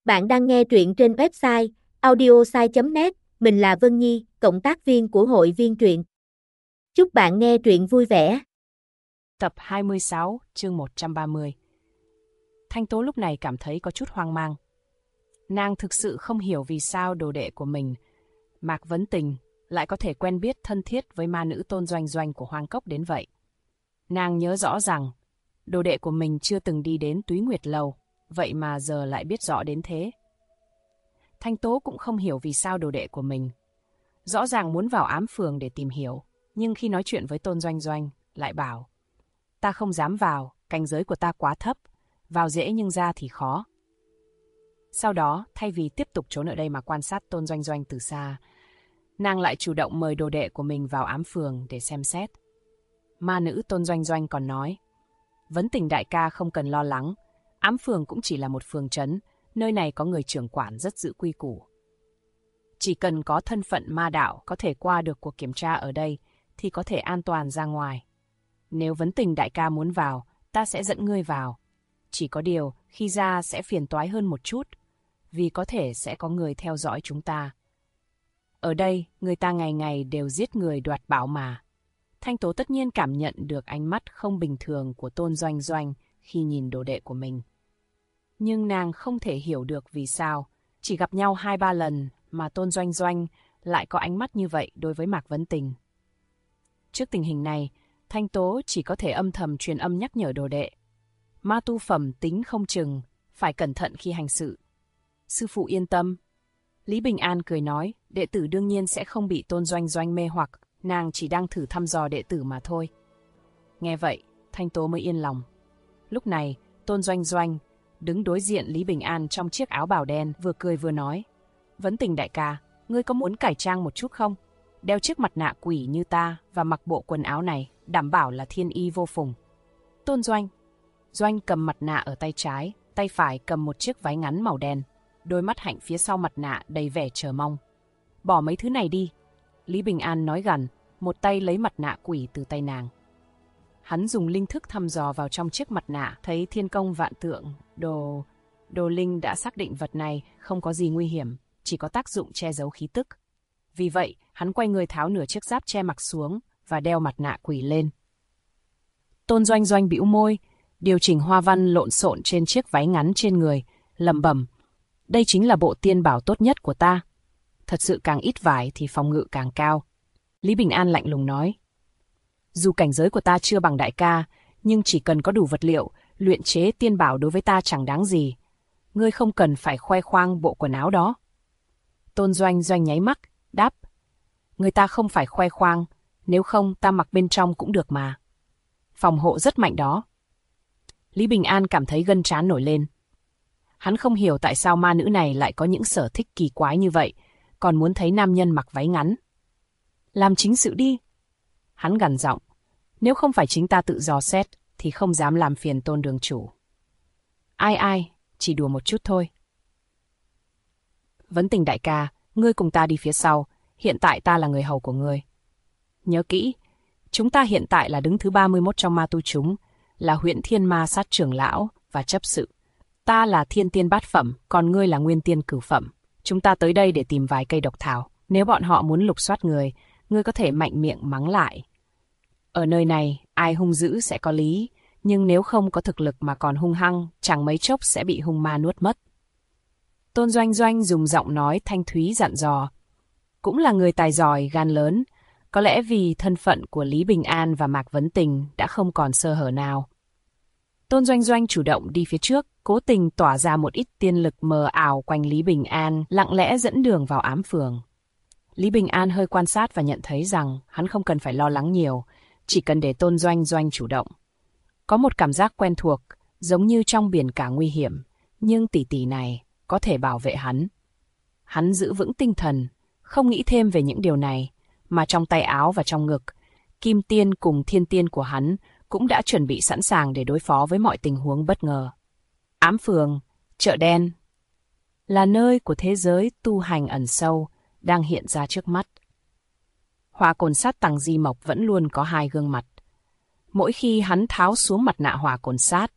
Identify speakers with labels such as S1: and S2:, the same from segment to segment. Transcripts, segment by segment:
S1: Bạn đang nghe truyện trên website audiosai.net, mình là Vân Nhi, cộng tác viên của hội viên truyện. Chúc bạn nghe truyện vui vẻ.
S2: Tập 26, chương 130. Thanh Tố lúc này cảm thấy có chút hoang mang. Nàng thực sự không hiểu vì sao đồ đệ của mình, Mạc Vấn Tình, lại có thể quen biết thân thiết với ma nữ Tôn Doanh Doanh của Hoang Cốc đến vậy. Nàng nhớ rõ rằng, đồ đệ của mình chưa từng đi đến Túy Nguyệt Lầu, vậy mà giờ lại biết rõ đến thế. Thanh Tố cũng không hiểu vì sao đồ đệ của mình rõ ràng muốn vào ám phường để tìm hiểu, nhưng khi nói chuyện với Tôn Doanh Doanh, lại bảo: ta không dám vào, cảnh giới của ta quá thấp, vào dễ nhưng ra thì khó. Sau đó, thay vì tiếp tục trốn ở đây mà quan sát Tôn Doanh Doanh từ xa, nàng lại chủ động mời đồ đệ của mình vào ám phường để xem xét. Ma nữ Tôn Doanh Doanh còn nói: Vấn Tình đại ca không cần lo lắng, ám phường cũng chỉ là một phường trấn, nơi này có người trưởng quản rất giữ quy củ. Chỉ cần có thân phận ma đạo có thể qua được cuộc kiểm tra ở đây, thì có thể an toàn ra ngoài. Nếu Vấn Tình đại ca muốn vào, ta sẽ dẫn ngươi vào. Chỉ có điều, khi ra sẽ phiền toái hơn một chút, vì có thể sẽ có người theo dõi chúng ta. Ở đây, người ta ngày ngày đều giết người đoạt bảo mà. Thanh Tố tất nhiên cảm nhận được ánh mắt không bình thường của Tôn Doanh Doanh khi nhìn đồ đệ của mình. Nhưng nàng không thể hiểu được vì sao, chỉ gặp nhau 2-3 lần mà Tôn Doanh Doanh lại có ánh mắt như vậy đối với Mạc Vấn Tình. Trước tình hình này, Thanh Tố chỉ có thể âm thầm truyền âm nhắc nhở đồ đệ. Ma tu phẩm tính không chừng, phải cẩn thận khi hành sự. Sư phụ yên tâm. Lý Bình An cười nói, đệ tử đương nhiên sẽ không bị Tôn Doanh Doanh mê hoặc, nàng chỉ đang thử thăm dò đệ tử mà thôi. Nghe vậy, Thanh Tố mới yên lòng. Lúc này, Tôn Doanh Doanh đứng đối diện Lý Bình An trong chiếc áo bào đen, vừa cười vừa nói: Vấn Tình đại ca, ngươi có muốn cải trang một chút không? Đeo chiếc mặt nạ quỷ như ta và mặc bộ quần áo này, đảm bảo là thiên y vô phùng. Tôn Doanh cầm mặt nạ ở tay trái, tay phải cầm một chiếc váy ngắn màu đen, đôi mắt hạnh phía sau mặt nạ đầy vẻ chờ mong. Bỏ mấy thứ này đi, Lý Bình An nói gằn, một tay lấy mặt nạ quỷ từ tay nàng. Hắn dùng linh thức thăm dò vào trong chiếc mặt nạ, thấy thiên công vạn tượng, đồ linh đã xác định vật này không có gì nguy hiểm, chỉ có tác dụng che giấu khí tức. Vì vậy, hắn quay người tháo nửa chiếc giáp che mặc xuống và đeo mặt nạ quỷ lên. Tôn Doanh Doanh bĩu môi, điều chỉnh hoa văn lộn xộn trên chiếc váy ngắn trên người, lẩm bẩm: đây chính là bộ tiên bảo tốt nhất của ta. Thật sự càng ít vải thì phòng ngự càng cao. Lý Bình An lạnh lùng nói: dù cảnh giới của ta chưa bằng đại ca, nhưng chỉ cần có đủ vật liệu, luyện chế tiên bảo đối với ta chẳng đáng gì. Ngươi không cần phải khoe khoang bộ quần áo đó. Tôn Doanh Doanh nháy mắt, đáp: người ta không phải khoe khoang, nếu không ta mặc bên trong cũng được mà. Phòng hộ rất mạnh đó. Lý Bình An cảm thấy gân trán nổi lên. Hắn không hiểu tại sao ma nữ này lại có những sở thích kỳ quái như vậy, còn muốn thấy nam nhân mặc váy ngắn. Làm chính sự đi. Hắn gằn giọng, nếu không phải chính ta tự dò xét, thì không dám làm phiền Tôn đường chủ. Ai, chỉ đùa một chút thôi. Vấn Tình đại ca, ngươi cùng ta đi phía sau, hiện tại ta là người hầu của ngươi. Nhớ kỹ, chúng ta hiện tại là đứng thứ 31 trong ma tu chúng, là Huyễn Thiên Ma Sát trưởng lão và chấp sự. Ta là thiên tiên bát phẩm, còn ngươi là nguyên tiên cửu phẩm. Chúng ta tới đây để tìm vài cây độc thảo. Nếu bọn họ muốn lục soát ngươi có thể mạnh miệng mắng lại. Ở nơi này, ai hung dữ sẽ có lý, nhưng nếu không có thực lực mà còn hung hăng, chẳng mấy chốc sẽ bị hung ma nuốt mất. Tôn Doanh Doanh dùng giọng nói thanh thúy dặn dò. Cũng là người tài giỏi, gan lớn. Có lẽ vì thân phận của Lý Bình An và Mạc Vấn Tình đã không còn sơ hở nào. Tôn Doanh Doanh chủ động đi phía trước, cố tình tỏa ra một ít tiên lực mờ ảo quanh Lý Bình An, lặng lẽ dẫn đường vào ám phường. Lý Bình An hơi quan sát và nhận thấy rằng hắn không cần phải lo lắng nhiều, chỉ cần để Tôn Doanh Doanh chủ động. Có một cảm giác quen thuộc, giống như trong biển cả nguy hiểm, nhưng tỷ tỷ này có thể bảo vệ hắn. Hắn giữ vững tinh thần, không nghĩ thêm về những điều này, mà trong tay áo và trong ngực, Kim Tiên cùng Thiên Tiên của hắn cũng đã chuẩn bị sẵn sàng để đối phó với mọi tình huống bất ngờ. Ám phường, chợ đen, là nơi của thế giới tu hành ẩn sâu, đang hiện ra trước mắt. Hỏa Cồn Sát Tằng Di Mộc vẫn luôn có hai gương mặt. Mỗi khi hắn tháo xuống mặt nạ Hỏa Cồn Sát,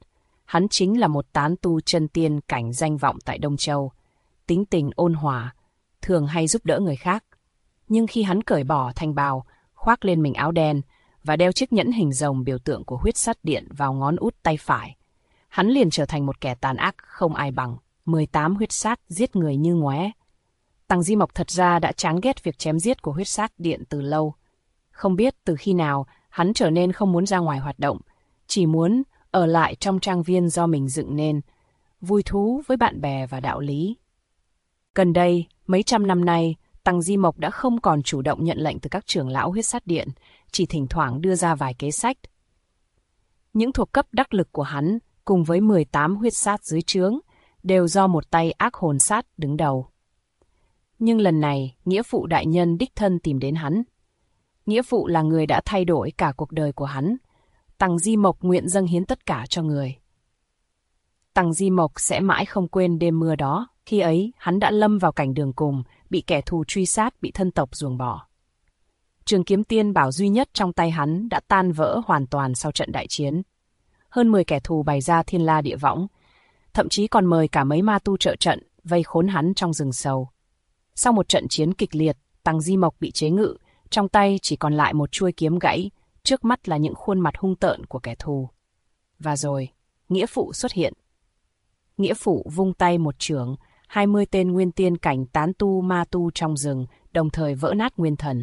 S2: Hắn chính là một tán tu chân tiên cảnh danh vọng tại Đông Châu, tính tình ôn hòa, thường hay giúp đỡ người khác. Nhưng khi hắn cởi bỏ thanh bào, khoác lên mình áo đen và đeo chiếc nhẫn hình rồng biểu tượng của huyết sắt điện vào ngón út tay phải, hắn liền trở thành một kẻ tàn ác không ai bằng, 18 huyết sát giết người như ngoé. Tằng Di Mộc thật ra đã chán ghét việc chém giết của huyết sát điện từ lâu. Không biết từ khi nào hắn trở nên không muốn ra ngoài hoạt động, chỉ muốn ở lại trong trang viên do mình dựng nên, vui thú với bạn bè và đạo lý. Gần đây, mấy trăm năm nay, Tằng Di Mộc đã không còn chủ động nhận lệnh từ các trưởng lão huyết sát điện, chỉ thỉnh thoảng đưa ra vài kế sách. Những thuộc cấp đắc lực của hắn, cùng với 18 huyết sát dưới trướng, đều do một tay ác hồn sát đứng đầu. Nhưng lần này, nghĩa phụ đại nhân đích thân tìm đến hắn. Nghĩa phụ là người đã thay đổi cả cuộc đời của hắn. Tằng Di Mộc nguyện dâng hiến tất cả cho người. Tằng Di Mộc sẽ mãi không quên đêm mưa đó. Khi ấy, hắn đã lâm vào cảnh đường cùng, bị kẻ thù truy sát, bị thân tộc ruồng bỏ. Trường kiếm tiên bảo duy nhất trong tay hắn đã tan vỡ hoàn toàn sau trận đại chiến. Hơn 10 kẻ thù bày ra thiên la địa võng, thậm chí còn mời cả mấy ma tu trợ trận, vây khốn hắn trong rừng sâu. Sau một trận chiến kịch liệt, Tằng Di Mộc bị chế ngự, trong tay chỉ còn lại một chuôi kiếm gãy, trước mắt là những khuôn mặt hung tợn của kẻ thù. Và rồi, nghĩa phụ xuất hiện. Nghĩa phụ vung tay một chưởng, 20 tên nguyên tiên cảnh tán tu ma tu trong rừng, đồng thời vỡ nát nguyên thần.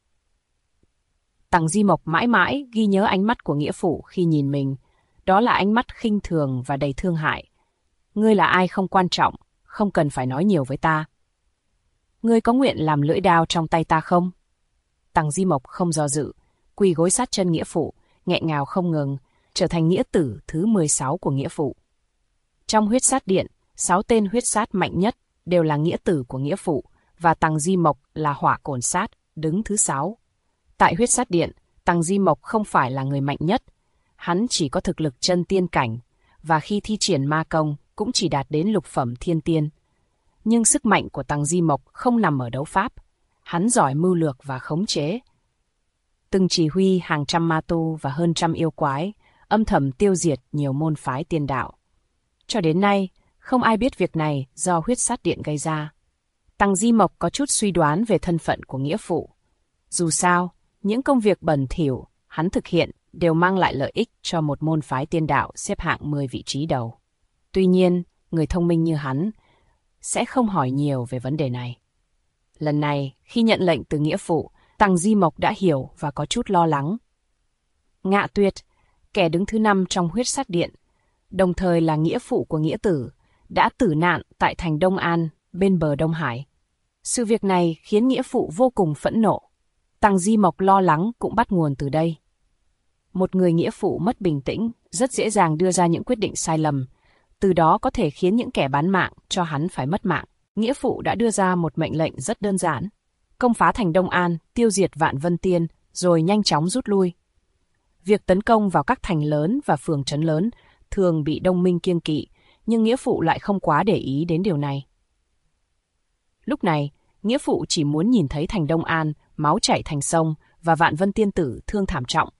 S2: Tằng Di Mộc mãi mãi ghi nhớ ánh mắt của nghĩa phụ khi nhìn mình. Đó là ánh mắt khinh thường và đầy thương hại. Ngươi là ai không quan trọng, không cần phải nói nhiều với ta. Ngươi có nguyện làm lưỡi đao trong tay ta không? Tằng Di Mộc không do dự, quỳ gối sát chân nghĩa phụ, nghẹn ngào không ngừng, trở thành nghĩa tử thứ 16 của nghĩa phụ. Trong huyết sát điện, 6 tên huyết sát mạnh nhất đều là nghĩa tử của nghĩa phụ, và Tằng Di Mộc là hỏa cổn sát, đứng thứ 6. Tại huyết sát điện, Tằng Di Mộc không phải là người mạnh nhất. Hắn chỉ có thực lực chân tiên cảnh, và khi thi triển ma công cũng chỉ đạt đến lục phẩm thiên tiên. Nhưng sức mạnh của Tằng Di Mộc không nằm ở đấu pháp. Hắn giỏi mưu lược và khống chế. Từng chỉ huy hàng trăm ma tu và hơn trăm yêu quái, âm thầm tiêu diệt nhiều môn phái tiên đạo. Cho đến nay, không ai biết việc này do huyết sát điện gây ra. Tằng Di Mộc có chút suy đoán về thân phận của nghĩa phụ. Dù sao, những công việc bẩn thỉu hắn thực hiện đều mang lại lợi ích cho một môn phái tiên đạo xếp hạng 10 vị trí đầu. Tuy nhiên, người thông minh như hắn sẽ không hỏi nhiều về vấn đề này. Lần này, khi nhận lệnh từ nghĩa phụ, Tằng Di Mộc đã hiểu và có chút lo lắng. Ngạ Tuyệt, kẻ đứng thứ 5 trong huyết sát điện, đồng thời là nghĩa phụ của nghĩa tử, đã tử nạn tại thành Đông An, bên bờ Đông Hải. Sự việc này khiến nghĩa phụ vô cùng phẫn nộ. Tằng Di Mộc lo lắng cũng bắt nguồn từ đây. Một người nghĩa phụ mất bình tĩnh, rất dễ dàng đưa ra những quyết định sai lầm, từ đó có thể khiến những kẻ bán mạng cho hắn phải mất mạng. Nghĩa phụ đã đưa ra một mệnh lệnh rất đơn giản: công phá thành Đông An, tiêu diệt Vạn Vân Tiên, rồi nhanh chóng rút lui. Việc tấn công vào các thành lớn và phường trấn lớn thường bị Đông Minh kiêng kỵ, nhưng nghĩa phụ lại không quá để ý đến điều này. Lúc này, nghĩa phụ chỉ muốn nhìn thấy thành Đông An máu chảy thành sông và Vạn Vân Tiên tử thương thảm trọng.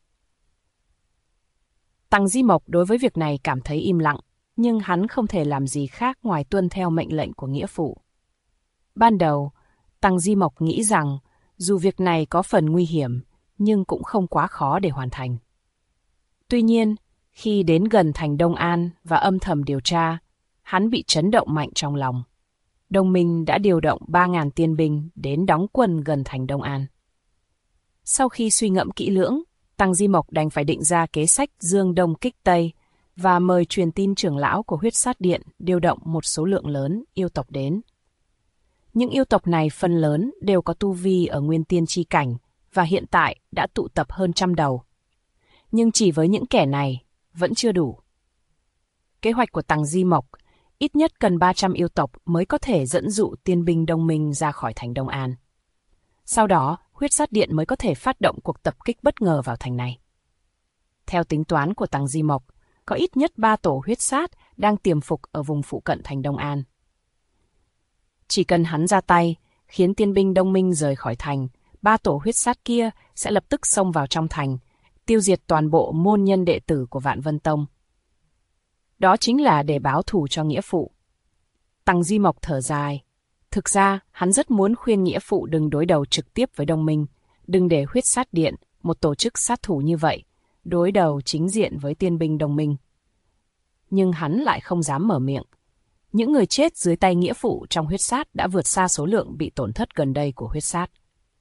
S2: Tằng Di Mộc đối với việc này cảm thấy im lặng, nhưng hắn không thể làm gì khác ngoài tuân theo mệnh lệnh của nghĩa phụ. Ban đầu, Tằng Di Mộc nghĩ rằng dù việc này có phần nguy hiểm, nhưng cũng không quá khó để hoàn thành. Tuy nhiên, khi đến gần thành Đông An và âm thầm điều tra, hắn bị chấn động mạnh trong lòng. Đông Minh đã điều động 3.000 tiên binh đến đóng quân gần thành Đông An. Sau khi suy ngẫm kỹ lưỡng, Tằng Di Mộc đành phải định ra kế sách dương đông kích tây và mời truyền tin trưởng lão của huyết sát điện điều động một số lượng lớn yêu tộc đến. Những yêu tộc này phần lớn đều có tu vi ở nguyên tiên chi cảnh và hiện tại đã tụ tập hơn 100 đầu. Nhưng chỉ với những kẻ này vẫn chưa đủ. Kế hoạch của Tằng Di Mộc ít nhất cần 300 yêu tộc mới có thể dẫn dụ tiên binh Đông Minh ra khỏi thành Đông An. Sau đó, huyết sát điện mới có thể phát động cuộc tập kích bất ngờ vào thành này. Theo tính toán của Tằng Di Mộc, có ít nhất 3 tổ huyết sát đang tiềm phục ở vùng phụ cận thành Đông An. Chỉ cần hắn ra tay, khiến tiên binh Đông Minh rời khỏi thành, 3 tổ huyết sát kia sẽ lập tức xông vào trong thành, tiêu diệt toàn bộ môn nhân đệ tử của Vạn Vân Tông. đó chính là để báo thù cho nghĩa phụ. Tăng Di Mộc thở dài. Thực ra, hắn rất muốn khuyên nghĩa phụ đừng đối đầu trực tiếp với đồng minh, đừng để Huyết Sát Điện, một tổ chức sát thủ như vậy, đối đầu chính diện với tiên binh đồng minh. Nhưng hắn lại không dám mở miệng. Những người chết dưới tay nghĩa phụ trong huyết sát đã vượt xa số lượng bị tổn thất gần đây của huyết sát.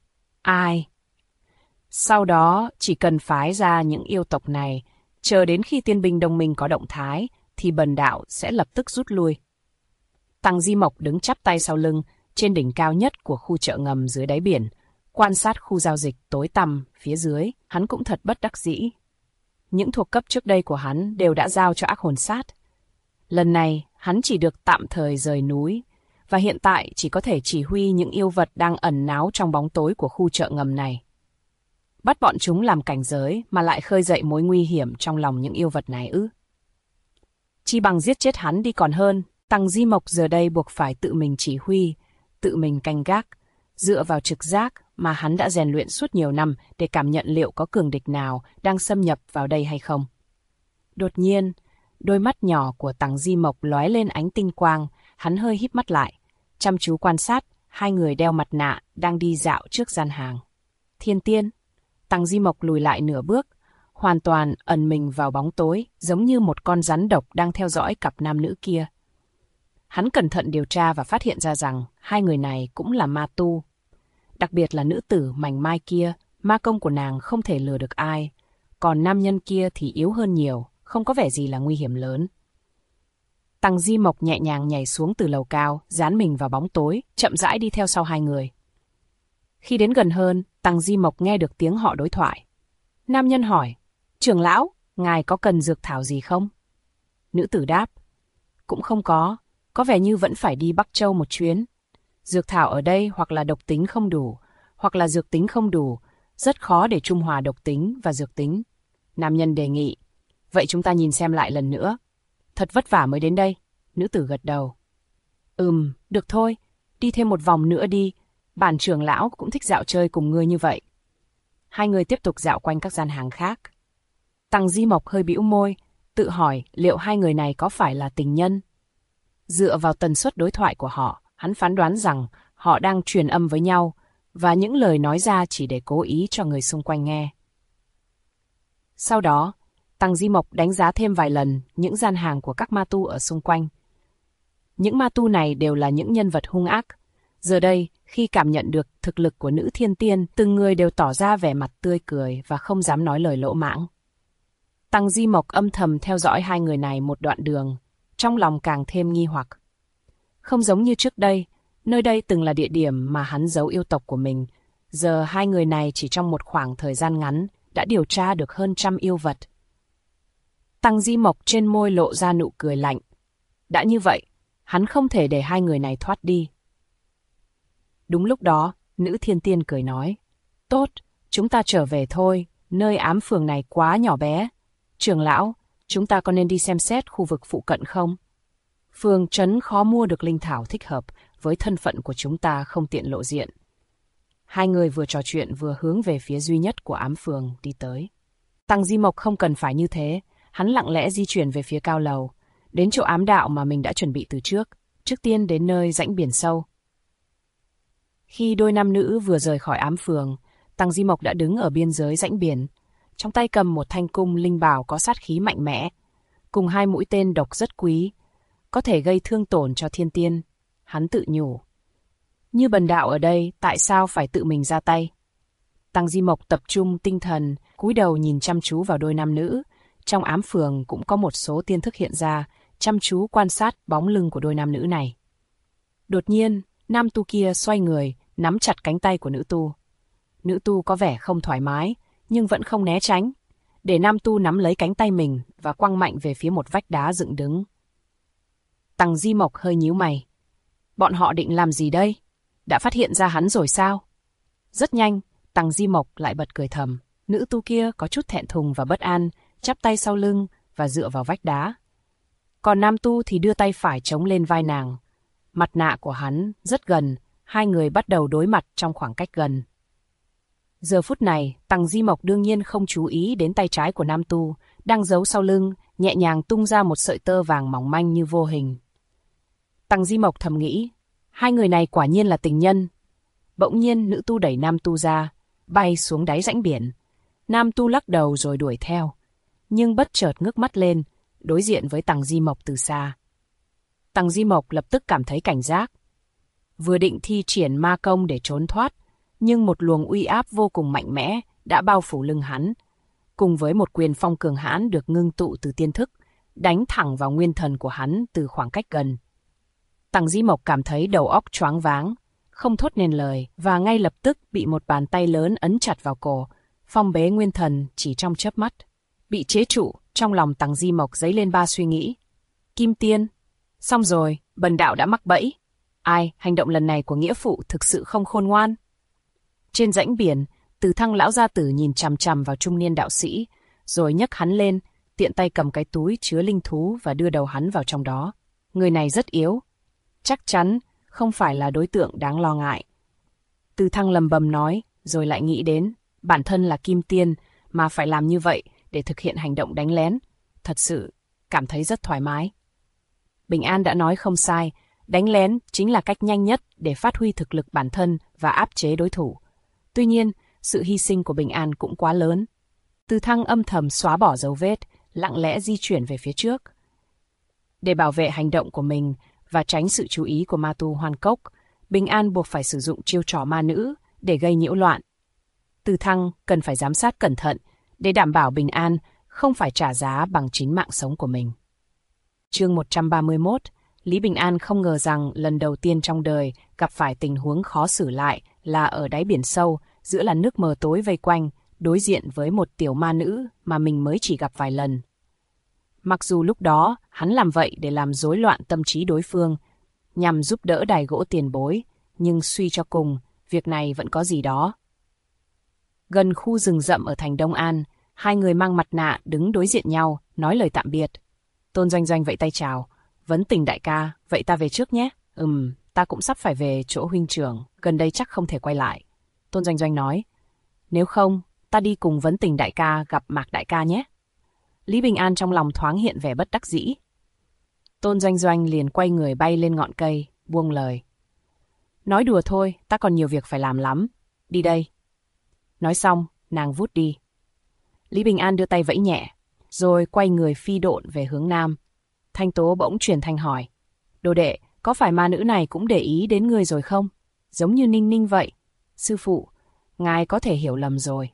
S2: Ai? Sau đó, chỉ cần phái ra những yêu tộc này, chờ đến khi tiên binh đồng minh có động thái, thì bần đạo sẽ lập tức rút lui. Tăng Di Mộc đứng chắp tay sau lưng, trên đỉnh cao nhất của khu chợ ngầm dưới đáy biển, quan sát khu giao dịch tối tăm phía dưới, hắn cũng thật bất đắc dĩ. Những thuộc cấp trước đây của hắn đều đã giao cho ác hồn sát. Lần này, hắn chỉ được tạm thời rời núi, và hiện tại chỉ có thể chỉ huy những yêu vật đang ẩn náu trong bóng tối của khu chợ ngầm này. Bắt bọn chúng làm cảnh giới mà lại khơi dậy mối nguy hiểm trong lòng những yêu vật này ư? Chi bằng giết chết hắn đi còn hơn. Tăng Di Mộc giờ đây buộc phải tự mình chỉ huy, tự mình canh gác, dựa vào trực giác mà hắn đã rèn luyện suốt nhiều năm để cảm nhận liệu có cường địch nào đang xâm nhập vào đây hay không. Đột nhiên, đôi mắt nhỏ của Tăng Di Mộc lóe lên ánh tinh quang, hắn hơi híp mắt lại, chăm chú quan sát hai người đeo mặt nạ đang đi dạo trước gian hàng. Thiên Tiên. Tăng Di Mộc lùi lại nửa bước, hoàn toàn ẩn mình vào bóng tối, giống như một con rắn độc đang theo dõi cặp nam nữ kia. Hắn cẩn thận điều tra và phát hiện ra rằng hai người này cũng là ma tu. Đặc biệt là nữ tử mảnh mai kia, ma công của nàng không thể lừa được ai, còn nam nhân kia thì yếu hơn nhiều, không có vẻ gì là nguy hiểm lớn. Tăng Di Mộc nhẹ nhàng nhảy xuống từ lầu cao, dán mình vào bóng tối, chậm rãi đi theo sau hai người. Khi đến gần hơn, Tăng Di Mộc nghe được tiếng họ đối thoại. Nam nhân hỏi, trưởng lão, ngài có cần dược thảo gì không? Nữ tử đáp, cũng không có vẻ như vẫn phải đi Bắc Châu một chuyến. Dược thảo ở đây hoặc là độc tính không đủ, hoặc là dược tính không đủ, rất khó để trung hòa độc tính và dược tính. Nam nhân đề nghị, vậy chúng ta nhìn xem lại lần nữa. Thật vất vả mới đến đây. Nữ tử gật đầu. Được thôi, đi thêm một vòng nữa đi, bản trưởng lão cũng thích dạo chơi cùng ngươi như vậy. Hai người tiếp tục dạo quanh các gian hàng khác. Tăng Di Mộc hơi bĩu môi, tự hỏi liệu hai người này có phải là tình nhân. Dựa vào tần suất đối thoại của họ, hắn phán đoán rằng họ đang truyền âm với nhau, và những lời nói ra chỉ để cố ý cho người xung quanh nghe. Sau đó, Tăng Di Mộc đánh giá thêm vài lần những gian hàng của các ma tu ở xung quanh. Những ma tu này đều là những nhân vật hung ác. Giờ đây, khi cảm nhận được thực lực của nữ thiên tiên, từng người đều tỏ ra vẻ mặt tươi cười và không dám nói lời lỗ mãng. Tăng Di Mộc âm thầm theo dõi hai người này một đoạn đường, trong lòng càng thêm nghi hoặc. Không giống như trước đây, nơi đây từng là địa điểm mà hắn giấu yêu tộc của mình. Giờ hai người này chỉ trong một khoảng thời gian ngắn đã điều tra được hơn 100 yêu vật. Tăng Di Mộc trên môi lộ ra nụ cười lạnh. Đã như vậy, hắn không thể để hai người này thoát đi. Đúng lúc đó, nữ thiên tiên cười nói. Tốt, chúng ta trở về thôi, nơi ám phường này quá nhỏ bé. Trưởng lão, chúng ta có nên đi xem xét khu vực phụ cận không? Phường trấn khó mua được linh thảo thích hợp, với thân phận của chúng ta không tiện lộ diện. Hai người vừa trò chuyện vừa hướng về phía duy nhất của ám phường đi tới. Tăng Di Mộc không cần phải như thế, hắn lặng lẽ di chuyển về phía cao lầu, đến chỗ ám đạo mà mình đã chuẩn bị từ trước tiên đến nơi rãnh biển sâu. Khi đôi nam nữ vừa rời khỏi ám phường, Tăng Di Mộc đã đứng ở biên giới rãnh biển, trong tay cầm một thanh cung linh bảo có sát khí mạnh mẽ, cùng hai mũi tên độc rất quý, có thể gây thương tổn cho thiên tiên. Hắn tự nhủ. Như bần đạo ở đây, tại sao phải tự mình ra tay? Tăng Di Mộc tập trung tinh thần, cúi đầu nhìn chăm chú vào đôi nam nữ. Trong ám phường cũng có một số tiên thức hiện ra, chăm chú quan sát bóng lưng của đôi nam nữ này. Đột nhiên, nam tu kia xoay người, nắm chặt cánh tay của nữ tu. Nữ tu có vẻ không thoải mái, nhưng vẫn không né tránh, để nam tu nắm lấy cánh tay mình và quăng mạnh về phía một vách đá dựng đứng. Tăng Di Mộc hơi nhíu mày. Bọn họ định làm gì đây? Đã phát hiện ra hắn rồi sao? Rất nhanh, Tăng Di Mộc lại bật cười thầm. Nữ tu kia có chút thẹn thùng và bất an, chắp tay sau lưng và dựa vào vách đá. Còn nam tu thì đưa tay phải chống lên vai nàng. Mặt nạ của hắn rất gần, hai người bắt đầu đối mặt trong khoảng cách gần. Giờ phút này, Tăng Di Mộc đương nhiên không chú ý đến tay trái của nam tu, đang giấu sau lưng, nhẹ nhàng tung ra một sợi tơ vàng mỏng manh như vô hình. Tằng Di Mộc thầm nghĩ, hai người này quả nhiên là tình nhân. Bỗng nhiên nữ tu đẩy nam tu ra, bay xuống đáy rãnh biển. Nam tu lắc đầu rồi đuổi theo, nhưng bất chợt ngước mắt lên, đối diện với Tằng Di Mộc từ xa. Tằng Di Mộc lập tức cảm thấy cảnh giác. Vừa định thi triển ma công để trốn thoát, nhưng một luồng uy áp vô cùng mạnh mẽ đã bao phủ lưng hắn, cùng với một quyền phong cường hãn được ngưng tụ từ tiên thức, đánh thẳng vào nguyên thần của hắn từ khoảng cách gần. Tằng Di Mộc cảm thấy đầu óc choáng váng, không thốt nên lời và ngay lập tức bị một bàn tay lớn ấn chặt vào cổ, phong bế nguyên thần chỉ trong chớp mắt. Bị chế trụ, trong lòng Tằng Di Mộc dấy lên ba suy nghĩ. Kim Tiên, xong rồi, bần đạo đã mắc bẫy. Ai, hành động lần này của nghĩa phụ thực sự không khôn ngoan. Trên rãnh biển, Từ Thăng lão gia tử nhìn chằm chằm vào trung niên đạo sĩ, rồi nhấc hắn lên, tiện tay cầm cái túi chứa linh thú và đưa đầu hắn vào trong đó. Người này rất yếu, chắc chắn không phải là đối tượng đáng lo ngại. Từ Thăng lầm bầm nói, rồi lại nghĩ đến, bản thân là Kim Tiên mà phải làm như vậy để thực hiện hành động đánh lén, thật sự cảm thấy rất thoải mái. Bình An đã nói không sai, đánh lén chính là cách nhanh nhất để phát huy thực lực bản thân và áp chế đối thủ. Tuy nhiên, sự hy sinh của Bình An cũng quá lớn. Từ Thăng âm thầm xóa bỏ dấu vết, lặng lẽ di chuyển về phía trước. Để bảo vệ hành động của mình và tránh sự chú ý của ma tu Hoan Cốc, Bình An buộc phải sử dụng chiêu trò ma nữ để gây nhiễu loạn. Từ Thăng cần phải giám sát cẩn thận để đảm bảo Bình An không phải trả giá bằng chính mạng sống của mình. Chương 131, Lý Bình An không ngờ rằng lần đầu tiên trong đời gặp phải tình huống khó xử lại là ở đáy biển sâu, giữa làn nước mờ tối vây quanh, đối diện với một tiểu ma nữ mà mình mới chỉ gặp vài lần. Mặc dù lúc đó hắn làm vậy để làm rối loạn tâm trí đối phương, nhằm giúp đỡ đài gỗ tiền bối, nhưng suy cho cùng, việc này vẫn có gì đó. Gần khu rừng rậm ở thành Đông An, hai người mang mặt nạ đứng đối diện nhau, nói lời tạm biệt. Tôn Doanh Doanh vẫy tay chào, Vấn Tình đại ca, vậy ta về trước nhé. Ta cũng sắp phải về chỗ huynh trưởng, gần đây chắc không thể quay lại. Tôn Doanh Doanh nói, nếu không, ta đi cùng Vấn Tình đại ca gặp Mạc đại ca nhé. Lý Bình An trong lòng thoáng hiện vẻ bất đắc dĩ. Tôn Doanh Doanh liền quay người bay lên ngọn cây, buông lời. Nói đùa thôi, ta còn nhiều việc phải làm lắm. Đi đây. Nói xong, nàng vút đi. Lý Bình An đưa tay vẫy nhẹ, rồi quay người phi độn về hướng nam. Thanh Tố bỗng truyền thanh hỏi. Đồ đệ, có phải ma nữ này cũng để ý đến người rồi không? Giống như Ninh Ninh vậy. Sư phụ, ngài có thể hiểu lầm rồi.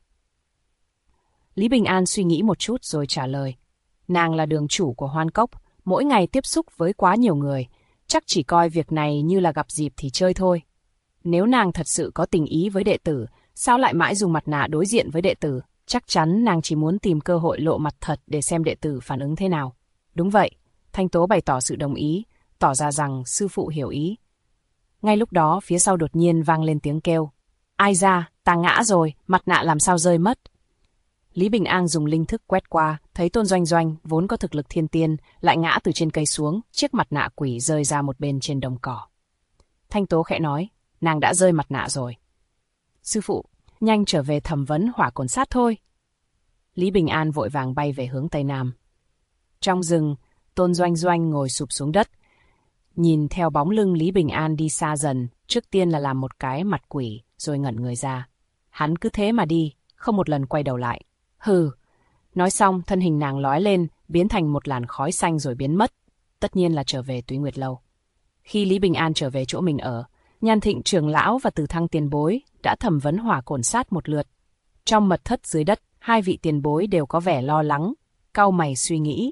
S2: Lý Bình An suy nghĩ một chút rồi trả lời. Nàng là đường chủ của Hoan Cốc, mỗi ngày tiếp xúc với quá nhiều người, chắc chỉ coi việc này như là gặp dịp thì chơi thôi. Nếu nàng thật sự có tình ý với đệ tử, sao lại mãi dùng mặt nạ đối diện với đệ tử? Chắc chắn nàng chỉ muốn tìm cơ hội lộ mặt thật để xem đệ tử phản ứng thế nào. Đúng vậy, Thanh Tố bày tỏ sự đồng ý, tỏ ra rằng sư phụ hiểu ý. Ngay lúc đó, phía sau đột nhiên vang lên tiếng kêu. Ai ra, ta ngã rồi, mặt nạ làm sao rơi mất. Lý Bình An dùng linh thức quét qua, thấy Tôn Doanh Doanh, vốn có thực lực thiên tiên, lại ngã từ trên cây xuống, chiếc mặt nạ quỷ rơi ra một bên trên đồng cỏ. Thanh Tố khẽ nói, nàng đã rơi mặt nạ rồi. Sư phụ, nhanh trở về thẩm vấn hỏa cồn sát thôi. Lý Bình An vội vàng bay về hướng Tây Nam. Trong rừng, Tôn Doanh Doanh ngồi sụp xuống đất, nhìn theo bóng lưng Lý Bình An đi xa dần, trước tiên là làm một cái mặt quỷ, rồi ngẩn người ra. Hắn cứ thế mà đi, không một lần quay đầu lại. Hừ. Nói xong, thân hình nàng lóe lên, biến thành một làn khói xanh rồi biến mất. Tất nhiên là trở về Túy Nguyệt Lâu. Khi Lý Bình An trở về chỗ mình ở, Nhan Thịnh trưởng lão và Từ Thăng tiền bối đã thẩm vấn hỏa cồn sát một lượt. Trong mật thất dưới đất, hai vị tiền bối đều có vẻ lo lắng, cau mày suy nghĩ.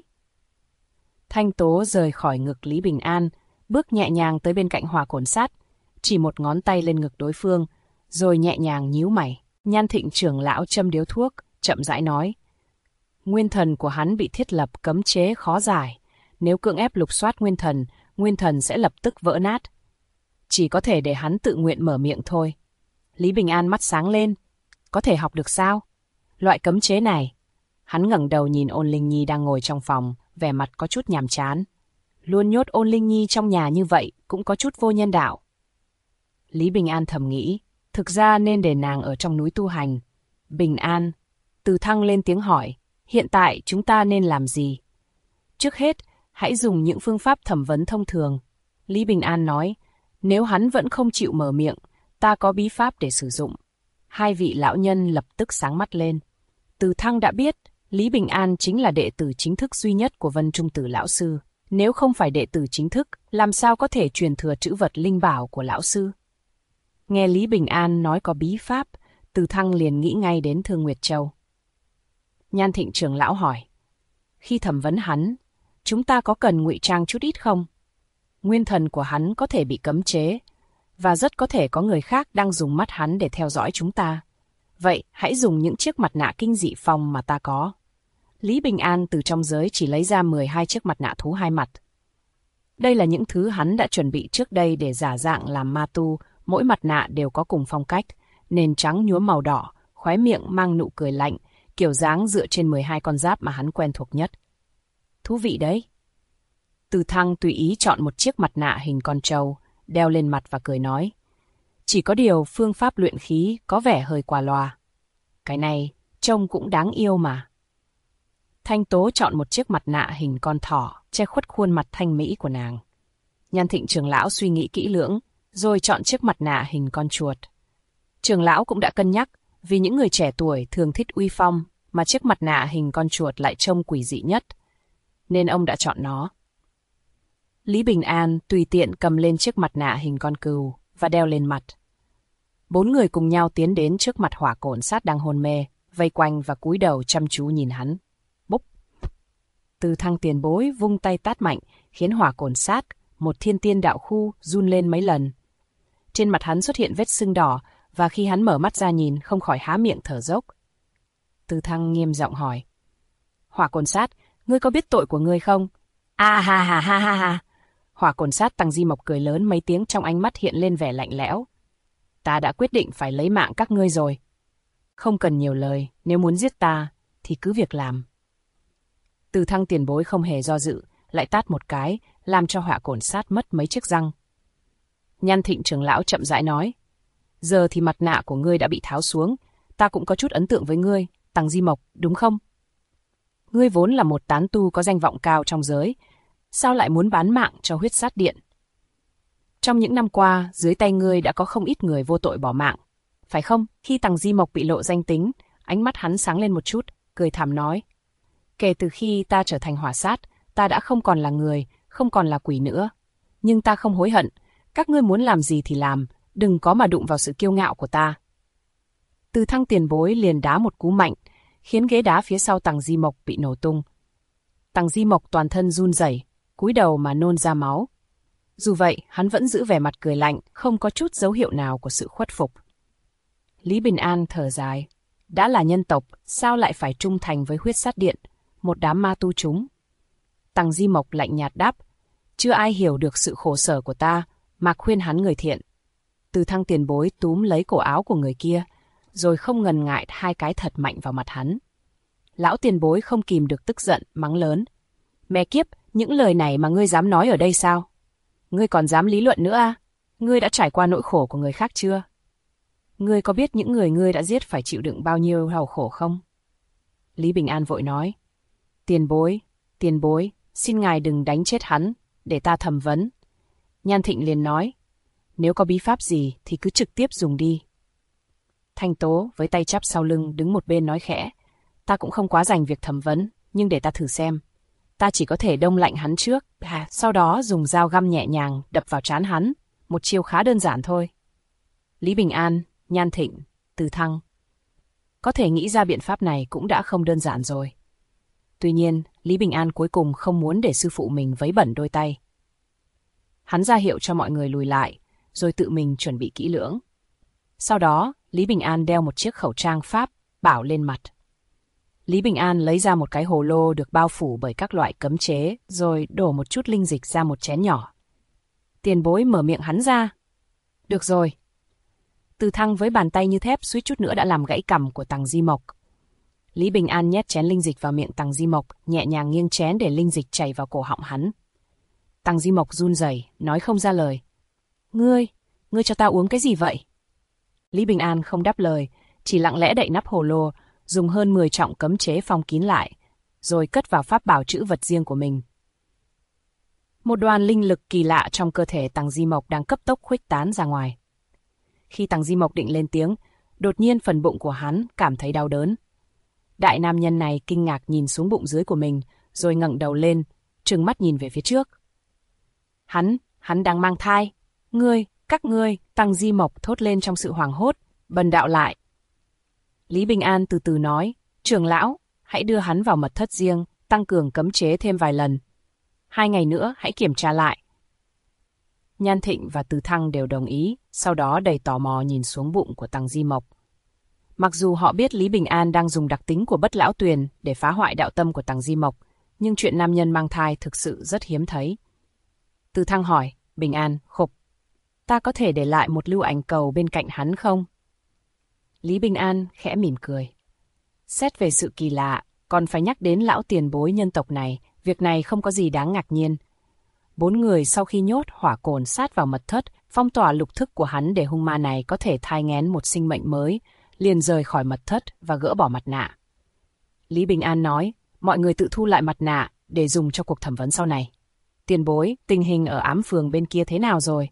S2: Thanh Tố rời khỏi ngực Lý Bình An, bước nhẹ nhàng tới bên cạnh hỏa cồn sát, chỉ một ngón tay lên ngực đối phương, rồi nhẹ nhàng nhíu mày. Nhan Thịnh trưởng lão châm điếu thuốc, chậm rãi nói. Nguyên thần của hắn bị thiết lập cấm chế khó giải. Nếu cưỡng ép lục soát nguyên thần sẽ lập tức vỡ nát. Chỉ có thể để hắn tự nguyện mở miệng thôi. Lý Bình An mắt sáng lên. Có thể học được sao? Loại cấm chế này. Hắn ngẩng đầu nhìn Ôn Linh Nhi đang ngồi trong phòng, vẻ mặt có chút nhàm chán. Luôn nhốt Ôn Linh Nhi trong nhà như vậy cũng có chút vô nhân đạo. Lý Bình An thầm nghĩ, thực ra nên để nàng ở trong núi tu hành. Bình An. Từ Thăng lên tiếng hỏi, Hiện tại chúng ta nên làm gì? Trước hết, hãy dùng những phương pháp thẩm vấn thông thường. Lý Bình An nói, nếu hắn vẫn không chịu mở miệng, ta có bí pháp để sử dụng. Hai vị lão nhân lập tức sáng mắt lên. Từ Thăng đã biết, Lý Bình An chính là đệ tử chính thức duy nhất của Vân Trung Tử lão sư. Nếu không phải đệ tử chính thức, làm sao có thể truyền thừa trữ vật linh bảo của lão sư? Nghe Lý Bình An nói có bí pháp, Từ Thăng liền nghĩ ngay đến Thương Nguyệt Châu. Nhan Thịnh trưởng lão hỏi, khi thẩm vấn hắn, chúng ta có cần ngụy trang chút ít không? Nguyên thần của hắn có thể bị cấm chế, và rất có thể có người khác đang dùng mắt hắn để theo dõi chúng ta. Vậy hãy dùng những chiếc mặt nạ kinh dị phong mà ta có. Lý Bình An từ trong giới chỉ lấy ra 12 chiếc mặt nạ thú hai mặt. Đây là những thứ hắn đã chuẩn bị trước đây để giả dạng làm ma tu, mỗi mặt nạ đều có cùng phong cách, nền trắng nhuốm màu đỏ, khóe miệng mang nụ cười lạnh, kiểu dáng dựa trên 12 con giáp mà hắn quen thuộc nhất. Thú vị đấy. Từ Thăng tùy ý chọn một chiếc mặt nạ hình con trâu, đeo lên mặt và cười nói. Chỉ có điều phương pháp luyện khí có vẻ hơi qua loa. Cái này, trông cũng đáng yêu mà. Thanh Tố chọn một chiếc mặt nạ hình con thỏ, che khuất khuôn mặt thanh mỹ của nàng. Nhan Thịnh trưởng lão suy nghĩ kỹ lưỡng, rồi chọn chiếc mặt nạ hình con chuột. Trưởng lão cũng đã cân nhắc, vì những người trẻ tuổi thường thích uy phong, mà chiếc mặt nạ hình con chuột lại trông quỷ dị nhất, nên ông đã chọn nó. Lý Bình An tùy tiện cầm lên chiếc mặt nạ hình con cừu và đeo lên mặt. 4 người cùng nhau tiến đến trước mặt Hỏa Cổn Sát đang hôn mê, vây quanh và cúi đầu chăm chú nhìn hắn. Bốp! Từ Thăng tiền bối vung tay tát mạnh, khiến Hỏa Cổn Sát, một thiên tiên đạo khu, run lên mấy lần. Trên mặt hắn xuất hiện vết sưng đỏ, và khi hắn mở mắt ra nhìn, không khỏi há miệng thở dốc. Từ Thăng nghiêm giọng hỏi. Hỏa Cổn Sát, ngươi có biết tội của ngươi không? À ha ha ha ha ha! Hỏa Cổn Sát Tăng Di Mộc cười lớn mấy tiếng, trong ánh mắt hiện lên vẻ lạnh lẽo. Ta đã quyết định phải lấy mạng các ngươi rồi. Không cần nhiều lời, nếu muốn giết ta, thì cứ việc làm. Từ Thăng tiền bối không hề do dự, lại tát một cái, làm cho Hỏa Cổn Sát mất mấy chiếc răng. Nhan Thịnh trưởng lão chậm rãi nói. Giờ thì mặt nạ của ngươi đã bị tháo xuống, ta cũng có chút ấn tượng với ngươi, Tăng Di Mộc, đúng không? Ngươi vốn là một tán tu có danh vọng cao trong giới, sao lại muốn bán mạng cho Huyết Sát Điện? Trong những năm qua, dưới tay ngươi đã có không ít người vô tội bỏ mạng, phải không? Khi Tăng Di Mộc bị lộ danh tính, ánh mắt hắn sáng lên một chút, cười thảm nói. Kể từ khi ta trở thành hỏa sát, ta đã không còn là người, không còn là quỷ nữa. Nhưng ta không hối hận, các ngươi muốn làm gì thì làm, đừng có mà đụng vào sự kiêu ngạo của ta. Từ Thăng tiền bối liền đá một cú mạnh, khiến ghế đá phía sau Tăng Di Mộc bị nổ tung. Tăng Di Mộc toàn thân run rẩy, cúi đầu mà nôn ra máu. Dù vậy, hắn vẫn giữ vẻ mặt cười lạnh, không có chút dấu hiệu nào của sự khuất phục. Lý Bình An thở dài. Đã là nhân tộc, sao lại phải trung thành với Huyết Sát Điện, một đám ma tu chúng? Tăng Di Mộc lạnh nhạt đáp. Chưa ai hiểu được sự khổ sở của ta, mà khuyên hắn người thiện. Từ Thăng tiền bối túm lấy cổ áo của người kia, rồi không ngần ngại 2 cái thật mạnh vào mặt hắn. Lão tiền bối không kìm được tức giận, mắng lớn. Mẹ kiếp, những lời này mà ngươi dám nói ở đây sao? Ngươi còn dám lý luận nữa à? Ngươi đã trải qua nỗi khổ của người khác chưa? Ngươi có biết những người ngươi đã giết phải chịu đựng bao nhiêu đau khổ không? Lý Bình An vội nói. Tiền bối, xin ngài đừng đánh chết hắn, để ta thẩm vấn. Nhan Thịnh liền nói. Nếu có bí pháp gì thì cứ trực tiếp dùng đi. Thanh Tố với tay chắp sau lưng đứng một bên nói khẽ. Ta cũng không quá rành việc thẩm vấn, nhưng để ta thử xem. Ta chỉ có thể đông lạnh hắn trước, sau đó dùng dao găm nhẹ nhàng đập vào trán hắn. Một chiêu khá đơn giản thôi. Lý Bình An, Nhan Thịnh, Từ Thăng. Có thể nghĩ ra biện pháp này cũng đã không đơn giản rồi. Tuy nhiên, Lý Bình An cuối cùng không muốn để sư phụ mình vấy bẩn đôi tay. Hắn ra hiệu cho mọi người lùi lại, rồi tự mình chuẩn bị kỹ lưỡng. Sau đó, Lý Bình An đeo một chiếc khẩu trang Pháp, bảo lên mặt. Lý Bình An lấy ra một cái hồ lô được bao phủ bởi các loại cấm chế, rồi đổ một chút linh dịch ra một chén nhỏ. Tiền bối mở miệng hắn ra. Được rồi. Từ Thăng với bàn tay như thép suýt chút nữa đã làm gãy cằm của Tăng Di Mộc. Lý Bình An nhét chén linh dịch vào miệng Tăng Di Mộc, nhẹ nhàng nghiêng chén để linh dịch chảy vào cổ họng hắn. Tăng Di Mộc run rẩy, nói không ra lời. Ngươi cho ta uống cái gì vậy? Lý Bình An không đáp lời, chỉ lặng lẽ đậy nắp hồ lô, dùng hơn 10 trọng cấm chế phong kín lại, rồi cất vào pháp bảo trữ vật riêng của mình. Một đoàn linh lực kỳ lạ trong cơ thể Tằng Di Mộc đang cấp tốc khuếch tán ra ngoài. Khi Tằng Di Mộc định lên tiếng, đột nhiên phần bụng của hắn cảm thấy đau đớn. Đại nam nhân này kinh ngạc nhìn xuống bụng dưới của mình, rồi ngẩng đầu lên, trừng mắt nhìn về phía trước. Hắn đang mang thai. Các ngươi, Tằng Di Mộc thốt lên trong sự hoảng hốt, bần đạo lại. Lý Bình An từ từ nói, trưởng lão, hãy đưa hắn vào mật thất riêng, tăng cường cấm chế thêm vài lần. 2 ngày nữa hãy kiểm tra lại. Nhan Thịnh và Từ Thăng đều đồng ý, sau đó đầy tò mò nhìn xuống bụng của Tằng Di Mộc. Mặc dù họ biết Lý Bình An đang dùng đặc tính của Bất Lão Tuyền để phá hoại đạo tâm của Tằng Di Mộc, nhưng chuyện nam nhân mang thai thực sự rất hiếm thấy. Từ Thăng hỏi, Bình An, ta có thể để lại một lưu ảnh cầu bên cạnh hắn không? Lý Bình An khẽ mỉm cười. Xét về sự kỳ lạ, còn phải nhắc đến lão tiền bối nhân tộc này, việc này không có gì đáng ngạc nhiên. 4 người sau khi nhốt hỏa cồn sát vào mật thất, phong tỏa lục thức của hắn để hung ma này có thể thai nghén một sinh mệnh mới, liền rời khỏi mật thất và gỡ bỏ mặt nạ. Lý Bình An nói, mọi người tự thu lại mặt nạ để dùng cho cuộc thẩm vấn sau này. Tiền bối, tình hình ở ám phường bên kia thế nào rồi?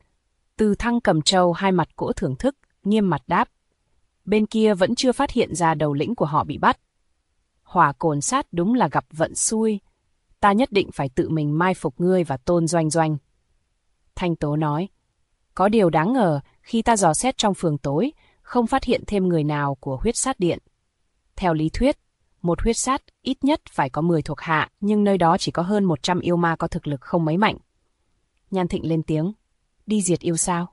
S2: Từ Thăng cầm trâu hai mặt cỗ thưởng thức, nghiêm mặt đáp. Bên kia vẫn chưa phát hiện ra đầu lĩnh của họ bị bắt. Hỏa cồn sát đúng là gặp vận xui. Ta nhất định phải tự mình mai phục ngươi và Tôn Doanh Doanh. Thanh Tố nói, có điều đáng ngờ khi ta dò xét trong phường tối, không phát hiện thêm người nào của huyết sát điện. Theo lý thuyết, một huyết sát ít nhất phải có 10 thuộc hạ, nhưng nơi đó chỉ có hơn 100 yêu ma có thực lực không mấy mạnh. Nhan Thịnh lên tiếng, đi diệt yêu sao?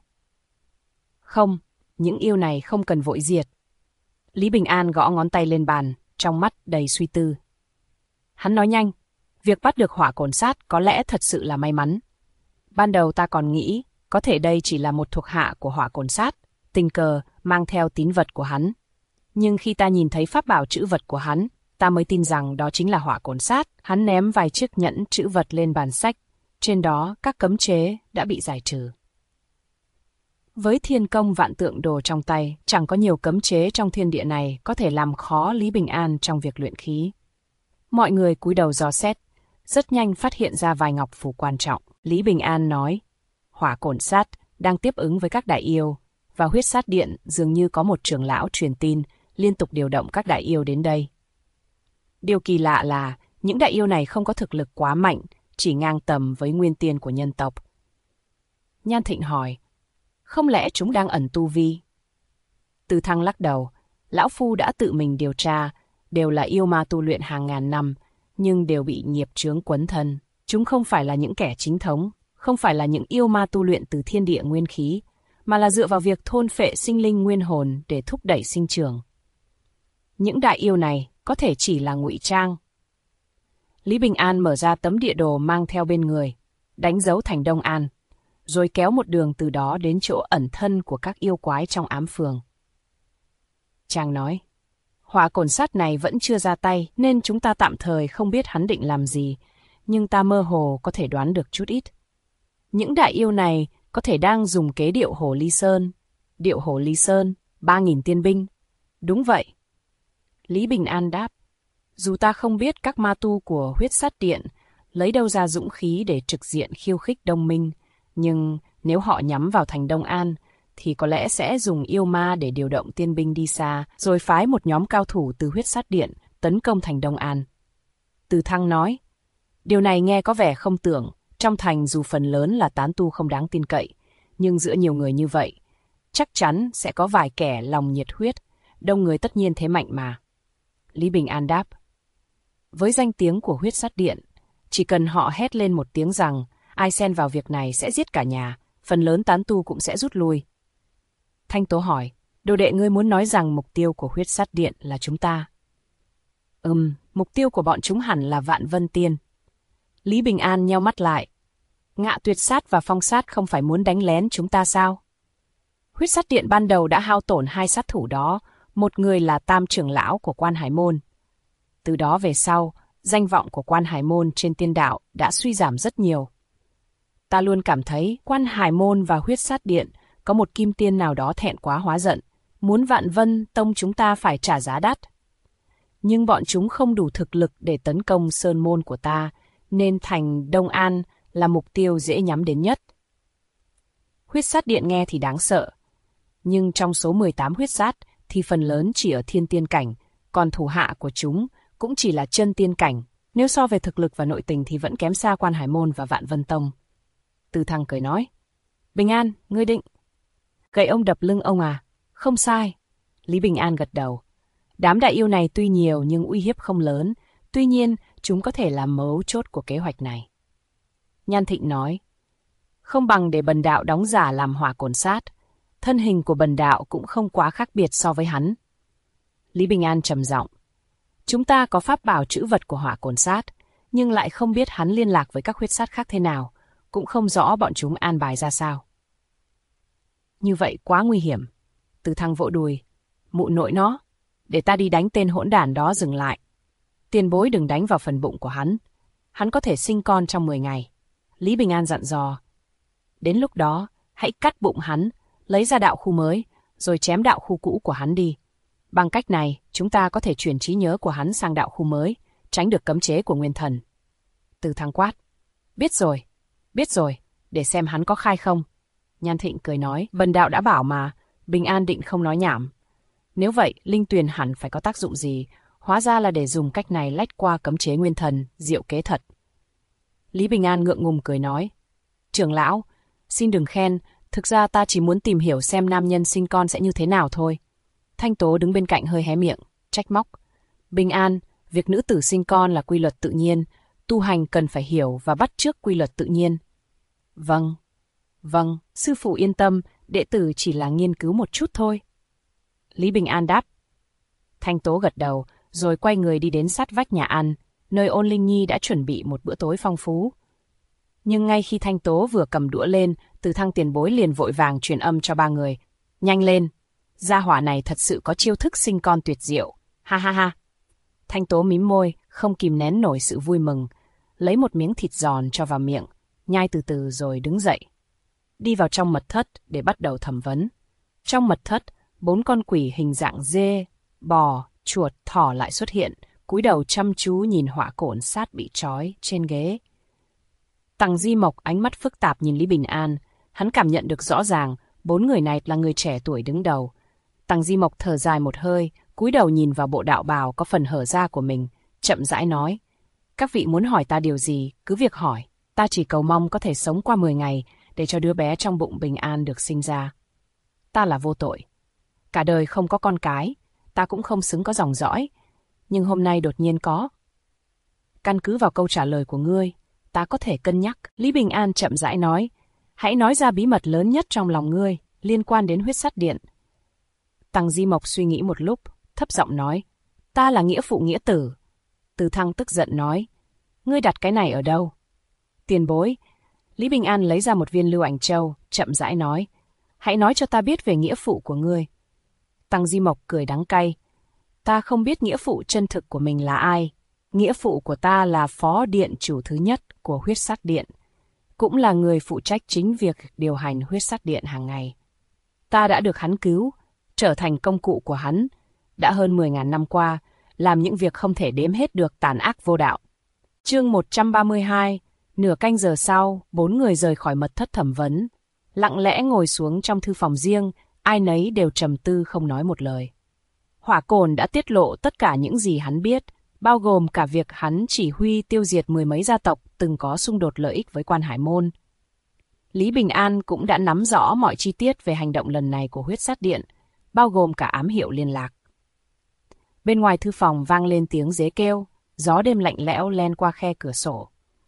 S2: Không, những yêu này không cần vội diệt. Lý Bình An gõ ngón tay lên bàn, trong mắt đầy suy tư. Hắn nói nhanh, việc bắt được hỏa cồn sát có lẽ thật sự là may mắn. Ban đầu ta còn nghĩ, có thể đây chỉ là một thuộc hạ của hỏa cồn sát, tình cờ mang theo tín vật của hắn. Nhưng khi ta nhìn thấy pháp bảo trữ vật của hắn, ta mới tin rằng đó chính là hỏa cồn sát. Hắn ném vài chiếc nhẫn trữ vật lên bàn sách, trên đó các cấm chế đã bị giải trừ. Với thiên công vạn tượng đồ trong tay, chẳng có nhiều cấm chế trong thiên địa này có thể làm khó Lý Bình An trong việc luyện khí. Mọi người cúi đầu dò xét, rất nhanh phát hiện ra vài ngọc phù quan trọng. Lý Bình An nói, hỏa cồn sát đang tiếp ứng với các đại yêu, và huyết sát điện dường như có một trưởng lão truyền tin, liên tục điều động các đại yêu đến đây. Điều kỳ lạ là, những đại yêu này không có thực lực quá mạnh, chỉ ngang tầm với nguyên tiên của nhân tộc. Nhan Thịnh hỏi, không lẽ chúng đang ẩn tu vi? Từ Thăng lắc đầu, lão phu đã tự mình điều tra, đều là yêu ma tu luyện hàng ngàn năm, nhưng đều bị nghiệp chướng quấn thân. Chúng không phải là những kẻ chính thống, không phải là những yêu ma tu luyện từ thiên địa nguyên khí, mà là dựa vào việc thôn phệ sinh linh nguyên hồn để thúc đẩy sinh trưởng. Những đại yêu này có thể chỉ là ngụy trang. Lý Bình An mở ra tấm địa đồ mang theo bên người, đánh dấu thành Đông An, rồi kéo một đường từ đó đến chỗ ẩn thân của các yêu quái trong ám phường. Chàng nói, hỏa cồn sát này vẫn chưa ra tay nên chúng ta tạm thời không biết hắn định làm gì, nhưng ta mơ hồ có thể đoán được chút ít. Những đại yêu này có thể đang dùng kế điệu Hồ Ly Sơn. Điệu Hồ Ly Sơn, 3.000 tiên binh. Đúng vậy. Lý Bình An đáp, dù ta không biết các ma tu của huyết sát điện lấy đâu ra dũng khí để trực diện khiêu khích Đông Minh, nhưng nếu họ nhắm vào thành Đông An, thì có lẽ sẽ dùng yêu ma để điều động tiên binh đi xa, rồi phái một nhóm cao thủ từ huyết sát điện tấn công thành Đông An. Từ Thăng nói, điều này nghe có vẻ không tưởng, trong thành dù phần lớn là tán tu không đáng tin cậy, nhưng giữa nhiều người như vậy, chắc chắn sẽ có vài kẻ lòng nhiệt huyết, đông người tất nhiên thế mạnh mà. Lý Bình An đáp, với danh tiếng của huyết sát điện, chỉ cần họ hét lên một tiếng rằng ai xen vào việc này sẽ giết cả nhà, phần lớn tán tu cũng sẽ rút lui. Thanh Tố hỏi, đồ đệ ngươi muốn nói rằng mục tiêu của huyết sát điện là chúng ta? Mục tiêu của bọn chúng hẳn là Vạn Vân Tiên. Lý Bình An nheo mắt lại. Ngạ Tuyệt Sát và Phong Sát không phải muốn đánh lén chúng ta sao? Huyết sát điện ban đầu đã hao tổn 2 sát thủ đó, một người là Tam trưởng lão của Quan Hải Môn. Từ đó về sau, danh vọng của Quan Hải Môn trên tiên đạo đã suy giảm rất nhiều. Ta luôn cảm thấy Quan Hải Môn và huyết sát điện có một kim tiên nào đó thẹn quá hóa giận, muốn Vạn Vân Tông chúng ta phải trả giá đắt. nhưng bọn chúng không đủ thực lực để tấn công sơn môn của ta, nên thành Đông An là mục tiêu dễ nhắm đến nhất. Huyết sát điện nghe thì đáng sợ, nhưng trong số 18 huyết sát thì phần lớn chỉ ở thiên tiên cảnh, còn thủ hạ của chúng cũng chỉ là chân tiên cảnh, nếu so về thực lực và nội tình thì vẫn kém xa Quan Hải Môn và Vạn Vân Tông. Từ Thăng cười nói, Bình An, ngươi định gậy ông đập lưng ông à? Không sai. Lý Bình An gật đầu. Đám đại yêu này tuy nhiều nhưng uy hiếp không lớn, tuy nhiên chúng có thể là mấu chốt của kế hoạch này. Nhan Thịnh nói, không bằng để Bần Đạo đóng giả làm Hỏa Cổn Sát, thân hình của Bần Đạo cũng không quá khác biệt so với hắn. Lý Bình An trầm giọng, chúng ta có pháp bảo trữ vật của Hỏa Cổn Sát, nhưng lại không biết hắn liên lạc với các huyết sát khác thế nào, cũng không rõ bọn chúng an bài ra sao. Như vậy quá nguy hiểm. Từ Thăng vỗ đùi, mụ nội nó, để ta đi đánh tên hỗn đản đó dừng lại. Tiền bối đừng đánh vào phần bụng của hắn có thể sinh con trong 10 ngày. Lý Bình An dặn dò, đến lúc đó, hãy cắt bụng hắn, lấy ra đạo khu mới, rồi chém đạo khu cũ của hắn đi. Bằng cách này, chúng ta có thể chuyển trí nhớ của hắn sang đạo khu mới, tránh được cấm chế của Nguyên Thần. Từ Thăng quát, biết rồi, để xem hắn có khai không. Nhan Thịnh cười nói, Bần Đạo đã bảo mà, Bình An định không nói nhảm. Nếu vậy, linh tuyền hẳn phải có tác dụng gì, hóa ra là để dùng cách này lách qua cấm chế Nguyên Thần, diệu kế thật. Lý Bình An ngượng ngùng cười nói, trưởng lão, xin đừng khen, thực ra ta chỉ muốn tìm hiểu xem nam nhân sinh con sẽ như thế nào thôi. Thanh Tố đứng bên cạnh hơi hé miệng, trách móc. Bình An, việc nữ tử sinh con là quy luật tự nhiên, tu hành cần phải hiểu và bắt chước quy luật tự nhiên. Vâng, sư phụ yên tâm, đệ tử chỉ là nghiên cứu một chút thôi. Lý Bình An đáp. Thanh Tố gật đầu, rồi quay người đi đến sát vách nhà ăn, nơi Ôn Linh Nhi đã chuẩn bị một bữa tối phong phú. Nhưng ngay khi Thanh Tố vừa cầm đũa lên, Từ Thăng tiền bối liền vội vàng truyền âm cho ba người. Nhanh lên, gia hỏa này thật sự có chiêu thức sinh con tuyệt diệu, ha ha ha. Thanh Tố mím môi, không kìm nén nổi sự vui mừng, lấy một miếng thịt giòn cho vào miệng, nhai từ từ rồi đứng dậy. Đi vào trong mật thất để bắt đầu thẩm vấn. Trong mật thất, 4 con quỷ hình dạng dê, bò, chuột, thỏ lại xuất hiện, cúi đầu chăm chú nhìn Hỏa Cổn Sát bị trói trên ghế. Tằng Di Mộc ánh mắt phức tạp nhìn Lý Bình An, hắn cảm nhận được rõ ràng 4 người này là người trẻ tuổi đứng đầu. Tằng Di Mộc thở dài một hơi, cúi đầu nhìn vào bộ đạo bào có phần hở ra của mình, chậm rãi nói: "Các vị muốn hỏi ta điều gì, cứ việc hỏi, ta chỉ cầu mong có thể sống qua 10 ngày để cho đứa bé trong bụng bình an được sinh ra. Ta là vô tội, cả đời không có con cái, ta cũng không xứng có dòng dõi, nhưng hôm nay đột nhiên có. Căn cứ vào câu trả lời của ngươi, ta có thể cân nhắc." Lý Bình An chậm rãi nói: "Hãy nói ra bí mật lớn nhất trong lòng ngươi, liên quan đến huyết sắt điện." Tằng Di Mộc suy nghĩ một lúc, thấp giọng nói: "Ta là nghĩa phụ nghĩa tử." Từ Thăng tức giận nói: "Ngươi đặt cái này ở đâu?" "Tiền bối." Lý Bình An lấy ra một viên lưu ảnh châu, chậm rãi nói: "Hãy nói cho ta biết về nghĩa phụ của ngươi." Tằng Di Mộc cười đắng cay: "Ta không biết nghĩa phụ chân thực của mình là ai. Nghĩa phụ của ta là phó điện chủ thứ nhất của huyết sắt điện, cũng là người phụ trách chính việc điều hành huyết sắt điện hàng ngày. Ta đã được hắn cứu, trở thành công cụ của hắn, đã hơn 10.000 năm qua, làm những việc không thể đếm hết được tàn ác vô đạo." Chương 132, nửa canh giờ sau, 4 người rời khỏi mật thất thẩm vấn, lặng lẽ ngồi xuống trong thư phòng riêng, ai nấy đều trầm tư không nói một lời. Hỏa Cổn đã tiết lộ tất cả những gì hắn biết, bao gồm cả việc hắn chỉ huy tiêu diệt 10 mấy gia tộc từng có xung đột lợi ích với Quan Hải Môn. Lý Bình An cũng đã nắm rõ mọi chi tiết về hành động lần này của huyết sát điện, bao gồm cả ám hiệu liên lạc. Bên ngoài thư phòng vang lên tiếng dế kêu, gió đêm lạnh lẽo len qua khe cửa sổ.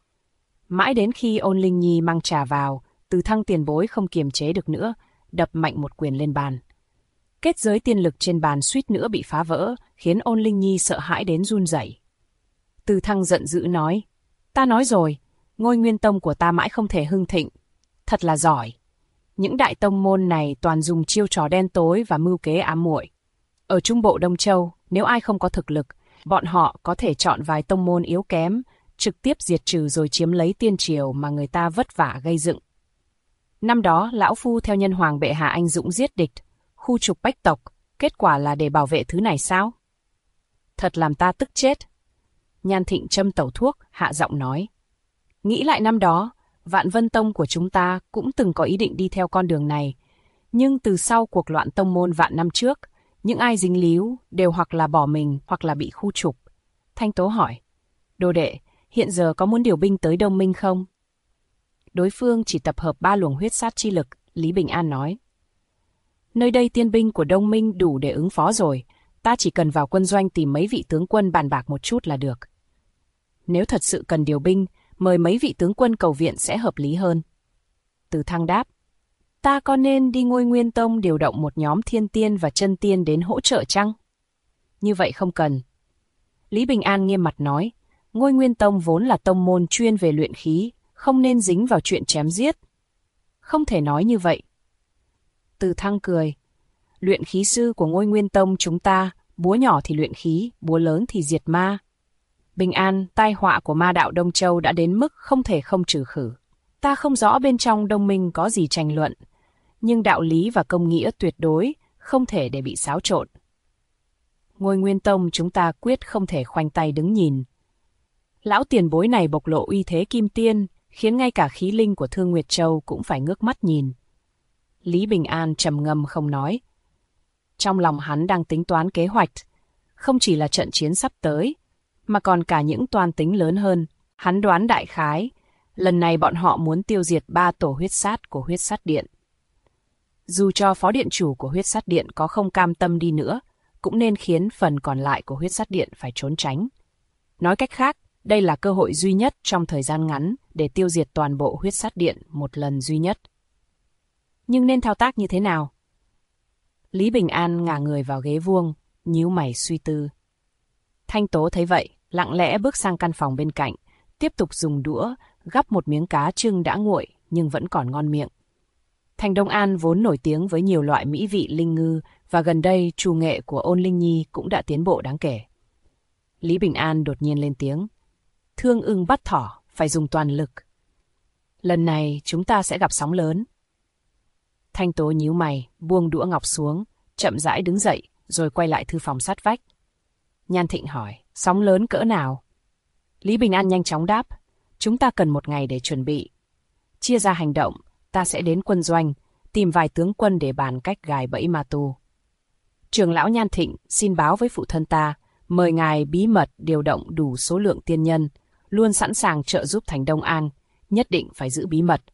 S2: Mãi đến khi Ôn Linh Nhi mang trà vào, Từ Thăng tiền bối không kiềm chế được nữa, đập mạnh một quyền lên bàn. Kết giới tiên lực trên bàn suýt nữa bị phá vỡ, khiến Ôn Linh Nhi sợ hãi đến run rẩy. Từ Thăng giận dữ nói: "Ta nói rồi, ngôi nguyên tông của ta mãi không thể hưng thịnh. Thật là giỏi. Những đại tông môn này toàn dùng chiêu trò đen tối và mưu kế ám muội. Ở Trung Bộ Đông Châu, nếu ai không có thực lực, bọn họ có thể chọn vài tông môn yếu kém, trực tiếp diệt trừ rồi chiếm lấy tiên triều mà người ta vất vả gây dựng. Năm đó, lão phu theo nhân hoàng bệ hạ anh dũng giết địch, khu trục bách tộc, kết quả là để bảo vệ thứ này sao?" Thật làm ta tức chết. Nhan Thịnh châm tẩu thuốc, hạ giọng nói. Nghĩ lại năm đó, Vạn Vân Tông của chúng ta cũng từng có ý định đi theo con đường này. Nhưng từ sau cuộc loạn tông môn vạn năm trước, những ai dính líu đều hoặc là bỏ mình hoặc là bị khu trục. Thanh Tố hỏi, đồ đệ, hiện giờ có muốn điều binh tới Đông Minh không? Đối phương chỉ tập hợp 3 luồng huyết sát chi lực, Lý Bình An nói. Nơi đây tiên binh của Đông Minh đủ để ứng phó rồi, ta chỉ cần vào quân doanh tìm mấy vị tướng quân bàn bạc một chút là được. Nếu thật sự cần điều binh, mời mấy vị tướng quân cầu viện sẽ hợp lý hơn. Từ Thăng đáp, ta có nên đi Ngôi Nguyên Tông điều động một nhóm thiên tiên và chân tiên đến hỗ trợ chăng? Như vậy không cần. Lý Bình An nghiêm mặt nói, Ngôi Nguyên Tông vốn là tông môn chuyên về luyện khí, không nên dính vào chuyện chém giết. Không thể nói như vậy. Từ Thăng cười, luyện khí sư của Ngôi Nguyên Tông chúng ta, búa nhỏ thì luyện khí, búa lớn thì diệt ma. Bình An, tai họa của ma đạo Đông Châu đã đến mức không thể không trừ khử. Ta không rõ bên trong Đông Minh có gì tranh luận, nhưng đạo lý và công nghĩa tuyệt đối không thể để bị xáo trộn. Ngôi Nguyên Tông chúng ta quyết không thể khoanh tay đứng nhìn. Lão tiền bối này bộc lộ uy thế kim tiên, khiến ngay cả khí linh của Thương Nguyệt Châu cũng phải ngước mắt nhìn. Lý Bình An trầm ngâm không nói. Trong lòng hắn đang tính toán kế hoạch, không chỉ là trận chiến sắp tới, mà còn cả những toan tính lớn hơn. Hắn đoán đại khái, lần này bọn họ muốn tiêu diệt 3 tổ huyết sát của huyết sát điện. Dù cho phó điện chủ của huyết sát điện có không cam tâm đi nữa, cũng nên khiến phần còn lại của huyết sát điện phải trốn tránh. Nói cách khác, đây là cơ hội duy nhất trong thời gian ngắn để tiêu diệt toàn bộ huyết sát điện một lần duy nhất. Nhưng nên thao tác như thế nào? Lý Bình An ngả người vào ghế vuông, nhíu mày suy tư. Thanh Tố thấy vậy, lặng lẽ bước sang căn phòng bên cạnh, tiếp tục dùng đũa gắp một miếng cá trưng đã nguội nhưng vẫn còn ngon miệng. Thành Đông An vốn nổi tiếng với nhiều loại mỹ vị linh ngư và gần đây trù nghệ của Ôn Linh Nhi cũng đã tiến bộ đáng kể. Lý Bình An đột nhiên lên tiếng. Thương ưng bắt thỏ, phải dùng toàn lực. Lần này chúng ta sẽ gặp sóng lớn. Thanh Tố nhíu mày, buông đũa ngọc xuống, chậm rãi đứng dậy, rồi quay lại thư phòng sát vách. Nhan Thịnh hỏi, sóng lớn cỡ nào? Lý Bình An nhanh chóng đáp, chúng ta cần 1 ngày để chuẩn bị. Chia ra hành động, ta sẽ đến quân doanh, tìm vài tướng quân để bàn cách gài bẫy ma tu. Trưởng lão Nhan Thịnh xin báo với phụ thân ta, mời ngài bí mật điều động đủ số lượng tiên nhân, luôn sẵn sàng trợ giúp Thành Đông An, nhất định phải giữ bí mật.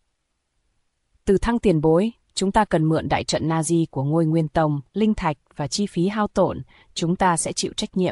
S2: Từ Thăng tiền bối, chúng ta cần mượn đại trận Nazi của Ngôi Nguyên Tông, linh thạch và chi phí hao tổn, chúng ta sẽ chịu trách nhiệm.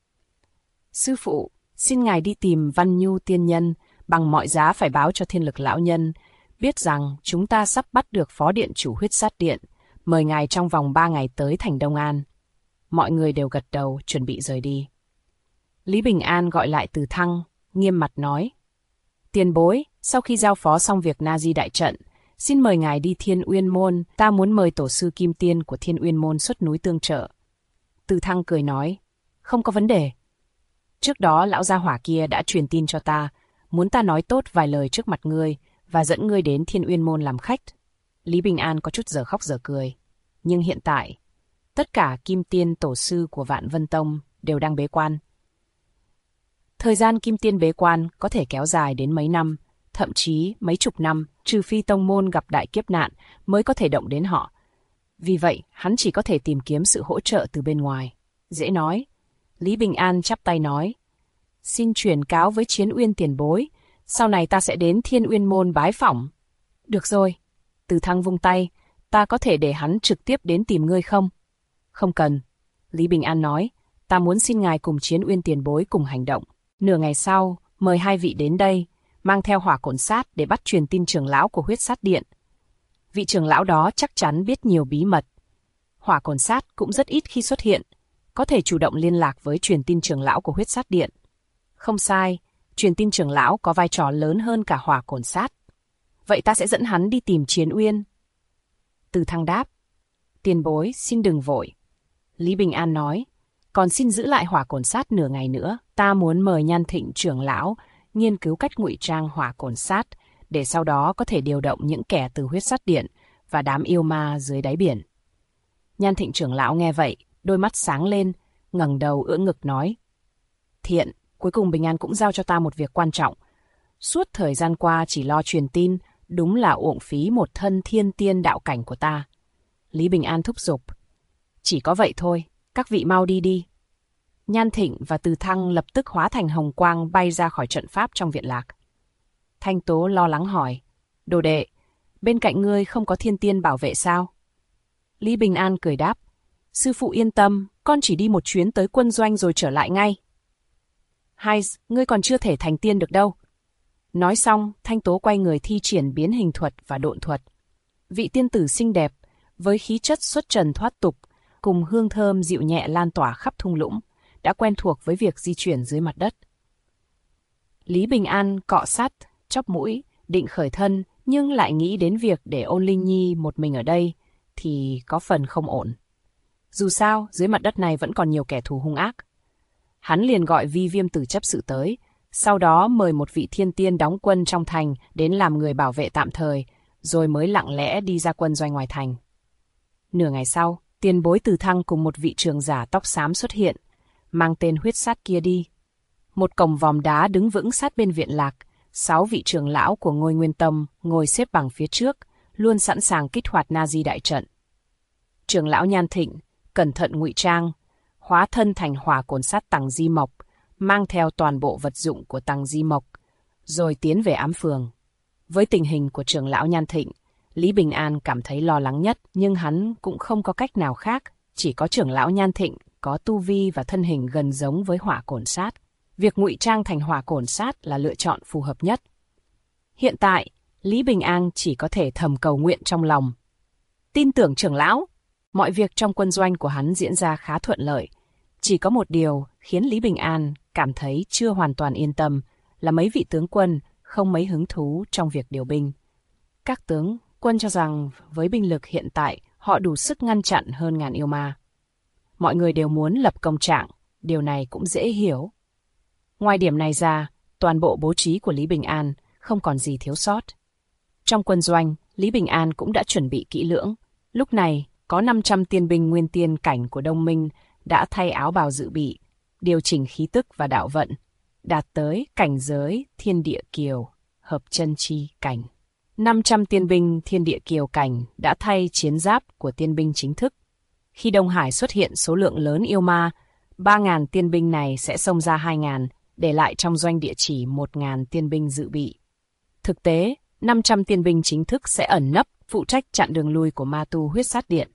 S2: Sư phụ, xin ngài đi tìm Văn Nhu tiên nhân, bằng mọi giá phải báo cho Thiên Lực lão nhân, biết rằng chúng ta sắp bắt được phó điện chủ huyết sát điện, mời ngài trong vòng 3 ngày tới Thành Đông An. Mọi người đều gật đầu, chuẩn bị rời đi. Lý Bình An gọi lại Từ Thăng, nghiêm mặt nói. Tiền bối, sau khi giao phó xong việc Nazi đại trận, xin mời ngài đi Thiên Uyên Môn, ta muốn mời tổ sư Kim Tiên của Thiên Uyên Môn xuất núi tương trợ. Từ Thăng cười nói, không có vấn đề. Trước đó lão gia hỏa kia đã truyền tin cho ta, muốn ta nói tốt vài lời trước mặt ngươi và dẫn ngươi đến Thiên Uyên Môn làm khách. Lý Bình An có chút giờ khóc giờ cười. Nhưng hiện tại, tất cả Kim Tiên tổ sư của Vạn Vân Tông đều đang bế quan. Thời gian Kim Tiên bế quan có thể kéo dài đến mấy năm, thậm chí mấy chục năm, trừ phi tông môn gặp đại kiếp nạn mới có thể động đến họ. Vì vậy, hắn chỉ có thể tìm kiếm sự hỗ trợ từ bên ngoài. Dễ nói. Lý Bình An chắp tay nói, xin truyền cáo với Chiến Uyên tiền bối, sau này ta sẽ đến Thiên Uyên Môn bái phỏng. Được rồi. Từ Thăng vung tay, ta có thể để hắn trực tiếp đến tìm ngươi không? Không cần. Lý Bình An nói, ta muốn xin ngài cùng Chiến Uyên tiền bối cùng hành động. Nửa ngày sau, mời 2 vị đến đây, mang theo hỏa cổn sát để bắt truyền tin trưởng lão của huyết sát điện. Vị trưởng lão đó chắc chắn biết nhiều bí mật. Hỏa cổn sát cũng rất ít khi xuất hiện, có thể chủ động liên lạc với truyền tin trưởng lão của huyết sát điện. Không sai, truyền tin trưởng lão có vai trò lớn hơn cả hỏa cổn sát. Vậy ta sẽ dẫn hắn đi tìm Chiến Uyên. Từ Thăng đáp, tiền bối xin đừng vội. Lý Bình An nói, còn xin giữ lại hỏa cổn sát nửa ngày nữa, ta muốn mời Nhan Thịnh trưởng lão nghiên cứu cách ngụy trang hỏa cổn sát, để sau đó có thể điều động những kẻ từ huyết sát điện và đám yêu ma dưới đáy biển. Nhan Thịnh trưởng lão nghe vậy, đôi mắt sáng lên, ngẩng đầu ưỡn ngực nói. Thiện, cuối cùng Bình An cũng giao cho ta một việc quan trọng. Suốt thời gian qua chỉ lo truyền tin, đúng là uổng phí một thân thiên tiên đạo cảnh của ta. Lý Bình An thúc giục. Chỉ có vậy thôi, các vị mau đi đi. Nhan Thịnh và Từ Thăng lập tức hóa thành hồng quang bay ra khỏi trận pháp trong viện lạc. Thanh Tố lo lắng hỏi. Đồ đệ, bên cạnh ngươi không có thiên tiên bảo vệ sao? Lý Bình An cười đáp. Sư phụ yên tâm, con chỉ đi một chuyến tới quân doanh rồi trở lại ngay. Hai, ngươi còn chưa thể thành tiên được đâu. Nói xong, Thanh Tố quay người thi triển biến hình thuật và độn thuật. Vị tiên tử xinh đẹp, với khí chất xuất trần thoát tục, cùng hương thơm dịu nhẹ lan tỏa khắp thung lũng, đã quen thuộc với việc di chuyển dưới mặt đất. Lý Bình An cọ sát, chóp mũi, định khởi thân, nhưng lại nghĩ đến việc để Ôn Linh Nhi một mình ở đây, thì có phần không ổn. Dù sao, dưới mặt đất này vẫn còn nhiều kẻ thù hung ác. Hắn liền gọi Vi Viêm Tử chấp sự tới, sau đó mời một vị thiên tiên đóng quân trong thành đến làm người bảo vệ tạm thời, rồi mới lặng lẽ đi ra quân doanh ngoài thành. Nửa ngày sau, tiền bối Từ Thăng cùng một vị trưởng giả tóc xám xuất hiện, mang tên huyết sát kia đi. Một cổng vòm đá đứng vững sát bên viện lạc, 6 vị trưởng lão của ngôi Nguyên Tông ngồi xếp bằng phía trước, luôn sẵn sàng kích hoạt Na-di đại trận. Trưởng lão Nhan Thịnh cẩn thận ngụy trang, hóa thân thành hỏa cồn sát Tằng Di Mộc, mang theo toàn bộ vật dụng của Tằng Di Mộc, rồi tiến về ám phường. Với tình hình của trưởng lão Nhan Thịnh, Lý Bình An cảm thấy lo lắng nhất, nhưng hắn cũng không có cách nào khác, chỉ có trưởng lão Nhan Thịnh có tu vi và thân hình gần giống với hỏa cồn sát. Việc ngụy trang thành hỏa cồn sát là lựa chọn phù hợp nhất. Hiện tại, Lý Bình An chỉ có thể thầm cầu nguyện trong lòng. Tin tưởng trưởng lão, mọi việc trong quân doanh của hắn diễn ra khá thuận lợi. Chỉ có một điều khiến Lý Bình An cảm thấy chưa hoàn toàn yên tâm là mấy vị tướng quân không mấy hứng thú trong việc điều binh. Các tướng quân cho rằng với binh lực hiện tại họ đủ sức ngăn chặn hơn ngàn yêu ma. Mọi người đều muốn lập công trạng, điều này cũng dễ hiểu. Ngoài điểm này ra, toàn bộ bố trí của Lý Bình An không còn gì thiếu sót. Trong quân doanh, Lý Bình An cũng đã chuẩn bị kỹ lưỡng. Lúc này, có 500 tiên binh nguyên tiên cảnh của Đông Minh đã thay áo bào dự bị, điều chỉnh khí tức và đạo vận, đạt tới cảnh giới thiên địa kiều, hợp chân chi cảnh. 500 tiên binh thiên địa kiều cảnh đã thay chiến giáp của tiên binh chính thức. Khi Đông Hải xuất hiện số lượng lớn yêu ma, 3.000 tiên binh này sẽ xông ra 2.000, để lại trong doanh địa chỉ 1.000 tiên binh dự bị. Thực tế, 500 tiên binh chính thức sẽ ẩn nấp, phụ trách chặn đường lui của ma tu huyết sát điện.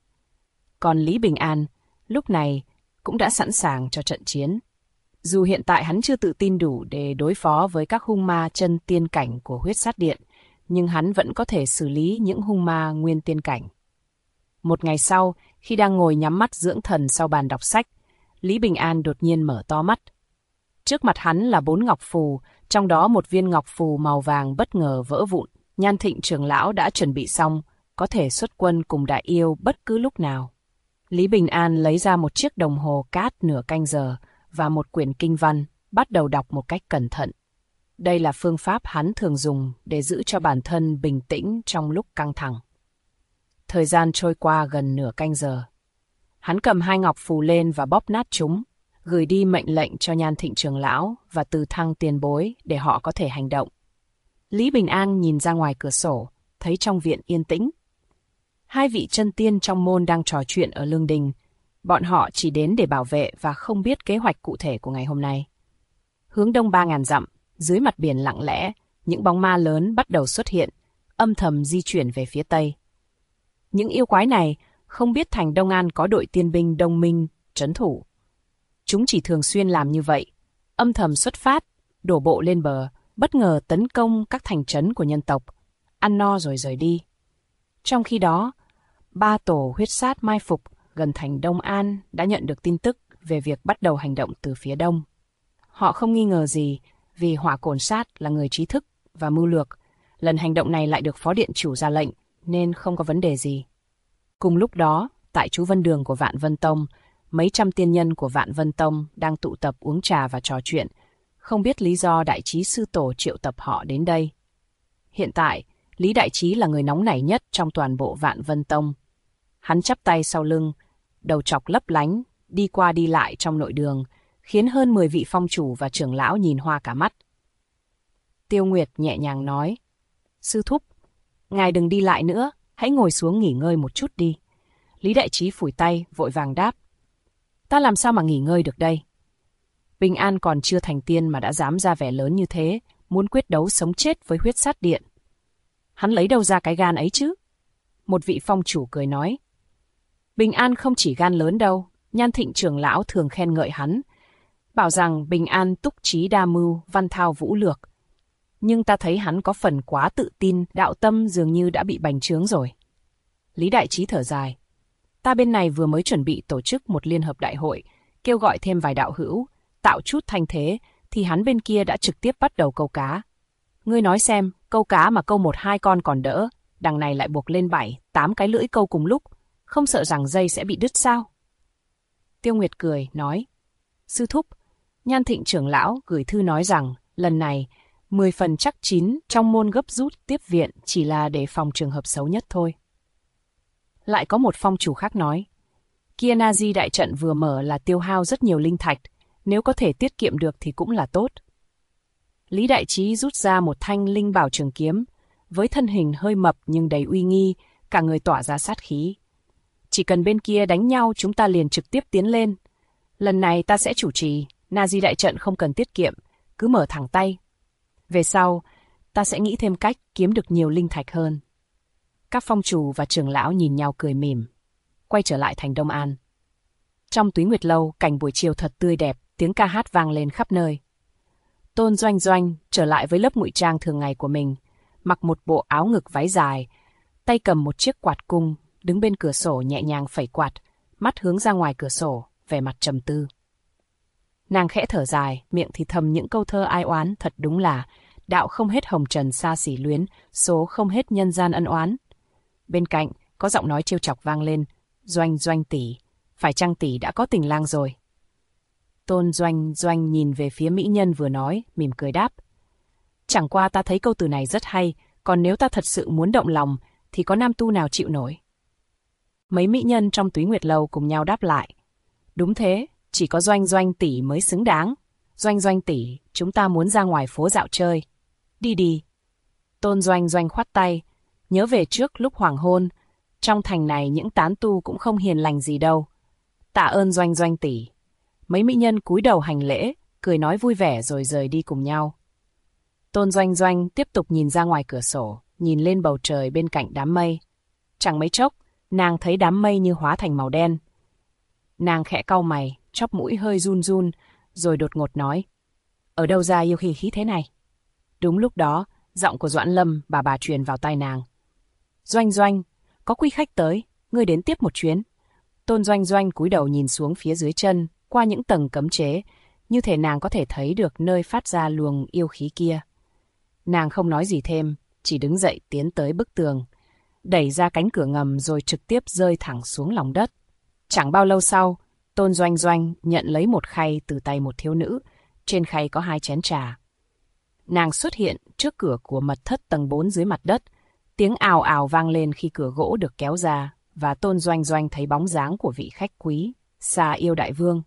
S2: Còn Lý Bình An, lúc này, cũng đã sẵn sàng cho trận chiến. Dù hiện tại hắn chưa tự tin đủ để đối phó với các hung ma chân tiên cảnh của huyết sát điện, nhưng hắn vẫn có thể xử lý những hung ma nguyên tiên cảnh. Một ngày sau, khi đang ngồi nhắm mắt dưỡng thần sau bàn đọc sách, Lý Bình An đột nhiên mở to mắt. Trước mặt hắn là 4 ngọc phù, trong đó một viên ngọc phù màu vàng bất ngờ vỡ vụn. Nhan Thịnh trưởng lão đã chuẩn bị xong, có thể xuất quân cùng đại yêu bất cứ lúc nào. Lý Bình An lấy ra một chiếc đồng hồ cát nửa canh giờ và một quyển kinh văn, bắt đầu đọc một cách cẩn thận. Đây là phương pháp hắn thường dùng để giữ cho bản thân bình tĩnh trong lúc căng thẳng. Thời gian trôi qua gần nửa canh giờ. Hắn cầm 2 ngọc phù lên và bóp nát chúng, gửi đi mệnh lệnh cho Nhan Thịnh trưởng lão và Từ Thăng tiền bối để họ có thể hành động. Lý Bình An nhìn ra ngoài cửa sổ, thấy trong viện yên tĩnh. 2 vị chân tiên trong môn đang trò chuyện ở lương đình. Bọn họ chỉ đến để bảo vệ và không biết kế hoạch cụ thể của ngày hôm nay. Hướng đông 3.000 dặm, dưới mặt biển lặng lẽ, những bóng ma lớn bắt đầu xuất hiện, âm thầm di chuyển về phía tây. Những yêu quái này không biết thành Đông An có đội tiên binh Đông Minh trấn thủ. Chúng chỉ thường xuyên làm như vậy, âm thầm xuất phát, đổ bộ lên bờ, bất ngờ tấn công các thành trấn của nhân tộc, ăn no rồi rời đi. Trong khi đó, 3 tổ huyết sát mai phục gần thành Đông An đã nhận được tin tức về việc bắt đầu hành động từ phía đông. Họ không nghi ngờ gì vì hỏa cồn sát là người trí thức và mưu lược. Lần hành động này lại được phó điện chủ ra lệnh nên không có vấn đề gì. Cùng lúc đó, tại Chú Vân Đường của Vạn Vân Tông, mấy trăm tiên nhân của Vạn Vân Tông đang tụ tập uống trà và trò chuyện, không biết lý do Đại Trí sư tổ triệu tập họ đến đây. Hiện tại, Lý Đại Trí là người nóng nảy nhất trong toàn bộ Vạn Vân Tông. Hắn chắp tay sau lưng, đầu trọc lấp lánh, đi qua đi lại trong nội đường, khiến hơn 10 vị phong chủ và trưởng lão nhìn hoa cả mắt. Tiêu Nguyệt nhẹ nhàng nói, sư thúc, ngài đừng đi lại nữa, hãy ngồi xuống nghỉ ngơi một chút đi. Lý Đại Trí phủi tay, vội vàng đáp, ta làm sao mà nghỉ ngơi được đây? Bình An còn chưa thành tiên mà đã dám ra vẻ lớn như thế, muốn quyết đấu sống chết với huyết sát điện. Hắn lấy đâu ra cái gan ấy chứ? Một vị phong chủ cười nói, Bình An không chỉ gan lớn đâu, Nhan Thịnh trưởng lão thường khen ngợi hắn, bảo rằng Bình An túc trí đa mưu, văn thao vũ lược. Nhưng ta thấy hắn có phần quá tự tin, đạo tâm dường như đã bị bành trướng rồi. Lý Đại Trí thở dài, ta bên này vừa mới chuẩn bị tổ chức một liên hợp đại hội, kêu gọi thêm vài đạo hữu, tạo chút thanh thế, thì hắn bên kia đã trực tiếp bắt đầu câu cá. Ngươi nói xem, câu cá mà câu 1-2 con còn đỡ, đằng này lại buộc lên 7-8 cái lưỡi câu cùng lúc, không sợ rằng dây sẽ bị đứt sao? Tiêu Nguyệt cười, nói, sư thúc, Nhan Thịnh trưởng lão gửi thư nói rằng, lần này, 10 phần chắc chín trong môn gấp rút tiếp viện chỉ là để phòng trường hợp xấu nhất thôi. Lại có một phong chủ khác nói, kia Na Di đại trận vừa mở là tiêu hao rất nhiều linh thạch, nếu có thể tiết kiệm được thì cũng là tốt. Lý Đại Trí rút ra một thanh linh bảo trường kiếm, với thân hình hơi mập nhưng đầy uy nghi, cả người tỏa ra sát khí. Chỉ cần bên kia đánh nhau chúng ta liền trực tiếp tiến lên. Lần này ta sẽ chủ trì, Na Di đại trận không cần tiết kiệm, cứ mở thẳng tay. Về sau, ta sẽ nghĩ thêm cách kiếm được nhiều linh thạch hơn. Các phong chủ và trưởng lão nhìn nhau cười mỉm, quay trở lại thành Đông An. Trong Túy Nguyệt Lâu, cảnh buổi chiều thật tươi đẹp, tiếng ca hát vang lên khắp nơi. Tôn Doanh Doanh trở lại với lớp ngụy trang thường ngày của mình, mặc một bộ áo ngực váy dài, tay cầm một chiếc quạt cung, đứng bên cửa sổ nhẹ nhàng phẩy quạt, mắt hướng ra ngoài cửa sổ, vẻ mặt trầm tư. Nàng khẽ thở dài, miệng thì thầm những câu thơ ai oán, thật đúng là đạo không hết hồng trần xa xỉ luyến, số không hết nhân gian ân oán. Bên cạnh, có giọng nói trêu chọc vang lên, Doanh Doanh tỷ, phải chăng tỷ đã có tình lang rồi? Tôn Doanh Doanh nhìn về phía mỹ nhân vừa nói, mỉm cười đáp. Chẳng qua ta thấy câu từ này rất hay, còn nếu ta thật sự muốn động lòng, thì có nam tu nào chịu nổi? Mấy mỹ nhân trong Túy Nguyệt Lâu cùng nhau đáp lại. Đúng thế, chỉ có Doanh Doanh tỷ mới xứng đáng. Doanh Doanh tỷ, chúng ta muốn ra ngoài phố dạo chơi. Đi đi. Tôn Doanh Doanh khoát tay, nhớ về trước lúc hoàng hôn, trong thành này những tán tu cũng không hiền lành gì đâu. Tạ ơn Doanh Doanh tỷ. Mấy mỹ nhân cúi đầu hành lễ, cười nói vui vẻ rồi rời đi cùng nhau. Tôn Doanh Doanh tiếp tục nhìn ra ngoài cửa sổ, nhìn lên bầu trời bên cạnh đám mây. Chẳng mấy chốc, nàng thấy đám mây như hóa thành màu đen. Nàng khẽ cau mày, chóp mũi hơi run run, rồi đột ngột nói, ở đâu ra yêu khí thế này? Đúng lúc đó, giọng của Doãn Lâm bà truyền vào tai nàng. Doanh Doanh, có quý khách tới, ngươi đến tiếp một chuyến. Tôn Doanh Doanh cúi đầu nhìn xuống phía dưới chân, qua những tầng cấm chế, như thể nàng có thể thấy được nơi phát ra luồng yêu khí kia. Nàng không nói gì thêm, chỉ đứng dậy tiến tới bức tường, đẩy ra cánh cửa ngầm rồi trực tiếp rơi thẳng xuống lòng đất. Chẳng bao lâu sau, Tôn Doanh Doanh nhận lấy một khay từ tay một thiếu nữ, trên khay có 2 chén trà. Nàng xuất hiện trước cửa của mật thất tầng 4 dưới mặt đất, tiếng ào ào vang lên khi cửa gỗ được kéo ra, và Tôn Doanh Doanh thấy bóng dáng của vị khách quý, Xà Yêu Đại Vương.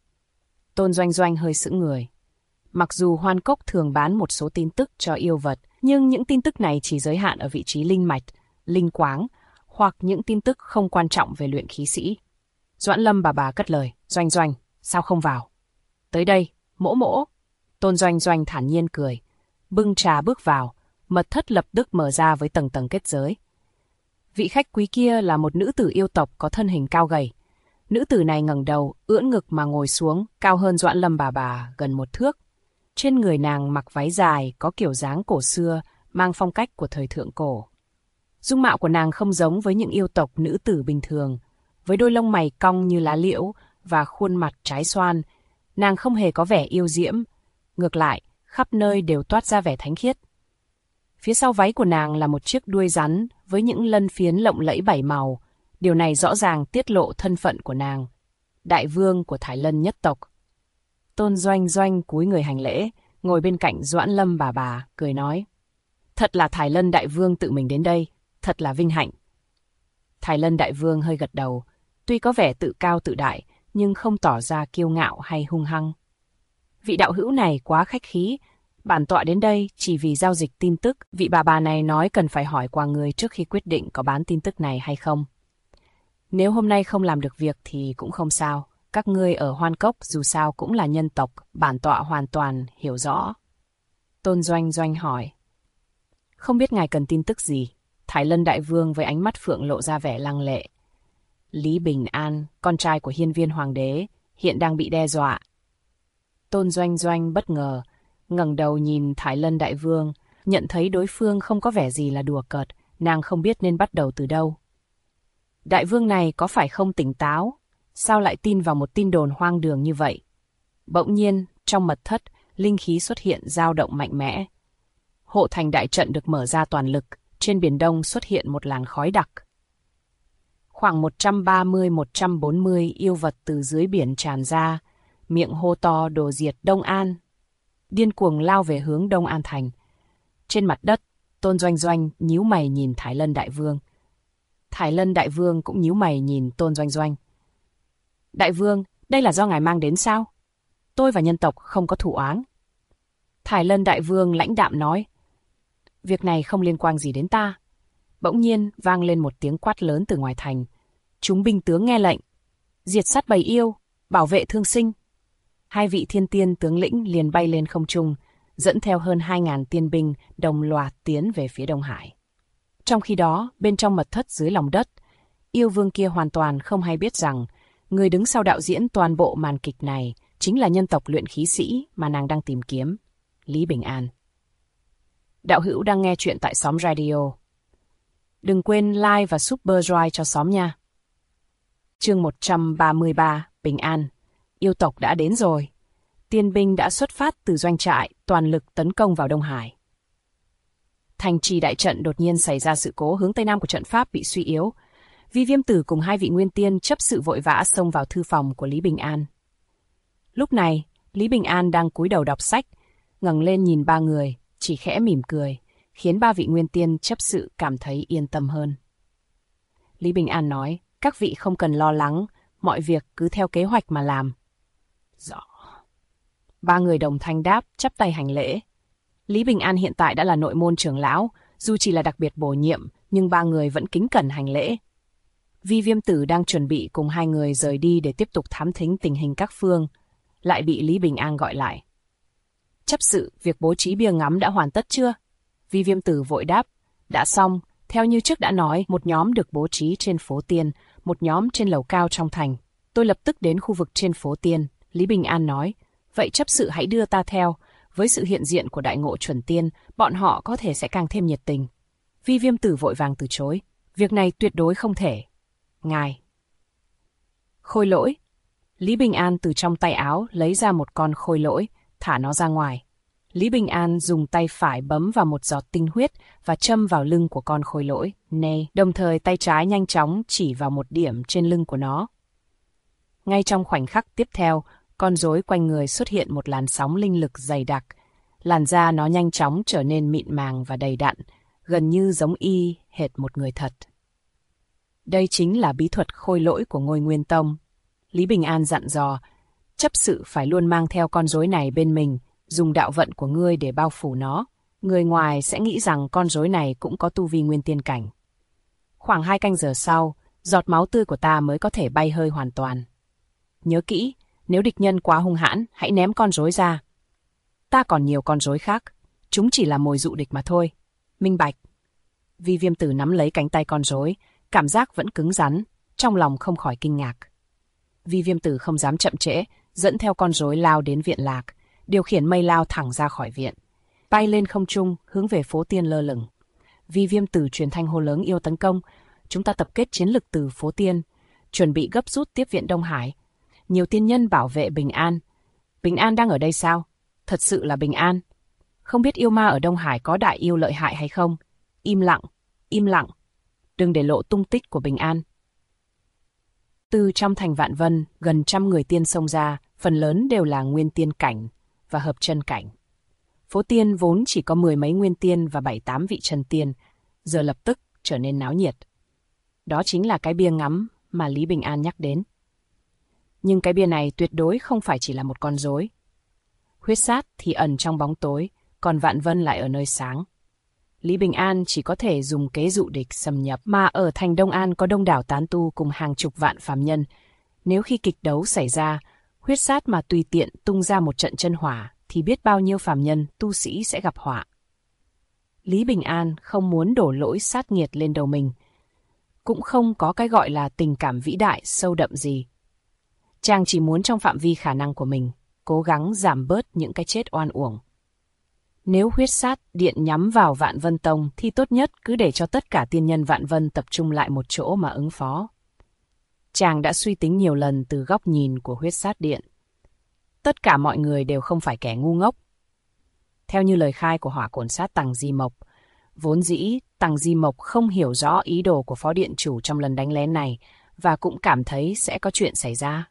S2: Tôn Doanh Doanh hơi sững người. Mặc dù Hoan Cốc thường bán một số tin tức cho yêu vật, nhưng những tin tức này chỉ giới hạn ở vị trí linh mạch, linh quáng, hoặc những tin tức không quan trọng về luyện khí sĩ. Doãn Lâm bà cất lời, Doanh Doanh, sao không vào? Tới đây, mỗ mỗ. Tôn Doanh Doanh thản nhiên cười, bưng trà bước vào, mật thất lập tức mở ra với tầng tầng kết giới. Vị khách quý kia là một nữ tử yêu tộc có thân hình cao gầy. Nữ tử này ngẩng đầu, ưỡn ngực mà ngồi xuống, cao hơn Doãn Lâm bà gần 1 thước. Trên người nàng mặc váy dài, có kiểu dáng cổ xưa, mang phong cách của thời thượng cổ. Dung mạo của nàng không giống với những yêu tộc nữ tử bình thường, với đôi lông mày cong như lá liễu và khuôn mặt trái xoan, nàng không hề có vẻ yêu diễm, ngược lại, khắp nơi đều toát ra vẻ thánh khiết. Phía sau váy của nàng là một chiếc đuôi rắn với những lân phiến lộng lẫy 7 màu, điều này rõ ràng tiết lộ thân phận của nàng, đại vương của Thái Lân nhất tộc. Tôn Doanh Doanh cúi người hành lễ, ngồi bên cạnh Doãn Lâm bà, cười nói, thật là Thái Lân đại vương tự mình đến đây, thật là vinh hạnh. Thái Lân đại vương hơi gật đầu, tuy có vẻ tự cao tự đại, nhưng không tỏ ra kiêu ngạo hay hung hăng. Vị đạo hữu này quá khách khí, bản tọa đến đây chỉ vì giao dịch tin tức. Vị bà này nói cần phải hỏi qua người trước khi quyết định có bán tin tức này hay không. Nếu hôm nay không làm được việc thì cũng không sao. Các ngươi ở Hoan Cốc dù sao cũng là nhân tộc, bản tọa hoàn toàn hiểu rõ. Tôn Doanh Doanh hỏi. Không biết ngài cần tin tức gì? Thái Lân Đại Vương với ánh mắt phượng lộ ra vẻ lăng lệ. Lý Bình An, con trai của hiên viên hoàng đế, hiện đang bị đe dọa. Tôn Doanh Doanh bất ngờ, ngẩng đầu nhìn Thái Lân Đại Vương, nhận thấy đối phương không có vẻ gì là đùa cợt, nàng không biết nên bắt đầu từ đâu. Đại vương này có phải không tỉnh táo? Sao lại tin vào một tin đồn hoang đường như vậy? Bỗng nhiên, trong mật thất, linh khí xuất hiện dao động mạnh mẽ. Hộ thành đại trận được mở ra toàn lực, trên biển Đông xuất hiện một làn khói đặc. Khoảng 130-140 yêu vật từ dưới biển tràn ra, miệng hô to đồ diệt Đông An. Điên cuồng lao về hướng Đông An thành. Trên mặt đất, Tôn Doanh Doanh nhíu mày nhìn Thái Lân Đại Vương. Thái Lân Đại Vương cũng nhíu mày nhìn Tôn Doanh Doanh. Đại Vương, đây là do ngài mang đến sao? Tôi và nhân tộc không có thù oán. Thái Lân Đại Vương lãnh đạm nói. Việc này không liên quan gì đến ta. Bỗng nhiên vang lên một tiếng quát lớn từ ngoài thành. Chúng binh tướng nghe lệnh. Diệt sát bầy yêu, bảo vệ thương sinh. Hai vị thiên tiên tướng lĩnh liền bay lên không trung, dẫn theo hơn 2.000 tiên binh đồng loạt tiến về phía Đông Hải. Trong khi đó, bên trong mật thất dưới lòng đất, yêu vương kia hoàn toàn không hay biết rằng người đứng sau đạo diễn toàn bộ màn kịch này chính là nhân tộc luyện khí sĩ mà nàng đang tìm kiếm, Lý Bình An. Đạo hữu đang nghe chuyện tại Xóm Radio. Đừng quên like và Super Joy cho xóm nha. Chương 133, Bình An. Yêu tộc đã đến rồi. Tiên binh đã xuất phát từ doanh trại, toàn lực tấn công vào Đông Hải. Thành trì đại trận đột nhiên xảy ra sự cố, hướng tây nam của trận pháp bị suy yếu. Vi Viêm Tử cùng hai vị nguyên tiên chấp sự vội vã xông vào thư phòng của Lý Bình An. Lúc này, Lý Bình An đang cúi đầu đọc sách, ngẩng lên nhìn ba người, chỉ khẽ mỉm cười, khiến ba vị nguyên tiên chấp sự cảm thấy yên tâm hơn. Lý Bình An nói, các vị không cần lo lắng, mọi việc cứ theo kế hoạch mà làm. Rõ. Ba người đồng thanh đáp, chắp tay hành lễ. Lý Bình An hiện tại đã là nội môn trưởng lão, dù chỉ là đặc biệt bổ nhiệm, nhưng ba người vẫn kính cẩn hành lễ. Vi Viêm Tử đang chuẩn bị cùng hai người rời đi để tiếp tục thám thính tình hình các phương, lại bị Lý Bình An gọi lại. Chấp sự, việc bố trí bia ngắm đã hoàn tất chưa? Vi Viêm Tử vội đáp, đã xong, theo như trước đã nói, một nhóm được bố trí trên phố Tiên, một nhóm trên lầu cao trong thành. Tôi lập tức đến khu vực trên phố Tiên, Lý Bình An nói, vậy chấp sự hãy đưa ta theo, với sự hiện diện của đại ngộ chuẩn tiên, bọn họ có thể sẽ càng thêm nhiệt tình. Vi Viêm Tử vội vàng từ chối, việc này tuyệt đối không thể. Ngài. Khôi lỗi. Lý Bình An từ trong tay áo lấy ra một con khôi lỗi, thả nó ra ngoài. Lý Bình An dùng tay phải bấm vào một giọt tinh huyết và châm vào lưng của con khôi lỗi, nê, đồng thời tay trái nhanh chóng chỉ vào một điểm trên lưng của nó. Ngay trong khoảnh khắc tiếp theo, con rối quanh người xuất hiện một làn sóng linh lực dày đặc. Làn da nó nhanh chóng trở nên mịn màng và đầy đặn, gần như giống y hệt một người thật. Đây chính là bí thuật khôi lỗi của Ngôi Nguyên Tông. Lý Bình An dặn dò, chấp sự phải luôn mang theo con rối này bên mình, dùng đạo vận của ngươi để bao phủ nó. Người ngoài sẽ nghĩ rằng con rối này cũng có tu vi nguyên tiên cảnh. Khoảng 2 canh giờ sau, giọt máu tươi của ta mới có thể bay hơi hoàn toàn. Nhớ kỹ, nếu địch nhân quá hung hãn, hãy ném con rối ra. Ta còn nhiều con rối khác, chúng chỉ là mồi dụ địch mà thôi. Minh bạch. Vi Viêm Tử nắm lấy cánh tay con rối, cảm giác vẫn cứng rắn, trong lòng không khỏi kinh ngạc. Vi Viêm Tử không dám chậm trễ, dẫn theo con rối lao đến viện lạc, điều khiển mây lao thẳng ra khỏi viện, bay lên không trung, hướng về phố Tiên lơ lửng. Vi Viêm Tử truyền thanh hô lớn yêu tấn công, chúng ta tập kết chiến lực từ phố Tiên, chuẩn bị gấp rút tiếp viện Đông Hải. Nhiều tiên nhân bảo vệ Bình An. Bình An đang ở đây sao? Thật sự là Bình An. Không biết yêu ma ở Đông Hải có đại yêu lợi hại hay không? Im lặng, im lặng. Đừng để lộ tung tích của Bình An. Từ trong thành Vạn Vân, gần 100 người tiên xông ra, phần lớn đều là nguyên tiên cảnh và hợp chân cảnh. Phố Tiên vốn chỉ có 10 mấy nguyên tiên và 7-8 vị chân tiên, giờ lập tức trở nên náo nhiệt. Đó chính là cái bia ngắm mà Lý Bình An nhắc đến. Nhưng cái bia này tuyệt đối không phải chỉ là một con rối. Huyết sát thì ẩn trong bóng tối, còn Vạn Vân lại ở nơi sáng. Lý Bình An chỉ có thể dùng kế dụ địch xâm nhập, mà ở thành Đông An có đông đảo tán tu cùng hàng chục vạn phàm nhân. Nếu khi kịch đấu xảy ra, huyết sát mà tùy tiện tung ra một trận chân hỏa, thì biết bao nhiêu phàm nhân, tu sĩ sẽ gặp họa. Lý Bình An không muốn đổ lỗi sát nghiệt lên đầu mình. Cũng không có cái gọi là tình cảm vĩ đại sâu đậm gì. Chàng chỉ muốn trong phạm vi khả năng của mình, cố gắng giảm bớt những cái chết oan uổng. Nếu huyết sát điện nhắm vào Vạn Vân Tông thì tốt nhất cứ để cho tất cả tiên nhân Vạn Vân tập trung lại một chỗ mà ứng phó. Chàng đã suy tính nhiều lần từ góc nhìn của huyết sát điện. Tất cả mọi người đều không phải kẻ ngu ngốc. Theo như lời khai của hỏa cổn sát Tằng Di Mộc, vốn dĩ Tằng Di Mộc không hiểu rõ ý đồ của phó điện chủ trong lần đánh lén này và cũng cảm thấy sẽ có chuyện xảy ra.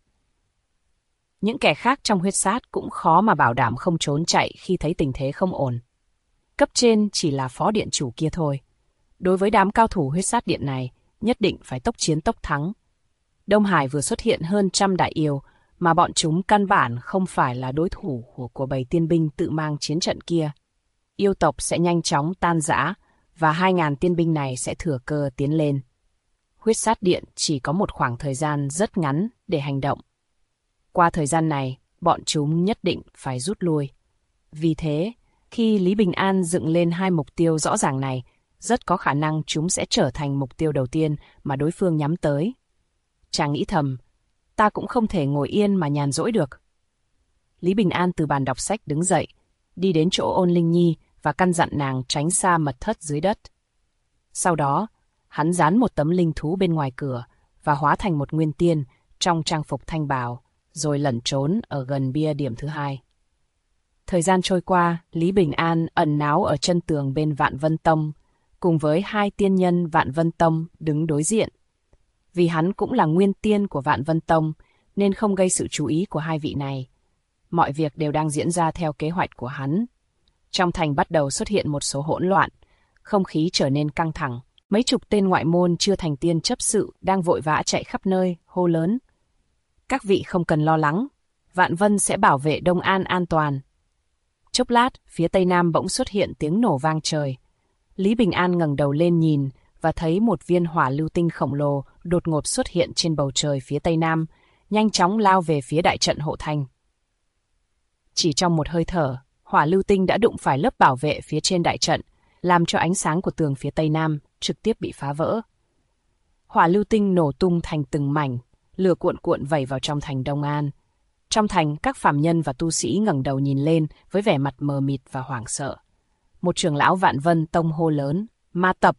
S2: Những kẻ khác trong huyết sát cũng khó mà bảo đảm không trốn chạy khi thấy tình thế không ổn. Cấp trên chỉ là phó điện chủ kia thôi. Đối với đám cao thủ huyết sát điện này, nhất định phải tốc chiến tốc thắng. Đông Hải vừa xuất hiện hơn 100 đại yêu, mà bọn chúng căn bản không phải là đối thủ của bầy tiên binh tự mang chiến trận kia. Yêu tộc sẽ nhanh chóng tan rã, và 2.000 tiên binh này sẽ thừa cơ tiến lên. Huyết sát điện chỉ có một khoảng thời gian rất ngắn để hành động. Qua thời gian này, bọn chúng nhất định phải rút lui. Vì thế, khi Lý Bình An dựng lên 2 mục tiêu rõ ràng này, rất có khả năng chúng sẽ trở thành mục tiêu đầu tiên mà đối phương nhắm tới. Chàng nghĩ thầm, ta cũng không thể ngồi yên mà nhàn rỗi được. Lý Bình An từ bàn đọc sách đứng dậy, đi đến chỗ Ôn Linh Nhi và căn dặn nàng tránh xa mật thất dưới đất. Sau đó, hắn dán một tấm linh thú bên ngoài cửa và hóa thành một nguyên tiên trong trang phục thanh bào, rồi lẩn trốn ở gần bia điểm thứ 2. Thời gian trôi qua, Lý Bình An ẩn náu ở chân tường bên Vạn Vân Tông, cùng với 2 tiên nhân Vạn Vân Tông đứng đối diện. Vì hắn cũng là nguyên tiên của Vạn Vân Tông, nên không gây sự chú ý của 2 vị này. Mọi việc đều đang diễn ra theo kế hoạch của hắn. Trong thành bắt đầu xuất hiện một số hỗn loạn, không khí trở nên căng thẳng. Mấy chục tên ngoại môn chưa thành tiên chấp sự đang vội vã chạy khắp nơi, hô lớn. Các vị không cần lo lắng, Vạn Vân sẽ bảo vệ Đông An an toàn. Chốc lát, phía tây nam bỗng xuất hiện tiếng nổ vang trời. Lý Bình An ngẩng đầu lên nhìn và thấy một viên hỏa lưu tinh khổng lồ đột ngột xuất hiện trên bầu trời phía tây nam, nhanh chóng lao về phía đại trận hộ thành. Chỉ trong một hơi thở, hỏa lưu tinh đã đụng phải lớp bảo vệ phía trên đại trận, làm cho ánh sáng của tường phía tây nam trực tiếp bị phá vỡ. Hỏa lưu tinh nổ tung thành từng mảnh, lửa cuộn cuộn vẩy vào trong thành Đông An. Trong thành, các phàm nhân và tu sĩ ngẩng đầu nhìn lên với vẻ mặt mờ mịt và hoảng sợ. Một trưởng lão Vạn Vân Tông hô lớn, ma tập.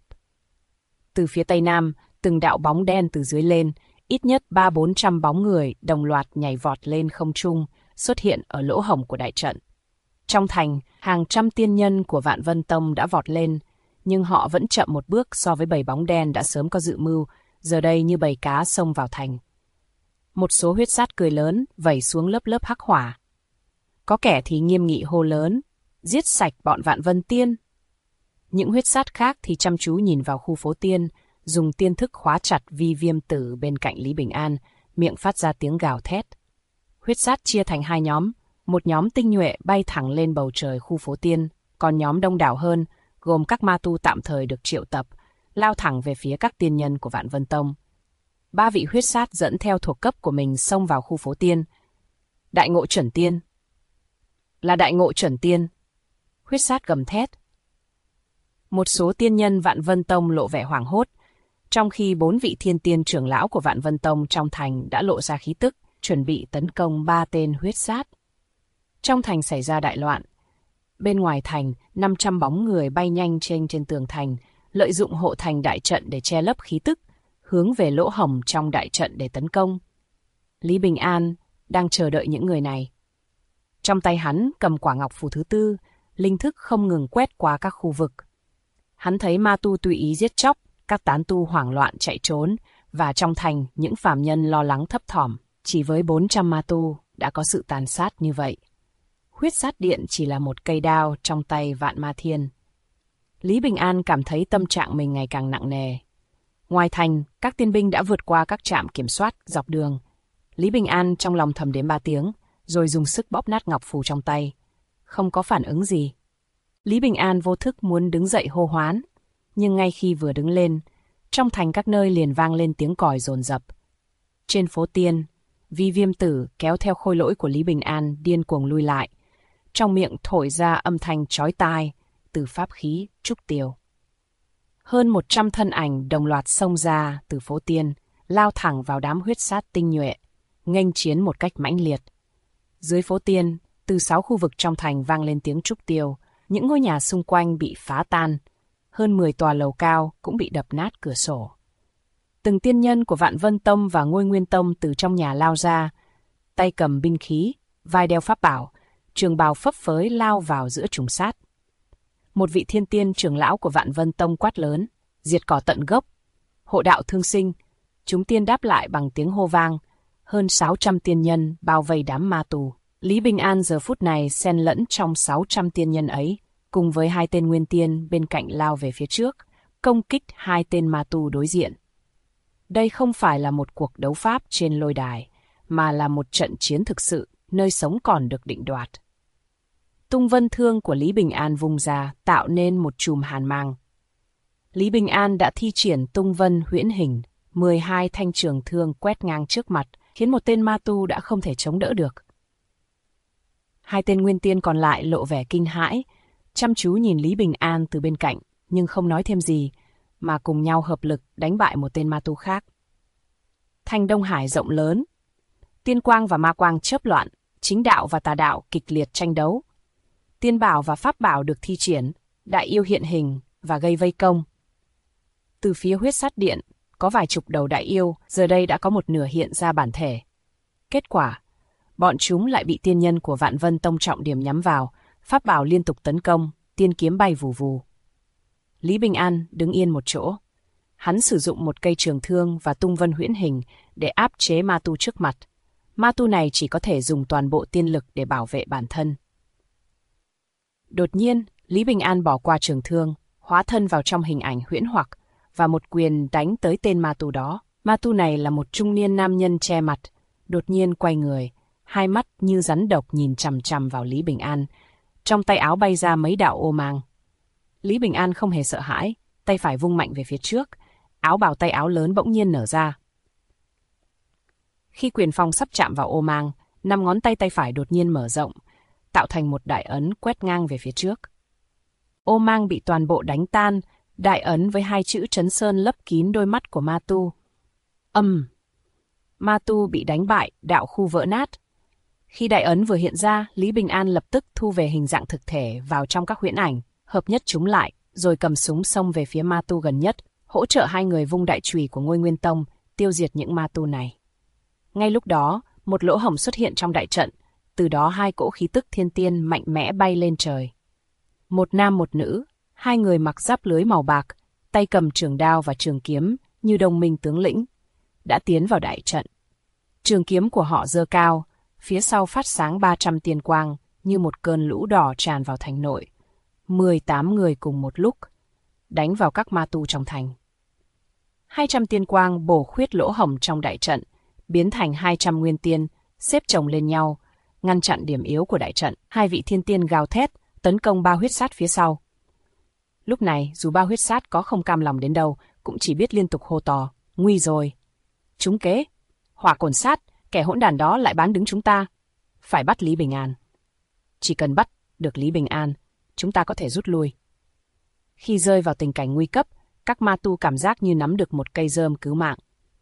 S2: Từ phía tây nam, từng đạo bóng đen từ dưới lên, ít nhất 300-400 bóng người đồng loạt nhảy vọt lên không trung, xuất hiện ở lỗ hổng của đại trận. Trong thành, hàng trăm tiên nhân của Vạn Vân Tông đã vọt lên, nhưng họ vẫn chậm một bước so với bầy bóng đen đã sớm có dự mưu, giờ đây như bầy cá xông vào thành. Một số huyết sát cười lớn, vẩy xuống lớp lớp hắc hỏa. Có kẻ thì nghiêm nghị hô lớn, giết sạch bọn Vạn Vân Tiên. Những huyết sát khác thì chăm chú nhìn vào khu phố tiên, dùng tiên thức khóa chặt Vi Viêm Tử bên cạnh Lý Bình An, miệng phát ra tiếng gào thét. Huyết sát chia thành 2 nhóm, một nhóm tinh nhuệ bay thẳng lên bầu trời khu phố tiên, còn nhóm đông đảo hơn, gồm các ma tu tạm thời được triệu tập, lao thẳng về phía các tiên nhân của Vạn Vân Tông. 3 vị huyết sát dẫn theo thuộc cấp của mình xông vào khu phố tiên. Đại ngộ chuẩn tiên. Là đại ngộ chuẩn tiên. Huyết sát gầm thét. Một số tiên nhân Vạn Vân Tông lộ vẻ hoảng hốt, trong khi 4 vị thiên tiên trưởng lão của Vạn Vân Tông trong thành đã lộ ra khí tức, chuẩn bị tấn công 3 tên huyết sát. Trong thành xảy ra đại loạn. Bên ngoài thành, 500 bóng người bay nhanh trên tường thành, lợi dụng hộ thành đại trận để che lấp khí tức, hướng về lỗ hổng trong đại trận để tấn công. Lý Bình An đang chờ đợi những người này. Trong tay hắn cầm quả ngọc phù thứ 4, linh thức không ngừng quét qua các khu vực. Hắn thấy ma tu tùy ý giết chóc, các tán tu hoảng loạn chạy trốn, và trong thành những phàm nhân lo lắng thấp thỏm. Chỉ với 400 ma tu đã có sự tàn sát như vậy. Huyết sát điện chỉ là một cây đao trong tay Vạn Ma Thiên. Lý Bình An cảm thấy tâm trạng mình ngày càng nặng nề. Ngoài thành, các tiên binh đã vượt qua các trạm kiểm soát dọc đường. Lý Bình An trong lòng thầm đếm 3 tiếng, rồi dùng sức bóp nát ngọc phù trong tay. Không có phản ứng gì. Lý Bình An vô thức muốn đứng dậy hô hoán, nhưng ngay khi vừa đứng lên, trong thành các nơi liền vang lên tiếng còi dồn dập. Trên phố Tiên, Vi Viêm Tử kéo theo khôi lỗi của Lý Bình An điên cuồng lui lại, trong miệng thổi ra âm thanh chói tai từ pháp khí trúc tiêu. Hơn 100 thân ảnh đồng loạt xông ra từ phố Tiên, lao thẳng vào đám huyết sát tinh nhuệ, nghênh chiến một cách mãnh liệt. Dưới phố Tiên, từ 6 khu vực trong thành vang lên tiếng trúc tiêu, những ngôi nhà xung quanh bị phá tan, hơn 10 tòa lầu cao cũng bị đập nát cửa sổ. Từng tiên nhân của Vạn Vân Tông và Ngôi Nguyên Tông từ trong nhà lao ra, tay cầm binh khí, vai đeo pháp bảo, trường bào phấp phới lao vào giữa trùng sát. Một vị thiên tiên trưởng lão của Vạn Vân Tông quát lớn, diệt cỏ tận gốc, hộ đạo thương sinh. Chúng tiên đáp lại bằng tiếng hô vang, hơn 600 tiên nhân bao vây đám ma tù. Lý Bình An giờ phút này xen lẫn trong 600 tiên nhân ấy, cùng với 2 tên nguyên tiên bên cạnh lao về phía trước, công kích 2 tên ma tù đối diện. Đây không phải là một cuộc đấu pháp trên lôi đài, mà là một trận chiến thực sự, nơi sống còn được định đoạt. Tung vân thương của Lý Bình An vung ra tạo nên một chùm hàn mang. Lý Bình An đã thi triển tung vân huyễn hình, 12 thanh trường thương quét ngang trước mặt, khiến một tên ma tu đã không thể chống đỡ được. 2 tên nguyên tiên còn lại lộ vẻ kinh hãi, chăm chú nhìn Lý Bình An từ bên cạnh, nhưng không nói thêm gì, mà cùng nhau hợp lực đánh bại một tên ma tu khác. Thành Đông Hải rộng lớn, tiên quang và ma quang chớp loạn, chính đạo và tà đạo kịch liệt tranh đấu. Tiên bảo và pháp bảo được thi triển, đại yêu hiện hình và gây vây công. Từ phía huyết sát điện, có vài chục đầu đại yêu, giờ đây đã có một nửa hiện ra bản thể. Kết quả, bọn chúng lại bị tiên nhân của Vạn Vân Tông trọng điểm nhắm vào, pháp bảo liên tục tấn công, tiên kiếm bay vù vù. Lý Bình An đứng yên một chỗ. Hắn sử dụng một cây trường thương và tung vân huyễn hình để áp chế ma tu trước mặt. Ma tu này chỉ có thể dùng toàn bộ tiên lực để bảo vệ bản thân. Đột nhiên, Lý Bình An bỏ qua trường thương, hóa thân vào trong hình ảnh huyễn hoặc và một quyền đánh tới tên ma tu đó. Ma tu này là một trung niên nam nhân che mặt, đột nhiên quay người, hai mắt như rắn độc nhìn chằm chằm vào Lý Bình An. Trong tay áo bay ra mấy đạo ô mang. Lý Bình An không hề sợ hãi, tay phải vung mạnh về phía trước, áo bào tay áo lớn bỗng nhiên nở ra. Khi quyền phong sắp chạm vào ô mang, 5 ngón tay tay phải đột nhiên mở rộng, tạo thành một đại ấn quét ngang về phía trước. Ô mang bị toàn bộ đánh tan, đại ấn với 2 chữ Trấn Sơn lấp kín đôi mắt của ma tu. Ma tu bị đánh bại, đạo khu vỡ nát. Khi đại ấn vừa hiện ra, Lý Bình An lập tức thu về hình dạng thực thể vào trong các huyễn ảnh, hợp nhất chúng lại, rồi cầm súng xông về phía ma tu gần nhất, hỗ trợ 2 người vung đại chùy của Ngôi Nguyên Tông, tiêu diệt những ma tu này. Ngay lúc đó, một lỗ hổng xuất hiện trong đại trận, từ đó 2 cỗ khí tức thiên tiên mạnh mẽ bay lên trời. Một nam một nữ, 2 người mặc giáp lưới màu bạc, tay cầm trường đao và trường kiếm như đồng minh tướng lĩnh, đã tiến vào đại trận. Trường kiếm của họ giơ cao, phía sau phát sáng 300 tiên quang như một cơn lũ đỏ tràn vào thành nội. 18 người cùng một lúc, đánh vào các ma tu trong thành. 200 tiên quang bổ khuyết lỗ hổng trong đại trận, biến thành 200 nguyên tiên, xếp chồng lên nhau, ngăn chặn điểm yếu của đại trận. 2 vị thiên tiên gào thét, tấn công 3 huyết sát phía sau. Lúc này, dù 3 huyết sát có không cam lòng đến đâu, cũng chỉ biết liên tục hô to, nguy rồi. Trúng kế, hỏa cổn sát, kẻ hỗn đản đó lại bán đứng chúng ta. Phải bắt Lý Bình An. Chỉ cần bắt được Lý Bình An, chúng ta có thể rút lui. Khi rơi vào tình cảnh nguy cấp, các ma tu cảm giác như nắm được một cây rơm cứu mạng.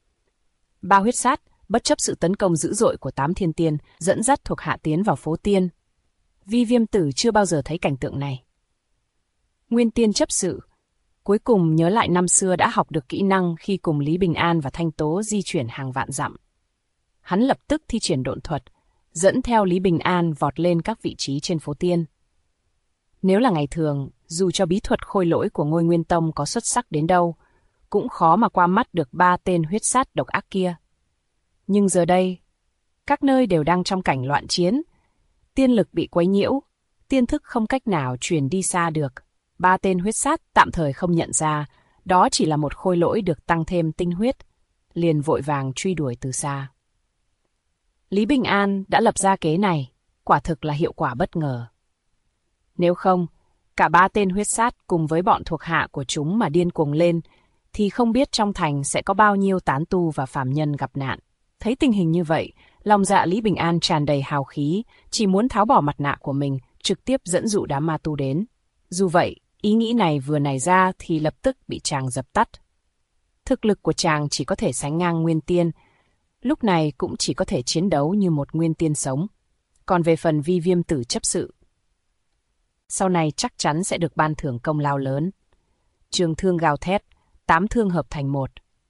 S2: 3 huyết sát, bất chấp sự tấn công dữ dội của 8 thiên tiên, dẫn dắt thuộc hạ tiến vào phố Tiên. Vi Viêm Tử chưa bao giờ thấy cảnh tượng này. Nguyên tiên chấp sự, cuối cùng nhớ lại năm xưa đã học được kỹ năng khi cùng Lý Bình An và Thanh Tố di chuyển hàng vạn dặm. Hắn lập tức thi triển độn thuật, dẫn theo Lý Bình An vọt lên các vị trí trên phố Tiên. Nếu là ngày thường, dù cho bí thuật khôi lỗi của Ngôi Nguyên Tông có xuất sắc đến đâu, cũng khó mà qua mắt được 3 tên huyết sát độc ác kia. Nhưng giờ đây, các nơi đều đang trong cảnh loạn chiến, tiên lực bị quấy nhiễu, tiên thức không cách nào truyền đi xa được. 3 tên huyết sát tạm thời không nhận ra, đó chỉ là một khôi lỗi được tăng thêm tinh huyết, liền vội vàng truy đuổi từ xa. Lý Bình An đã lập ra kế này, quả thực là hiệu quả bất ngờ. Nếu không, cả 3 tên huyết sát cùng với bọn thuộc hạ của chúng mà điên cuồng lên, thì không biết trong thành sẽ có bao nhiêu tán tu và phàm nhân gặp nạn. Thấy tình hình như vậy, lòng dạ Lý Bình An tràn đầy hào khí, chỉ muốn tháo bỏ mặt nạ của mình, trực tiếp dẫn dụ đám ma tu đến. Dù vậy, ý nghĩ này vừa nảy ra thì lập tức bị chàng dập tắt. Thực lực của chàng chỉ có thể sánh ngang Nguyên Tiên, lúc này cũng chỉ có thể chiến đấu như một Nguyên Tiên sống. Còn về phần Vi Viêm Tử chấp sự, sau này chắc chắn sẽ được ban thưởng công lao lớn. Trường thương gào thét, 8 thương hợp thành một.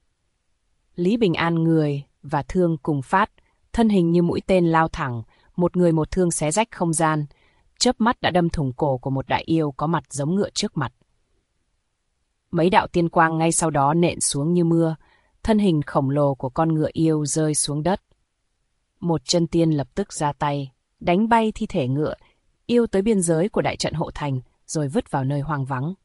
S2: Lý Bình An người và thương cùng phát, thân hình như mũi tên lao thẳng, một người một thương xé rách không gian, chớp mắt đã đâm thủng cổ của một đại yêu có mặt giống ngựa trước mặt. Mấy đạo tiên quang ngay sau đó nện xuống như mưa, thân hình khổng lồ của con ngựa yêu rơi xuống đất. Một chân tiên lập tức ra tay, đánh bay thi thể ngựa yêu tới biên giới của đại trận hộ thành, rồi vứt vào nơi hoang vắng.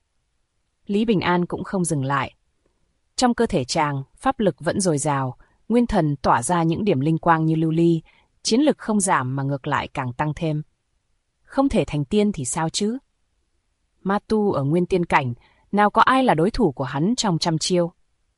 S2: Lý Bình An cũng không dừng lại. Trong cơ thể chàng, pháp lực vẫn dồi dào, nguyên thần tỏa ra những điểm linh quang như lưu ly, chiến lực không giảm mà ngược lại càng tăng thêm. Không thể thành tiên thì sao chứ? Ma tu ở nguyên tiên cảnh, nào có ai là đối thủ của hắn trong trăm chiêu.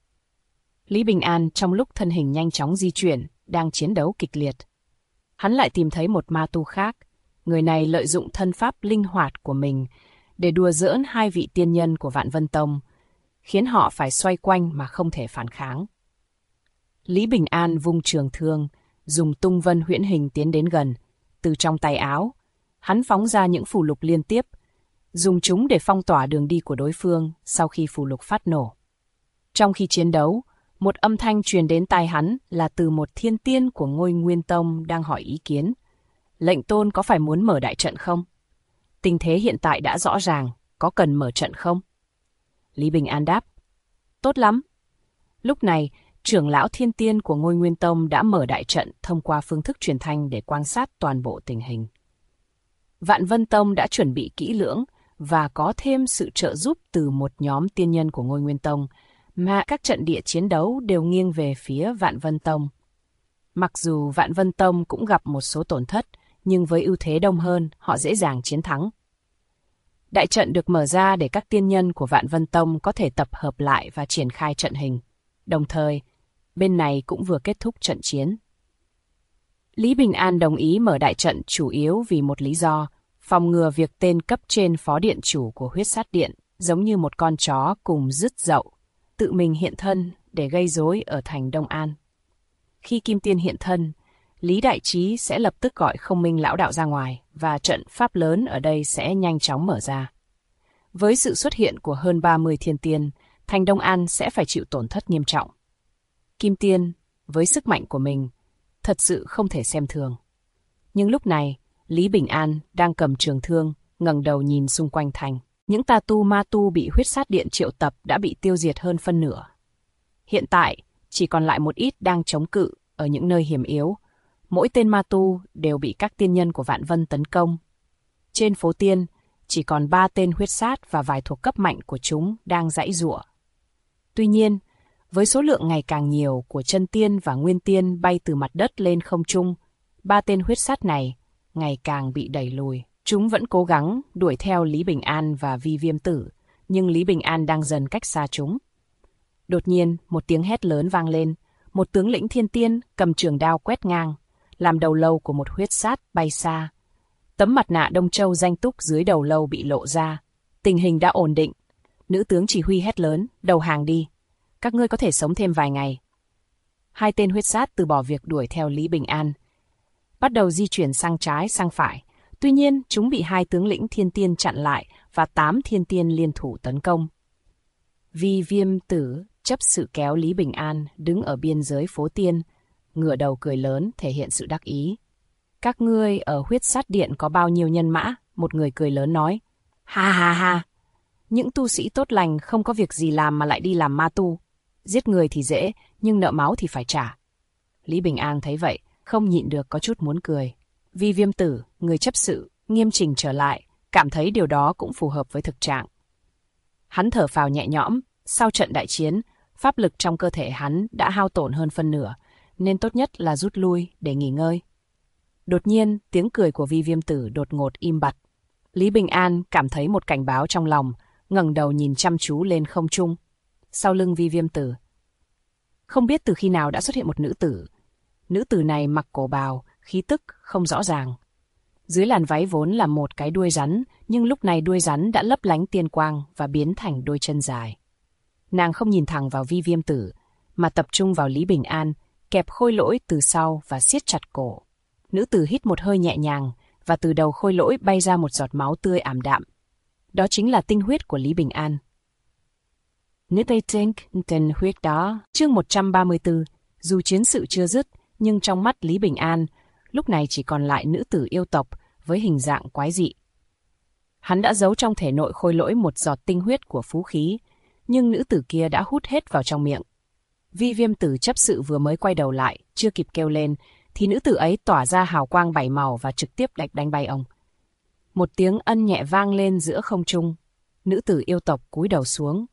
S2: Lý Bình An trong lúc thân hình nhanh chóng di chuyển, đang chiến đấu kịch liệt. Hắn lại tìm thấy một ma tu khác. Người này lợi dụng thân pháp linh hoạt của mình để đùa giỡn 2 vị tiên nhân của Vạn Vân Tông, khiến họ phải xoay quanh mà không thể phản kháng. Lý Bình An vung trường thương, dùng tung vân huyễn hình tiến đến gần. Từ trong tay áo, hắn phóng ra những phù lục liên tiếp, dùng chúng để phong tỏa đường đi của đối phương sau khi phù lục phát nổ. Trong khi chiến đấu, một âm thanh truyền đến tai hắn là từ một thiên tiên của Ngôi Nguyên Tông đang hỏi ý kiến. Lệnh tôn có phải muốn mở đại trận không? Tình thế hiện tại đã rõ ràng, có cần mở trận không? Lý Bình An đáp, tốt lắm. Lúc này, trưởng lão thiên tiên của Ngôi Nguyên Tông đã mở đại trận thông qua phương thức truyền thanh để quan sát toàn bộ tình hình. Vạn Vân Tông đã chuẩn bị kỹ lưỡng và có thêm sự trợ giúp từ một nhóm tiên nhân của Ngôi Nguyên Tông, mà các trận địa chiến đấu đều nghiêng về phía Vạn Vân Tông. Mặc dù Vạn Vân Tông cũng gặp một số tổn thất, nhưng với ưu thế đông hơn, họ dễ dàng chiến thắng. Đại trận được mở ra để các tiên nhân của Vạn Vân Tông có thể tập hợp lại và triển khai trận hình. Đồng thời, bên này cũng vừa kết thúc trận chiến. Lý Bình An đồng ý mở đại trận chủ yếu vì một lý do, phòng ngừa việc tên cấp trên phó điện chủ của huyết sát điện, giống như một con chó cùng rứt dậu, tự mình hiện thân để gây rối ở thành Đông An. Khi Kim Tiên hiện thân, Lý Đại Trí sẽ lập tức gọi Không Minh lão đạo ra ngoài và trận pháp lớn ở đây sẽ nhanh chóng mở ra. Với sự xuất hiện của hơn 30 thiên tiên, thành Đông An sẽ phải chịu tổn thất nghiêm trọng. Kim Tiên, với sức mạnh của mình, thật sự không thể xem thường. Nhưng lúc này, Lý Bình An đang cầm trường thương, ngẩng đầu nhìn xung quanh thành. Những tà tu ma tu bị huyết sát điện triệu tập đã bị tiêu diệt hơn phân nửa. Hiện tại, chỉ còn lại một ít đang chống cự ở những nơi hiểm yếu. Mỗi tên ma tu đều bị các tiên nhân của Vạn Vân tấn công. Trên phố tiên, chỉ còn 3 tên huyết sát và vài thuộc cấp mạnh của chúng đang giãy giụa. Tuy nhiên, với số lượng ngày càng nhiều của chân tiên và nguyên tiên bay từ mặt đất lên không trung, 3 tên huyết sát này ngày càng bị đẩy lùi. Chúng vẫn cố gắng đuổi theo Lý Bình An và Vi Viêm Tử, nhưng Lý Bình An đang dần cách xa chúng. Đột nhiên, một tiếng hét lớn vang lên, một tướng lĩnh thiên tiên cầm trường đao quét ngang, làm đầu lâu của một huyết sát bay xa. Tấm mặt nạ Đông Châu danh túc dưới đầu lâu bị lộ ra. Tình hình đã ổn định. Nữ tướng chỉ huy hét lớn, đầu hàng đi. Các ngươi có thể sống thêm vài ngày. 2 tên huyết sát từ bỏ việc đuổi theo Lý Bình An, bắt đầu di chuyển sang trái sang phải. Tuy nhiên, chúng bị 2 tướng lĩnh thiên tiên chặn lại và 8 thiên tiên liên thủ tấn công. Vi Viêm Tử chấp sự kéo Lý Bình An đứng ở biên giới phố tiên, ngửa đầu cười lớn thể hiện sự đắc ý. Các ngươi ở huyết sát điện có bao nhiêu nhân mã? Một người cười lớn nói. Ha ha ha! Những tu sĩ tốt lành không có việc gì làm mà lại đi làm ma tu. Giết người thì dễ, nhưng nợ máu thì phải trả. Lý Bình An thấy vậy, không nhịn được có chút muốn cười. Vi Viêm Tử, người chấp sự, nghiêm chỉnh trở lại, cảm thấy điều đó cũng phù hợp với thực trạng. Hắn thở phào nhẹ nhõm, sau trận đại chiến, pháp lực trong cơ thể hắn đã hao tổn hơn phân nửa, nên tốt nhất là rút lui để nghỉ ngơi. Đột nhiên, tiếng cười của Vi Viêm Tử đột ngột im bặt. Lý Bình An cảm thấy một cảnh báo trong lòng, ngẩng đầu nhìn chăm chú lên không trung. Sau lưng Vi Viêm Tử, không biết từ khi nào đã xuất hiện một nữ tử. Nữ tử này mặc cổ bào, khí tức không rõ ràng. Dưới làn váy vốn là một cái đuôi rắn, nhưng lúc này đuôi rắn đã lấp lánh tiên quang và biến thành đôi chân dài. Nàng không nhìn thẳng vào Vi Viêm Tử, mà tập trung vào Lý Bình An, kẹp Khôi Lỗi từ sau và siết chặt cổ. Nữ tử hít một hơi nhẹ nhàng, và từ đầu Khôi Lỗi bay ra một giọt máu tươi ảm đạm. Đó chính là tinh huyết của Lý Bình An. Nữ Tây Tinh, tinh huyết đó. Chương 134, dù chiến sự chưa dứt, nhưng trong mắt Lý Bình An, lúc này chỉ còn lại nữ tử yêu tộc với hình dạng quái dị. Hắn đã giấu trong thể nội Khôi Lỗi một giọt tinh huyết của phú khí, nhưng nữ tử kia đã hút hết vào trong miệng. Vi Viêm Tử chấp sự vừa mới quay đầu lại, chưa kịp kêu lên, thì nữ tử ấy tỏa ra hào quang bảy màu và trực tiếp đánh bay ông. Một tiếng ân nhẹ vang lên giữa không trung. Nữ tử yêu tộc cúi đầu xuống.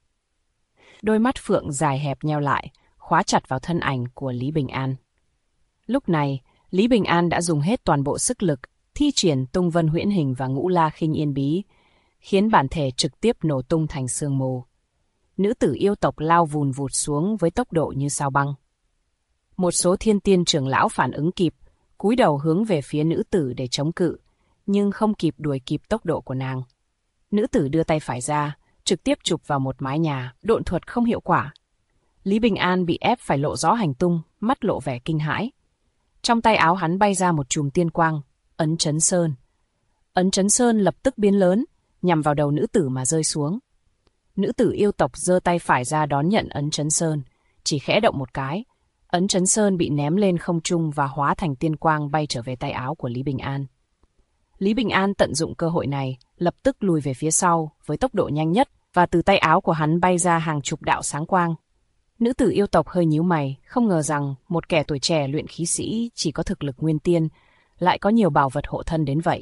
S2: Đôi mắt phượng dài hẹp nheo lại, khóa chặt vào thân ảnh của Lý Bình An. Lúc này, Lý Bình An đã dùng hết toàn bộ sức lực, thi triển tung vân huyễn hình và ngũ la khinh yên bí, khiến bản thể trực tiếp nổ tung thành sương mù. Nữ tử yêu tộc lao vùn vụt xuống với tốc độ như sao băng. Một số thiên tiên trưởng lão phản ứng kịp, cúi đầu hướng về phía nữ tử để chống cự, nhưng không kịp đuổi kịp tốc độ của nàng. Nữ tử đưa tay phải ra, trực tiếp chụp vào một mái nhà, độn thuật không hiệu quả. Lý Bình An bị ép phải lộ rõ hành tung, mắt lộ vẻ kinh hãi. Trong tay áo hắn bay ra một chùm tiên quang, ấn chấn sơn. Ấn chấn sơn lập tức biến lớn, nhằm vào đầu nữ tử mà rơi xuống. Nữ tử yêu tộc giơ tay phải ra đón nhận ấn chấn sơn, chỉ khẽ động một cái. Ấn chấn sơn bị ném lên không trung và hóa thành tiên quang bay trở về tay áo của Lý Bình An. Lý Bình An tận dụng cơ hội này, lập tức lùi về phía sau với tốc độ nhanh nhất, và từ tay áo của hắn bay ra hàng chục đạo sáng quang. Nữ tử yêu tộc hơi nhíu mày, không ngờ rằng một kẻ tuổi trẻ luyện khí sĩ chỉ có thực lực nguyên tiên, lại có nhiều bảo vật hộ thân đến vậy.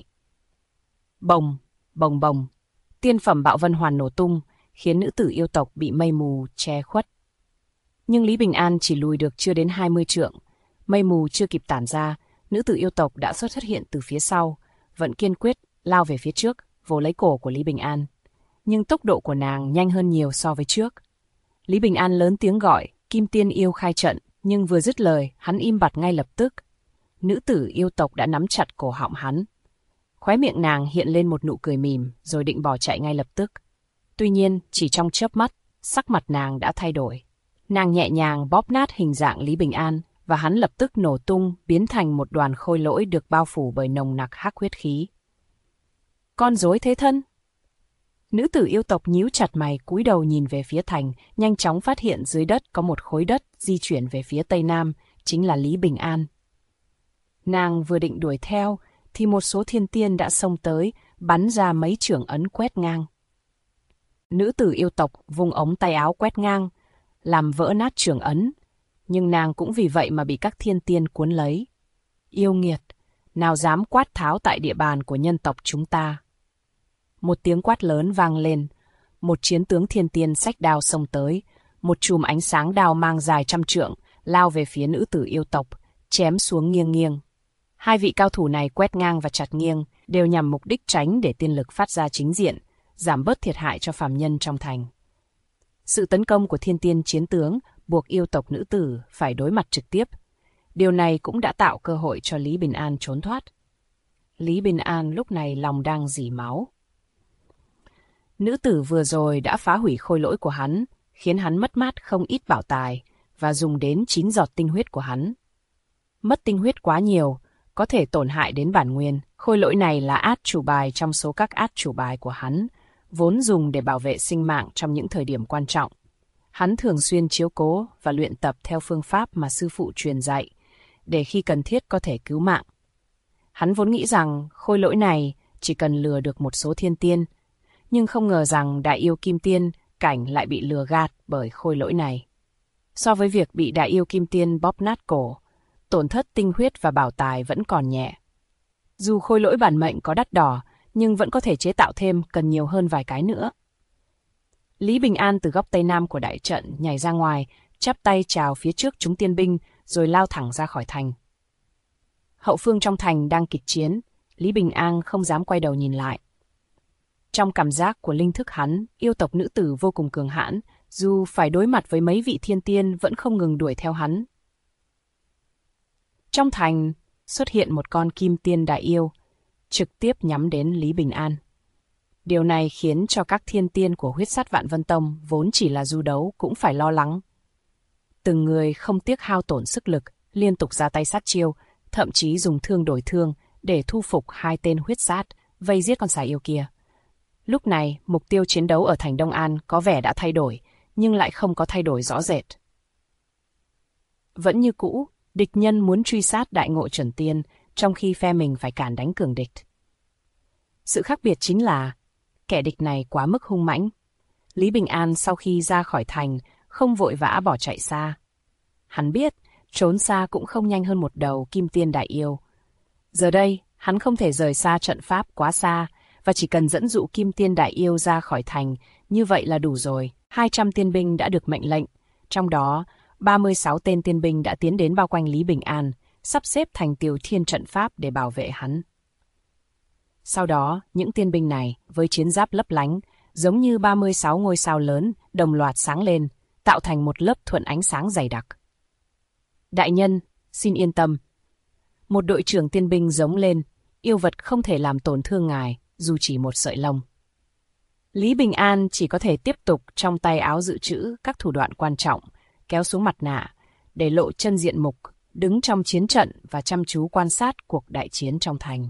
S2: Bồng, bồng bồng, tiên phẩm bạo vân hoàn nổ tung, khiến nữ tử yêu tộc bị mây mù che khuất. Nhưng Lý Bình An chỉ lùi được chưa đến 20 trượng, mây mù chưa kịp tản ra, nữ tử yêu tộc đã xuất hiện từ phía sau, vẫn kiên quyết lao về phía trước, vồ lấy cổ của Lý Bình An. Nhưng tốc độ của nàng nhanh hơn nhiều so với trước. Lý Bình An lớn tiếng gọi, Kim Tiên yêu khai trận, nhưng vừa dứt lời, hắn im bặt ngay lập tức. Nữ tử yêu tộc đã nắm chặt cổ họng hắn. Khóe miệng nàng hiện lên một nụ cười mỉm, rồi định bỏ chạy ngay lập tức. Tuy nhiên, chỉ trong chớp mắt, sắc mặt nàng đã thay đổi. Nàng nhẹ nhàng bóp nát hình dạng Lý Bình An, và hắn lập tức nổ tung, biến thành một đoàn khôi lỗi được bao phủ bởi nồng nặc hắc huyết khí. Con rối thế thân. Nữ tử yêu tộc nhíu chặt mày, cúi đầu nhìn về phía thành, nhanh chóng phát hiện dưới đất có một khối đất di chuyển về phía tây nam, chính là Lý Bình An. Nàng vừa định đuổi theo, thì một số thiên tiên đã xông tới, bắn ra mấy chưởng ấn quét ngang. Nữ tử yêu tộc vung ống tay áo quét ngang, làm vỡ nát chưởng ấn, nhưng nàng cũng vì vậy mà bị các thiên tiên cuốn lấy. Yêu nghiệt, nào dám quát tháo tại địa bàn của nhân tộc chúng ta. Một tiếng quát lớn vang lên, một chiến tướng thiên tiên xách đao xông tới, một chùm ánh sáng đao mang dài trăm trượng, lao về phía nữ tử yêu tộc, chém xuống nghiêng nghiêng. Hai vị cao thủ này quét ngang và chặt nghiêng, đều nhằm mục đích tránh để tiên lực phát ra chính diện, giảm bớt thiệt hại cho phàm nhân trong thành. Sự tấn công của thiên tiên chiến tướng buộc yêu tộc nữ tử phải đối mặt trực tiếp. Điều này cũng đã tạo cơ hội cho Lý Bình An trốn thoát. Lý Bình An lúc này lòng đang rỉ máu. Nữ tử vừa rồi đã phá hủy khôi lỗi của hắn, khiến hắn mất mát không ít bảo tài và dùng đến 9 giọt tinh huyết của hắn. Mất tinh huyết quá nhiều, có thể tổn hại đến bản nguyên. Khôi lỗi này là át chủ bài trong số các át chủ bài của hắn, vốn dùng để bảo vệ sinh mạng trong những thời điểm quan trọng. Hắn thường xuyên chiếu cố và luyện tập theo phương pháp mà sư phụ truyền dạy, để khi cần thiết có thể cứu mạng. Hắn vốn nghĩ rằng khôi lỗi này chỉ cần lừa được một số thiên tiên, nhưng không ngờ rằng đại yêu kim tiên cảnh lại bị lừa gạt bởi khôi lỗi này. So với việc bị đại yêu kim tiên bóp nát cổ, tổn thất tinh huyết và bảo tài vẫn còn nhẹ. Dù khôi lỗi bản mệnh có đắt đỏ, nhưng vẫn có thể chế tạo thêm, cần nhiều hơn vài cái nữa. Lý Bình An từ góc tây nam của đại trận nhảy ra ngoài, chắp tay chào phía trước chúng tiên binh, rồi lao thẳng ra khỏi thành. Hậu phương trong thành đang kịch chiến, Lý Bình An không dám quay đầu nhìn lại. Trong cảm giác của linh thức hắn, yêu tộc nữ tử vô cùng cường hãn, dù phải đối mặt với mấy vị thiên tiên vẫn không ngừng đuổi theo hắn. Trong thành xuất hiện một con kim tiên đại yêu, trực tiếp nhắm đến Lý Bình An. Điều này khiến cho các thiên tiên của Huyết Sát Vạn Vân Tông vốn chỉ là du đấu cũng phải lo lắng. Từng người không tiếc hao tổn sức lực, liên tục ra tay sát chiêu, thậm chí dùng thương đổi thương để thu phục hai tên huyết sát, vây giết con xà yêu kia. Lúc này, mục tiêu chiến đấu ở thành Đông An có vẻ đã thay đổi, nhưng lại không có thay đổi rõ rệt. Vẫn như cũ, địch nhân muốn truy sát Đại Ngộ Chuẩn Tiên, trong khi phe mình phải cản đánh cường địch. Sự khác biệt chính là, kẻ địch này quá mức hung mãnh. Lý Bình An sau khi ra khỏi thành, không vội vã bỏ chạy xa. Hắn biết, trốn xa cũng không nhanh hơn một đầu kim tiên đại yêu. Giờ đây, hắn không thể rời xa trận pháp quá xa, và chỉ cần dẫn dụ kim tiên đại yêu ra khỏi thành, như vậy là đủ rồi. 200 tiên binh đã được mệnh lệnh, trong đó 36 tên tiên binh đã tiến đến bao quanh Lý Bình An, sắp xếp thành Tiểu Thiên trận pháp để bảo vệ hắn. Sau đó, những tiên binh này, với chiến giáp lấp lánh, giống như 36 ngôi sao lớn, đồng loạt sáng lên, tạo thành một lớp thuận ánh sáng dày đặc. Đại nhân, xin yên tâm. Một đội trưởng tiên binh giống lên, yêu vật không thể làm tổn thương ngài, dù chỉ một sợi lông. Lý Bình An chỉ có thể tiếp tục trong tay áo dự trữ các thủ đoạn quan trọng, kéo xuống mặt nạ, để lộ chân diện mục, đứng trong chiến trận và chăm chú quan sát cuộc đại chiến trong thành.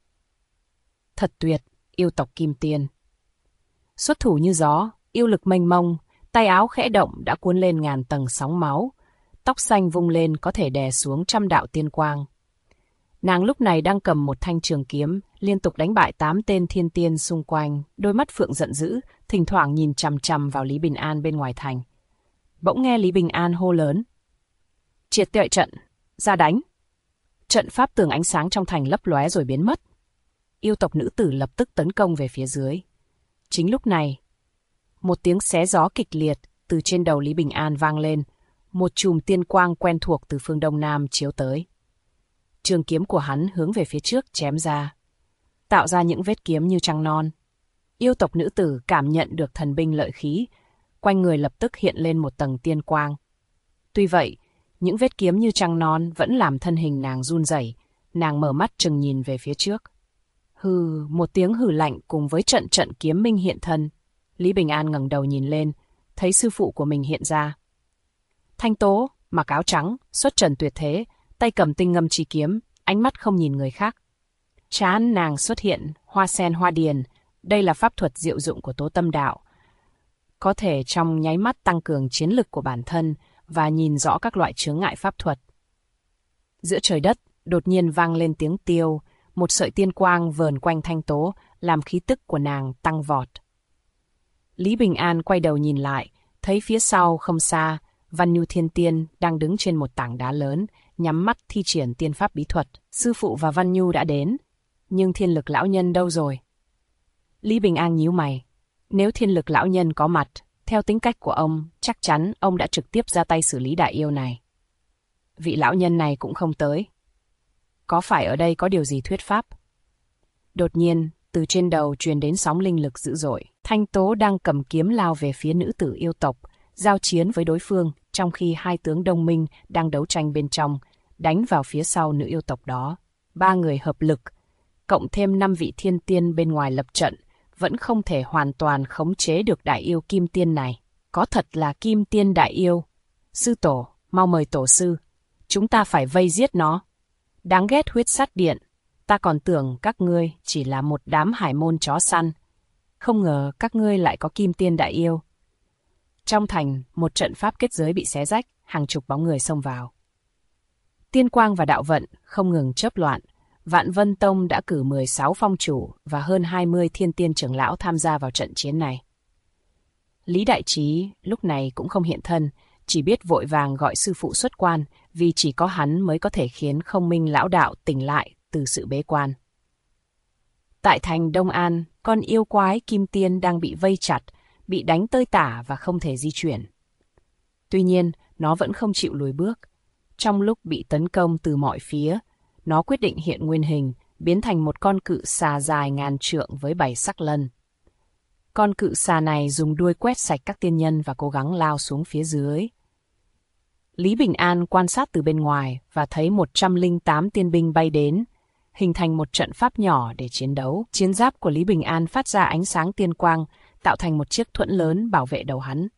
S2: Thật tuyệt, yêu tộc Kim Tiên. Xuất thủ như gió, yêu lực mênh mông, tay áo khẽ động đã cuốn lên ngàn tầng sóng máu, tóc xanh vung lên có thể đè xuống trăm đạo tiên quang. Nàng lúc này đang cầm một thanh trường kiếm, liên tục đánh bại 8 tên thiên tiên xung quanh, đôi mắt phượng giận dữ, thỉnh thoảng nhìn chằm chằm vào Lý Bình An bên ngoài thành. Bỗng nghe Lý Bình An hô lớn: "Triệt tuệ trận, ra đánh!" Trận pháp tường ánh sáng trong thành lấp lóe rồi biến mất. Yêu tộc nữ tử lập tức tấn công về phía dưới. Chính lúc này, một tiếng xé gió kịch liệt từ trên đầu Lý Bình An vang lên, một chùm tiên quang quen thuộc từ phương đông nam chiếu tới. Trường kiếm của hắn hướng về phía trước chém ra, tạo ra những vết kiếm như trăng non. Yêu tộc nữ tử cảm nhận được thần binh lợi khí, quanh người lập tức hiện lên một tầng tiên quang. Tuy vậy, những vết kiếm như trăng non vẫn làm thân hình nàng run rẩy, nàng mở mắt trừng nhìn về phía trước. Hừ, một tiếng hừ lạnh cùng với trận trận kiếm minh hiện thân. Lý Bình An ngẩng đầu nhìn lên, thấy sư phụ của mình hiện ra. Thanh Tố, mặc áo trắng, xuất trần tuyệt thế, tay cầm tinh ngâm chi kiếm, ánh mắt không nhìn người khác. Trán nàng xuất hiện hoa sen hoa điền, đây là pháp thuật diệu dụng của Tố Tâm Đạo. Có thể trong nháy mắt tăng cường chiến lực của bản thân và nhìn rõ các loại chướng ngại pháp thuật. Giữa trời đất, đột nhiên vang lên tiếng tiêu, một sợi tiên quang vờn quanh Thanh Tố, làm khí tức của nàng tăng vọt. Lý Bình An quay đầu nhìn lại, thấy phía sau không xa, Văn Nhu Thiên Tiên đang đứng trên một tảng đá lớn, nhắm mắt thi triển tiên pháp bí thuật. Sư phụ và Văn Nhu đã đến, nhưng Thiên Lực lão nhân đâu rồi? Lý Bình An nhíu mày. Nếu Thiên Lực lão nhân có mặt, theo tính cách của ông, chắc chắn ông đã trực tiếp ra tay xử lý đại yêu này. Vị lão nhân này cũng không tới. Có phải ở đây có điều gì thuyết pháp? Đột nhiên, từ trên đầu truyền đến sóng linh lực dữ dội. Thanh Tố đang cầm kiếm lao về phía nữ tử yêu tộc, giao chiến với đối phương, trong khi hai tướng đồng minh đang đấu tranh bên trong, đánh vào phía sau nữ yêu tộc đó. 3 người hợp lực, cộng thêm 5 vị thiên tiên bên ngoài lập trận, vẫn không thể hoàn toàn khống chế được đại yêu kim tiên này. Có thật là kim tiên đại yêu. Sư tổ, mau mời tổ sư. Chúng ta phải vây giết nó. Đáng ghét Huyết Sát Điện. Ta còn tưởng các ngươi chỉ là một đám hải môn chó săn. Không ngờ các ngươi lại có kim tiên đại yêu. Trong thành, một trận pháp kết giới bị xé rách, hàng chục bóng người xông vào. Tiên quang và đạo vận không ngừng chớp loạn. Vạn Vân Tông đã cử 16 phong chủ và hơn 20 thiên tiên trưởng lão tham gia vào trận chiến này. Lý Đại Trí lúc này cũng không hiện thân, chỉ biết vội vàng gọi sư phụ xuất quan, vì chỉ có hắn mới có thể khiến Không Minh lão đạo tỉnh lại từ sự bế quan. Tại thành Đông An, con yêu quái kim tiên đang bị vây chặt, bị đánh tơi tả và không thể di chuyển. Tuy nhiên, nó vẫn không chịu lùi bước. Trong lúc bị tấn công từ mọi phía, nó quyết định hiện nguyên hình, biến thành một con cự xà dài ngàn trượng với 7 sắc lân. Con cự xà này dùng đuôi quét sạch các tiên nhân và cố gắng lao xuống phía dưới. Lý Bình An quan sát từ bên ngoài và thấy 108 tiên binh bay đến, hình thành một trận pháp nhỏ để chiến đấu. Chiến giáp của Lý Bình An phát ra ánh sáng tiên quang, tạo thành một chiếc thuẫn lớn bảo vệ đầu hắn.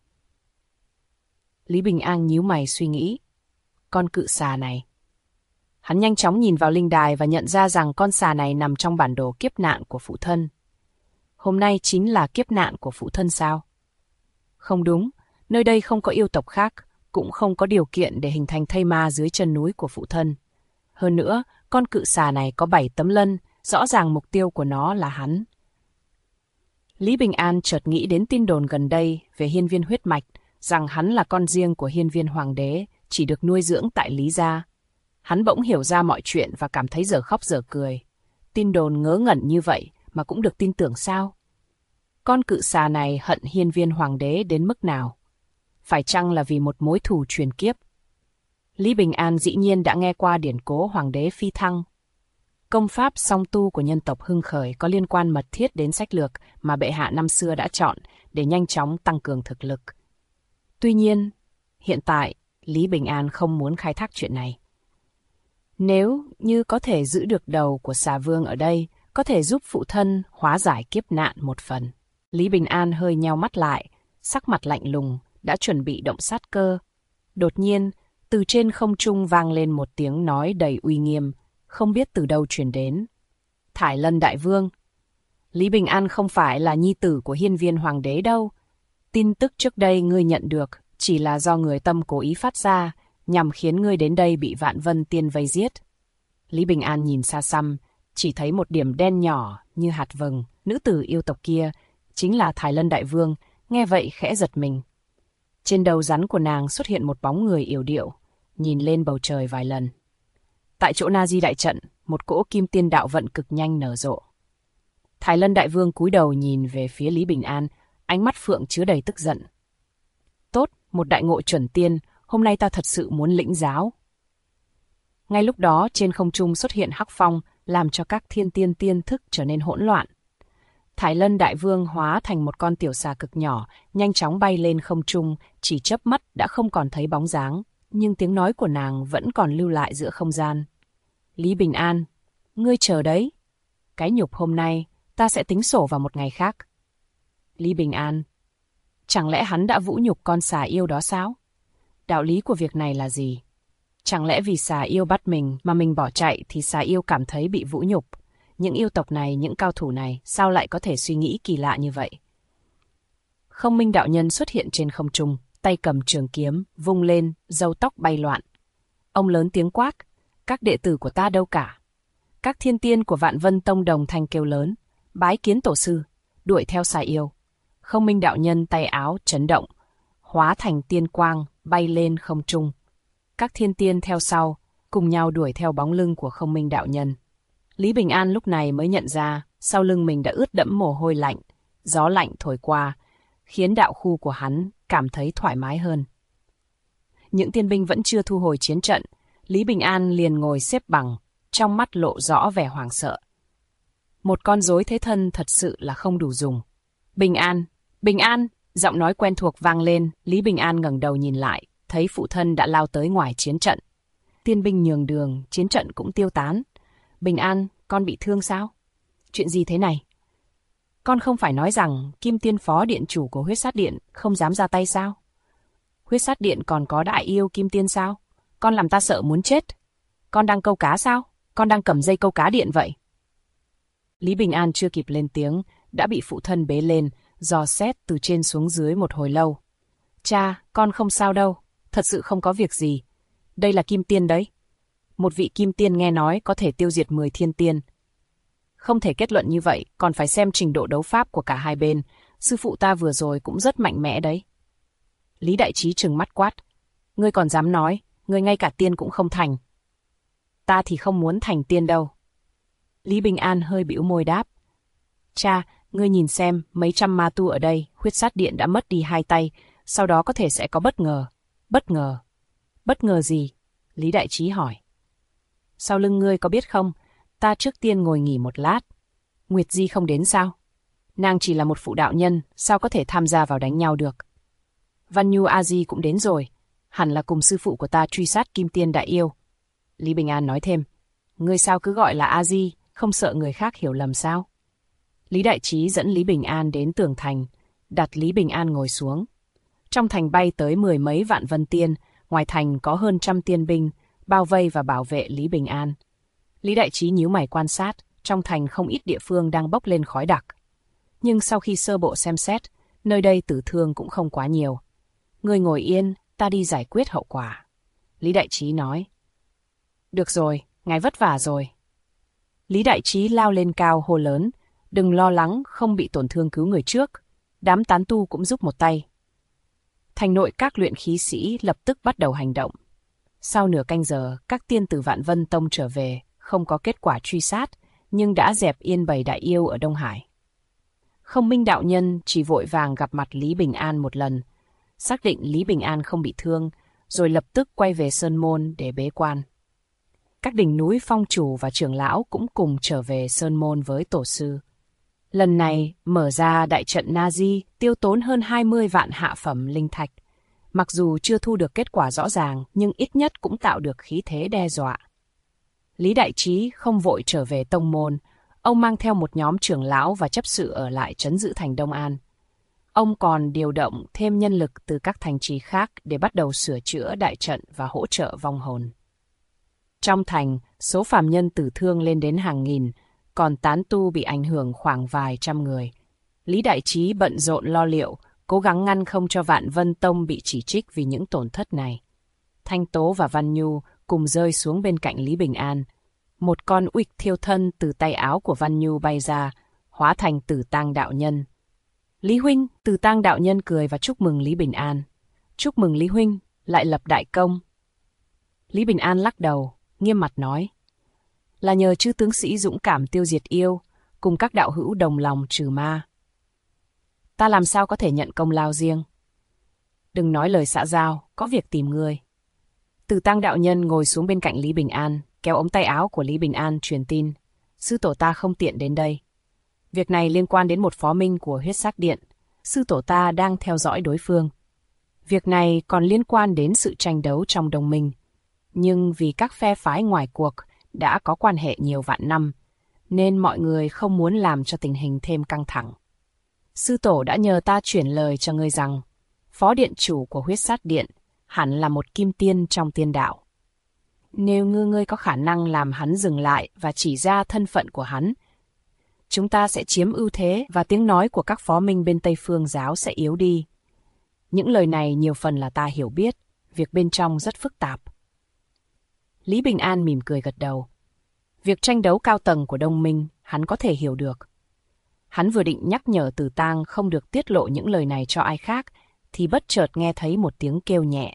S2: Lý Bình An nhíu mày suy nghĩ. Con cự xà này. Hắn nhanh chóng nhìn vào linh đài và nhận ra rằng con xà này nằm trong bản đồ kiếp nạn của phụ thân. Hôm nay chính là kiếp nạn của phụ thân sao? Không đúng, nơi đây không có yêu tộc khác, cũng không có điều kiện để hình thành thây ma dưới chân núi của phụ thân. Hơn nữa, con cự xà này có 7 tấm lân, rõ ràng mục tiêu của nó là hắn. Lý Bình An chợt nghĩ đến tin đồn gần đây về hiên viên huyết mạch, rằng hắn là con riêng của hiên viên hoàng đế, chỉ được nuôi dưỡng tại Lý gia. Hắn bỗng hiểu ra mọi chuyện và cảm thấy dở khóc dở cười. Tin đồn ngớ ngẩn như vậy mà cũng được tin tưởng sao? Con cự xà này hận hiên viên hoàng đế đến mức nào? Phải chăng là vì một mối thù truyền kiếp? Lý Bình An dĩ nhiên đã nghe qua điển cố hoàng đế phi thăng. Công pháp song tu của nhân tộc hưng khởi có liên quan mật thiết đến sách lược mà bệ hạ năm xưa đã chọn để nhanh chóng tăng cường thực lực. Tuy nhiên, hiện tại, Lý Bình An không muốn khai thác chuyện này. Nếu như có thể giữ được đầu của xà vương ở đây, có thể giúp phụ thân hóa giải kiếp nạn một phần. Lý Bình An hơi nheo mắt lại, sắc mặt lạnh lùng, đã chuẩn bị động sát cơ. Đột nhiên, từ trên không trung vang lên một tiếng nói đầy uy nghiêm, không biết từ đâu truyền đến. Thải Lân đại vương. Lý Bình An không phải là nhi tử của hiên viên hoàng đế đâu. Tin tức trước đây ngươi nhận được chỉ là do người Tâm cố ý phát ra, nhằm khiến ngươi đến đây bị Vạn Vân Tiên vây giết. Lý Bình An nhìn xa xăm, chỉ thấy một điểm đen nhỏ như hạt vừng. Nữ tử yêu tộc kia chính là Thải Lân đại vương, nghe vậy khẽ giật mình. Trên đầu rắn của nàng xuất hiện một bóng người yểu điệu, nhìn lên bầu trời vài lần. Tại chỗ Na Di đại trận, một cỗ kim tiên đạo vận cực nhanh nở rộ. Thải Lân đại vương cúi đầu nhìn về phía Lý Bình An, ánh mắt phượng chứa đầy tức giận. Tốt, một đại ngộ chuẩn tiên, hôm nay ta thật sự muốn lĩnh giáo. Ngay lúc đó trên không trung xuất hiện hắc phong, làm cho các thiên tiên tiên thức trở nên hỗn loạn. Thải Lân đại vương hóa thành một con tiểu xà cực nhỏ, nhanh chóng bay lên không trung, chỉ chớp mắt đã không còn thấy bóng dáng, nhưng tiếng nói của nàng vẫn còn lưu lại giữa không gian. Lý Bình An, ngươi chờ đấy. Cái nhục hôm nay, ta sẽ tính sổ vào một ngày khác. Lý Bình An, chẳng lẽ hắn đã vũ nhục con xà yêu đó sao? Đạo lý của việc này là gì? Chẳng lẽ vì xà yêu bắt mình mà mình bỏ chạy thì xà yêu cảm thấy bị vũ nhục? Những yêu tộc này, những cao thủ này sao lại có thể suy nghĩ kỳ lạ như vậy? Không Minh đạo nhân xuất hiện trên không trung, tay cầm trường kiếm, vung lên, râu tóc bay loạn. Ông lớn tiếng quát, các đệ tử của ta đâu cả? Các thiên tiên của Vạn Vân Tông đồng thanh kêu lớn, bái kiến tổ sư, đuổi theo xà yêu. Không Minh đạo nhân tay áo chấn động, hóa thành tiên quang, bay lên không trung. Các thiên tiên theo sau, cùng nhau đuổi theo bóng lưng của Không Minh đạo nhân. Lý Bình An lúc này mới nhận ra, sau lưng mình đã ướt đẫm mồ hôi lạnh, gió lạnh thổi qua, khiến đạo khu của hắn cảm thấy thoải mái hơn. Những tiên binh vẫn chưa thu hồi chiến trận, Lý Bình An liền ngồi xếp bằng, trong mắt lộ rõ vẻ hoảng sợ. Một con rối thế thân thật sự là không đủ dùng. Bình An, Bình An, giọng nói quen thuộc vang lên, Lý Bình An ngẩng đầu nhìn lại, thấy phụ thân đã lao tới ngoài chiến trận. Tiên binh nhường đường, chiến trận cũng tiêu tán. Bình An, con bị thương sao? Chuyện gì thế này? Con không phải nói rằng Kim Tiên phó điện chủ của Huyết Sát Điện không dám ra tay sao? Huyết Sát Điện còn có đại yêu Kim Tiên sao? Con làm ta sợ muốn chết. Con đang câu cá sao? Con đang cầm dây câu cá điện vậy. Lý Bình An chưa kịp lên tiếng, đã bị phụ thân bế lên, dò xét từ trên xuống dưới một hồi lâu. Cha, con không sao đâu, thật sự không có việc gì. Đây là Kim Tiên đấy. Một vị Kim Tiên nghe nói có thể tiêu diệt 10 thiên tiên. Không thể kết luận như vậy, còn phải xem trình độ đấu pháp của cả hai bên. Sư phụ ta vừa rồi cũng rất mạnh mẽ đấy. Lý Đại Trí trừng mắt quát. Ngươi còn dám nói, ngươi ngay cả tiên cũng không thành. Ta thì không muốn thành tiên đâu. Lý Bình An hơi bĩu môi đáp. Cha, ngươi nhìn xem, mấy trăm ma tu ở đây, Huyết Sát Điện đã mất đi 2 tay, sau đó có thể sẽ có bất ngờ. Bất ngờ, Bất ngờ gì? Lý Đại Trí hỏi. Sau lưng ngươi có biết không, ta trước tiên ngồi nghỉ một lát. Nguyệt Di không đến sao? Nàng chỉ là một phụ đạo nhân, sao có thể tham gia vào đánh nhau được? Văn Nhu A Di cũng đến rồi, hẳn là cùng sư phụ của ta truy sát Kim Tiên Đại Yêu. Lý Bình An nói thêm, ngươi sao cứ gọi là A Di, không sợ người khác hiểu lầm sao? Lý Đại Trí dẫn Lý Bình An đến tường thành, đặt Lý Bình An ngồi xuống. Trong thành bay tới 10 mấy vạn vân tiên, ngoài thành có hơn 100 tiên binh, bao vây và bảo vệ Lý Bình An. Lý Đại Trí nhíu mày quan sát, trong thành không ít địa phương đang bốc lên khói đặc. Nhưng sau khi sơ bộ xem xét, nơi đây tử thương cũng không quá nhiều. Ngươi ngồi yên, ta đi giải quyết hậu quả. Lý Đại Trí nói. Được rồi, ngài vất vả rồi. Lý Đại Trí lao lên cao hô lớn, đừng lo lắng không bị tổn thương cứu người trước. Đám tán tu cũng giúp một tay. Thành nội các luyện khí sĩ lập tức bắt đầu hành động. Sau nửa canh giờ, các tiên tử Vạn Vân Tông trở về, không có kết quả truy sát, nhưng đã dẹp yên bầy đại yêu ở Đông Hải. Không Minh đạo nhân chỉ vội vàng gặp mặt Lý Bình An một lần, xác định Lý Bình An không bị thương, rồi lập tức quay về Sơn Môn để bế quan. Các đỉnh núi phong chủ và trưởng lão cũng cùng trở về Sơn Môn với tổ sư. Lần này, mở ra đại trận Na-di tiêu tốn hơn 20 vạn hạ phẩm linh thạch. Mặc dù chưa thu được kết quả rõ ràng, nhưng ít nhất cũng tạo được khí thế đe dọa. Lý Đại Trí không vội trở về tông môn, ông mang theo một nhóm trưởng lão và chấp sự ở lại trấn giữ thành Đông An. Ông còn điều động thêm nhân lực từ các thành trì khác để bắt đầu sửa chữa đại trận và hỗ trợ vong hồn. Trong thành, số phàm nhân tử thương lên đến hàng nghìn, còn tán tu bị ảnh hưởng khoảng vài trăm người. Lý Đại Trí bận rộn lo liệu, cố gắng ngăn không cho Vạn Vân Tông bị chỉ trích vì những tổn thất này. Thanh Tố và Văn Nhu cùng rơi xuống bên cạnh Lý Bình An. Một con uịch thiêu thân từ tay áo của Văn Nhu bay ra, hóa thành Tử Tang đạo nhân. Lý huynh, Tử Tang đạo nhân cười và chúc mừng Lý Bình An. Chúc mừng Lý huynh, lại lập đại công. Lý Bình An lắc đầu, nghiêm mặt nói. Là nhờ chư tướng sĩ dũng cảm tiêu diệt yêu, cùng các đạo hữu đồng lòng trừ ma. Ta làm sao có thể nhận công lao riêng? Đừng nói lời xã giao, có việc tìm ngươi. Tử Tang đạo nhân ngồi xuống bên cạnh Lý Bình An, kéo ống tay áo của Lý Bình An truyền tin. Sư tổ ta không tiện đến đây. Việc này liên quan đến một phó minh của Huyết Sắc Điện. Sư tổ ta đang theo dõi đối phương. Việc này còn liên quan đến sự tranh đấu trong đồng minh. Nhưng vì các phe phái ngoài cuộc đã có quan hệ nhiều vạn năm, nên mọi người không muốn làm cho tình hình thêm căng thẳng. Sư tổ đã nhờ ta chuyển lời cho ngươi rằng, phó điện chủ của Huyết Sát Điện hẳn là một kim tiên trong tiên đạo. Nếu ngươi có khả năng làm hắn dừng lại và chỉ ra thân phận của hắn, chúng ta sẽ chiếm ưu thế và tiếng nói của các phó minh bên Tây Phương giáo sẽ yếu đi. Những lời này nhiều phần là ta hiểu biết, việc bên trong rất phức tạp. Lý Bình An mỉm cười gật đầu. Việc tranh đấu cao tầng của Đông Minh, hắn có thể hiểu được. Hắn vừa định nhắc nhở Tử Tang không được tiết lộ những lời này cho ai khác, thì bất chợt nghe thấy một tiếng kêu nhẹ.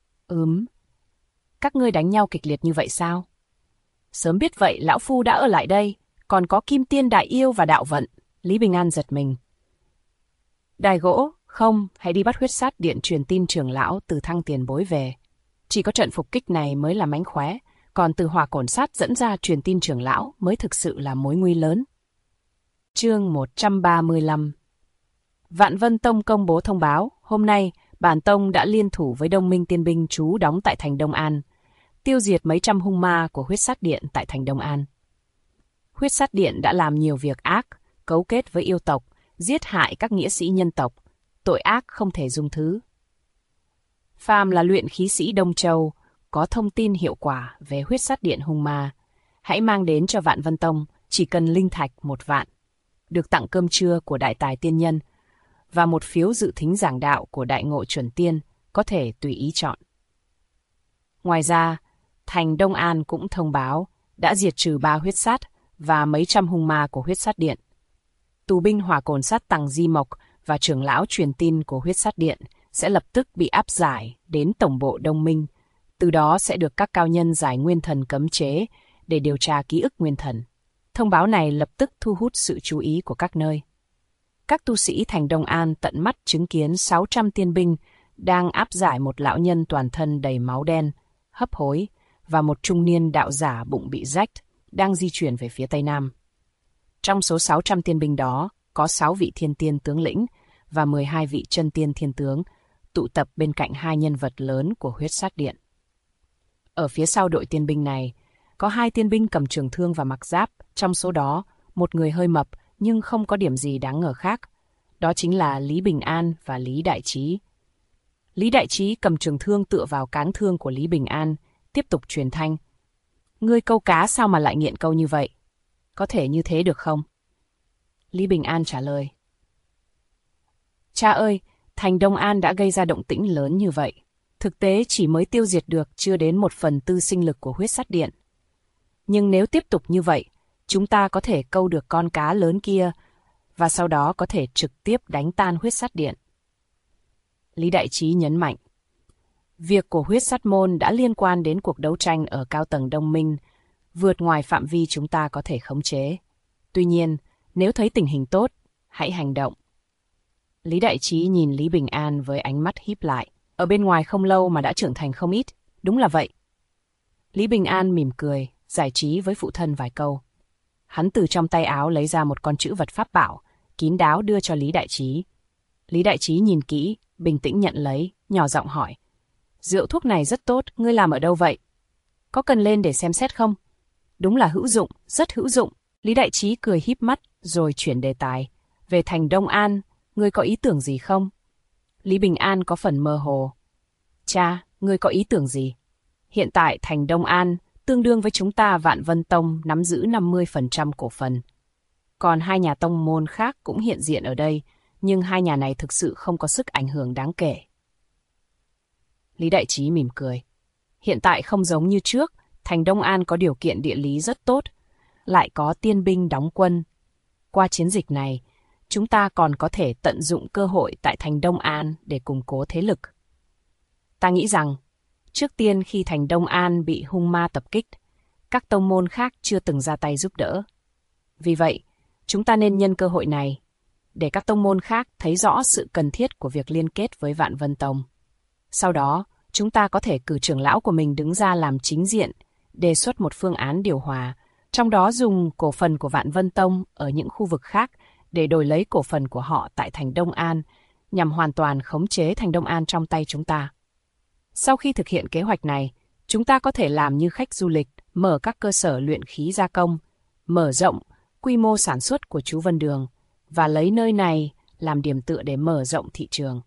S2: Các ngươi đánh nhau kịch liệt như vậy sao? Sớm biết vậy, lão phu đã ở lại đây, còn có Kim Tiên Đại Yêu và Đạo Vận. Lý Bình An giật mình. Đài gỗ, không, hãy đi bắt Huyết Sát Điện truyền tin trưởng lão Từ Thăng tiền bối về. Chỉ có trận phục kích này mới là mánh khóe, còn từ Hỏa Cổn Sát dẫn ra truyền tin trưởng lão mới thực sự là mối nguy lớn. Chương 135. Vạn Vân Tông công bố thông báo, hôm nay, bản tông đã liên thủ với Đông Minh tiên binh trú đóng tại thành Đông An, tiêu diệt mấy trăm hung ma của Huyết Sát Điện tại thành Đông An. Huyết Sát Điện đã làm nhiều việc ác, cấu kết với yêu tộc, giết hại các nghĩa sĩ nhân tộc, tội ác không thể dung thứ. Phàm là luyện khí sĩ Đông Châu, có thông tin hiệu quả về Huyết Sát Điện hung ma, hãy mang đến cho Vạn Vân Tông, chỉ cần linh thạch 1 vạn, được tặng cơm trưa của đại tài tiên nhân, và một phiếu dự thính giảng đạo của Đại Ngộ Chuẩn Tiên, có thể tùy ý chọn. Ngoài ra, thành Đông An cũng thông báo đã diệt trừ 3 huyết sát và mấy trăm hung ma của Huyết Sát Điện. Tù binh Hỏa Cổn Sát Tằng Di Mộc và trưởng lão truyền tin của Huyết Sát Điện sẽ lập tức bị áp giải đến tổng bộ Đông Minh, từ đó sẽ được các cao nhân giải nguyên thần cấm chế để điều tra ký ức nguyên thần. Thông báo này lập tức thu hút sự chú ý của các nơi. Các tu sĩ thành Đông An tận mắt chứng kiến 600 tiên binh đang áp giải một lão nhân toàn thân đầy máu đen, hấp hối, và một trung niên đạo giả bụng bị rách, đang di chuyển về phía Tây Nam. Trong số 600 tiên binh đó, có 6 vị thiên tiên tướng lĩnh và 12 vị chân tiên thiên tướng, tụ tập bên cạnh hai nhân vật lớn của huyết sát điện. Ở phía sau đội tiên binh này, có 2 tiên binh cầm trường thương và mặc giáp, trong số đó, một người hơi mập nhưng không có điểm gì đáng ngờ khác. Đó chính là Lý Bình An và Lý Đại Trí. Lý Đại Trí cầm trường thương tựa vào cán thương của Lý Bình An, tiếp tục truyền thanh. Ngươi câu cá sao mà lại nghiện câu như vậy? Có thể như thế được không? Lý Bình An trả lời. Cha ơi, thành Đông An đã gây ra động tĩnh lớn như vậy. Thực tế chỉ mới tiêu diệt được chưa đến 1/4 sinh lực của huyết sát điện. Nhưng nếu tiếp tục như vậy, chúng ta có thể câu được con cá lớn kia và sau đó có thể trực tiếp đánh tan huyết sát điện. Lý Đại Trí nhấn mạnh. Việc của huyết sát môn đã liên quan đến cuộc đấu tranh ở cao tầng Đông Minh, vượt ngoài phạm vi chúng ta có thể khống chế. Tuy nhiên, nếu thấy tình hình tốt, hãy hành động. Lý Đại Trí nhìn Lý Bình An với ánh mắt híp lại. Ở bên ngoài không lâu mà đã trưởng thành không ít. Đúng là vậy. Lý Bình An mỉm cười, giải trí với phụ thân vài câu. Hắn từ trong tay áo lấy ra một con chữ vật pháp bảo, kín đáo đưa cho Lý Đại Trí. Lý Đại Trí nhìn kỹ, bình tĩnh nhận lấy, nhỏ giọng hỏi. Rượu thuốc này rất tốt, ngươi làm ở đâu vậy? Có cần lên để xem xét không? Đúng là hữu dụng, rất hữu dụng. Lý Đại Trí cười híp mắt, rồi chuyển đề tài. Về thành Đông An, ngươi có ý tưởng gì không? Lý Bình An có phần mơ hồ. Cha, ngươi có ý tưởng gì? Hiện tại thành Đông An, tương đương với chúng ta Vạn Vân Tông nắm giữ 50% cổ phần. Còn 2 nhà tông môn khác cũng hiện diện ở đây, nhưng 2 nhà này thực sự không có sức ảnh hưởng đáng kể. Lý Đại Trí mỉm cười. Hiện tại không giống như trước, thành Đông An có điều kiện địa lý rất tốt, lại có tiên binh đóng quân. Qua chiến dịch này, chúng ta còn có thể tận dụng cơ hội tại thành Đông An để củng cố thế lực. Ta nghĩ rằng, trước tiên khi thành Đông An bị hung ma tập kích, các tông môn khác chưa từng ra tay giúp đỡ. Vì vậy, chúng ta nên nhân cơ hội này, để các tông môn khác thấy rõ sự cần thiết của việc liên kết với Vạn Vân Tông. Sau đó, chúng ta có thể cử trưởng lão của mình đứng ra làm chính diện, đề xuất một phương án điều hòa, trong đó dùng cổ phần của Vạn Vân Tông ở những khu vực khác để đổi lấy cổ phần của họ tại thành Đông An, nhằm hoàn toàn khống chế thành Đông An trong tay chúng ta. Sau khi thực hiện kế hoạch này, chúng ta có thể làm như khách du lịch, mở các cơ sở luyện khí gia công, mở rộng quy mô sản xuất của chú Vân Đường, và lấy nơi này làm điểm tựa để mở rộng thị trường.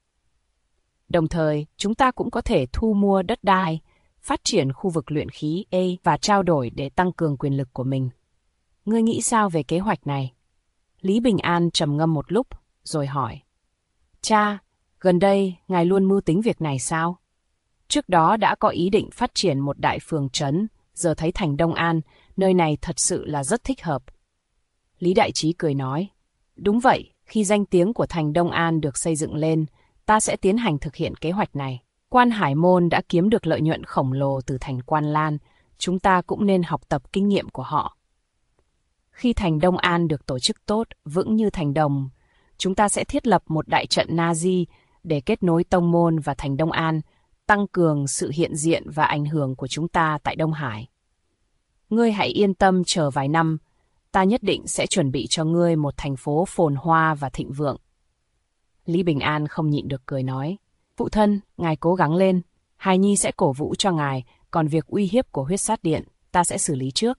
S2: Đồng thời, chúng ta cũng có thể thu mua đất đai, phát triển khu vực luyện khí A và trao đổi để tăng cường quyền lực của mình. Ngươi nghĩ sao về kế hoạch này? Lý Bình An trầm ngâm một lúc, rồi hỏi. Cha, gần đây, ngài luôn mưu tính việc này sao? Trước đó đã có ý định phát triển một đại phường trấn, giờ thấy thành Đông An, nơi này thật sự là rất thích hợp. Lý Đại Trí cười nói. Đúng vậy, khi danh tiếng của thành Đông An được xây dựng lên, ta sẽ tiến hành thực hiện kế hoạch này. Quan Hải Môn đã kiếm được lợi nhuận khổng lồ từ thành Quan Lan, chúng ta cũng nên học tập kinh nghiệm của họ. Khi thành Đông An được tổ chức tốt, vững như thành đồng, chúng ta sẽ thiết lập một đại trận Nazi để kết nối tông môn và thành Đông An, tăng cường sự hiện diện và ảnh hưởng của chúng ta tại Đông Hải. Ngươi hãy yên tâm chờ vài năm, ta nhất định sẽ chuẩn bị cho ngươi một thành phố phồn hoa và thịnh vượng. Lý Bình An không nhịn được cười nói. Phụ thân, ngài cố gắng lên, hài nhi sẽ cổ vũ cho ngài, còn việc uy hiếp của huyết sát điện, ta sẽ xử lý trước.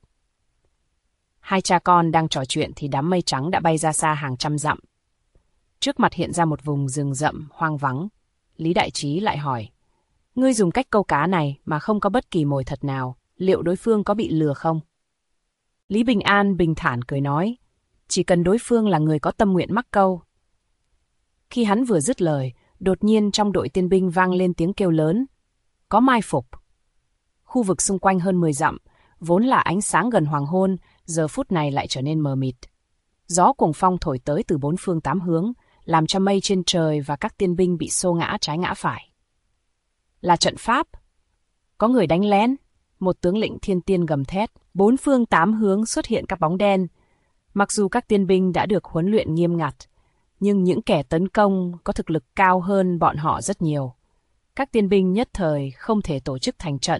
S2: Hai cha con đang trò chuyện thì đám mây trắng đã bay ra xa hàng trăm dặm. Trước mặt hiện ra một vùng rừng rậm, hoang vắng. Lý Đại Trí lại hỏi. Ngươi dùng cách câu cá này mà không có bất kỳ mồi thật nào, liệu đối phương có bị lừa không? Lý Bình An bình thản cười nói. Chỉ cần đối phương là người có tâm nguyện mắc câu. Khi hắn vừa dứt lời, đột nhiên trong đội tiên binh vang lên tiếng kêu lớn. Có mai phục. Khu vực xung quanh hơn 10 dặm, vốn là ánh sáng gần hoàng hôn, giờ phút này lại trở nên mờ mịt. Gió cuồng phong thổi tới từ 4 phương 8 hướng, làm cho mây trên trời và các tiên binh bị xô ngã trái ngã phải. Là trận pháp. Có người đánh lén. Một tướng lĩnh thiên tiên gầm thét. 4 phương 8 hướng xuất hiện các bóng đen. Mặc dù các tiên binh đã được huấn luyện nghiêm ngặt, Nhưng những kẻ tấn công có thực lực cao hơn bọn họ rất nhiều. Các tiên binh nhất thời không thể tổ chức thành trận.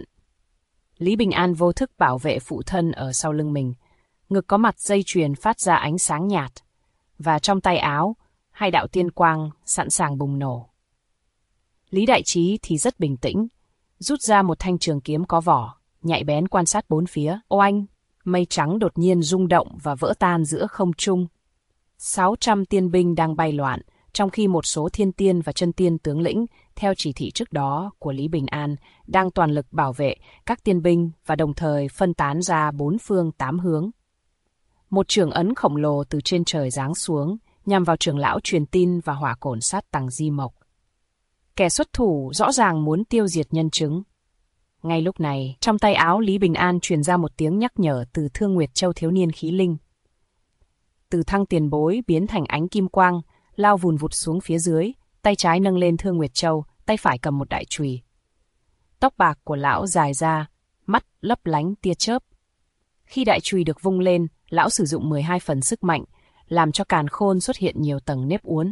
S2: Lý Bình An vô thức bảo vệ phụ thân ở sau lưng mình. Ngực có mặt dây chuyền phát ra ánh sáng nhạt. Và trong tay áo, 2 đạo tiên quang sẵn sàng bùng nổ. Lý Đại Trí thì rất bình tĩnh, rút ra một thanh trường kiếm có vỏ, nhạy bén quan sát bốn phía. Oanh! Mây trắng đột nhiên rung động và vỡ tan giữa không trung. 600 tiên binh đang bay loạn, trong khi một số thiên tiên và chân tiên tướng lĩnh, theo chỉ thị trước đó của Lý Bình An, đang toàn lực bảo vệ các tiên binh và đồng thời phân tán ra 4 phương 8 hướng. Một trường ấn khổng lồ từ trên trời giáng xuống, nhằm vào trưởng lão truyền tin và hỏa cổn sát Tằng Di Mộc. Kẻ xuất thủ rõ ràng muốn tiêu diệt nhân chứng. Ngay lúc này, trong tay áo Lý Bình An truyền ra một tiếng nhắc nhở từ Thương Nguyệt Châu thiếu niên khí linh. Từ Thăng tiền bối biến thành ánh kim quang, lao vùn vụt xuống phía dưới, tay trái nâng lên Thương Nguyệt Châu, tay phải cầm một đại chùy. Tóc bạc của lão dài ra, mắt lấp lánh tia chớp. Khi đại chùy được vung lên, lão sử dụng 12 phần sức mạnh, làm cho càn khôn xuất hiện nhiều tầng nếp uốn.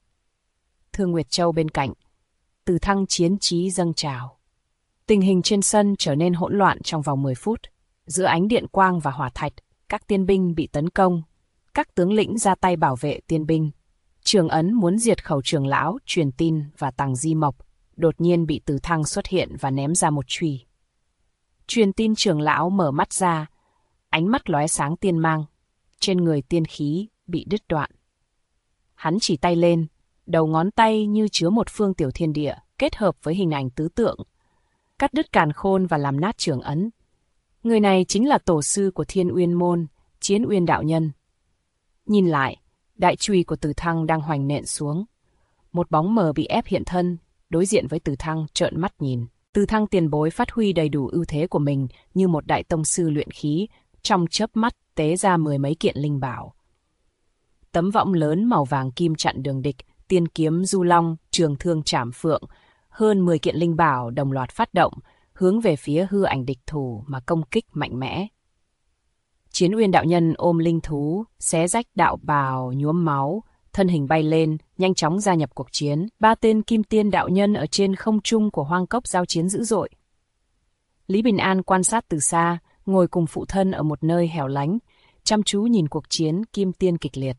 S2: Thương Nguyệt Châu bên cạnh, Từ Thăng chiến trí dâng trào. Tình hình trên sân trở nên hỗn loạn trong vòng 10 phút. Giữa ánh điện quang và hỏa thạch, các tiên binh bị tấn công. Các tướng lĩnh ra tay bảo vệ tiên binh. Trường ấn muốn diệt khẩu trường lão, truyền tin và Tằng Di Mộc, đột nhiên bị Từ Thăng xuất hiện và ném ra một chùy. Truyền tin trường lão mở mắt ra, ánh mắt lóe sáng tiên mang. Trên người tiên khí bị đứt đoạn. Hắn chỉ tay lên, đầu ngón tay như chứa một phương tiểu thiên địa, kết hợp với hình ảnh tứ tượng. Cắt đứt càn khôn và làm nát trường ấn. Người này chính là tổ sư của Thiên Uyên Môn, Chiến Uyên đạo nhân. Nhìn lại, đại chùy của Từ Thăng đang hoành nện xuống. Một bóng mờ bị ép hiện thân, đối diện với Từ Thăng trợn mắt nhìn. Từ Thăng tiền bối phát huy đầy đủ ưu thế của mình như một đại tông sư luyện khí, trong chớp mắt tế ra 10 mấy kiện linh bảo. Tấm võng lớn màu vàng kim chặn đường địch, tiên kiếm du long, trường thương trảm phượng, hơn 10 kiện linh bảo đồng loạt phát động, hướng về phía hư ảnh địch thủ mà công kích mạnh mẽ. Chiến Uyên đạo nhân ôm linh thú, xé rách đạo bào nhuốm máu, thân hình bay lên, nhanh chóng gia nhập cuộc chiến. 3 tên kim tiên đạo nhân ở trên không trung của hoang cốc giao chiến dữ dội. Lý Bình An quan sát từ xa, ngồi cùng phụ thân ở một nơi hẻo lánh, chăm chú nhìn cuộc chiến kim tiên kịch liệt.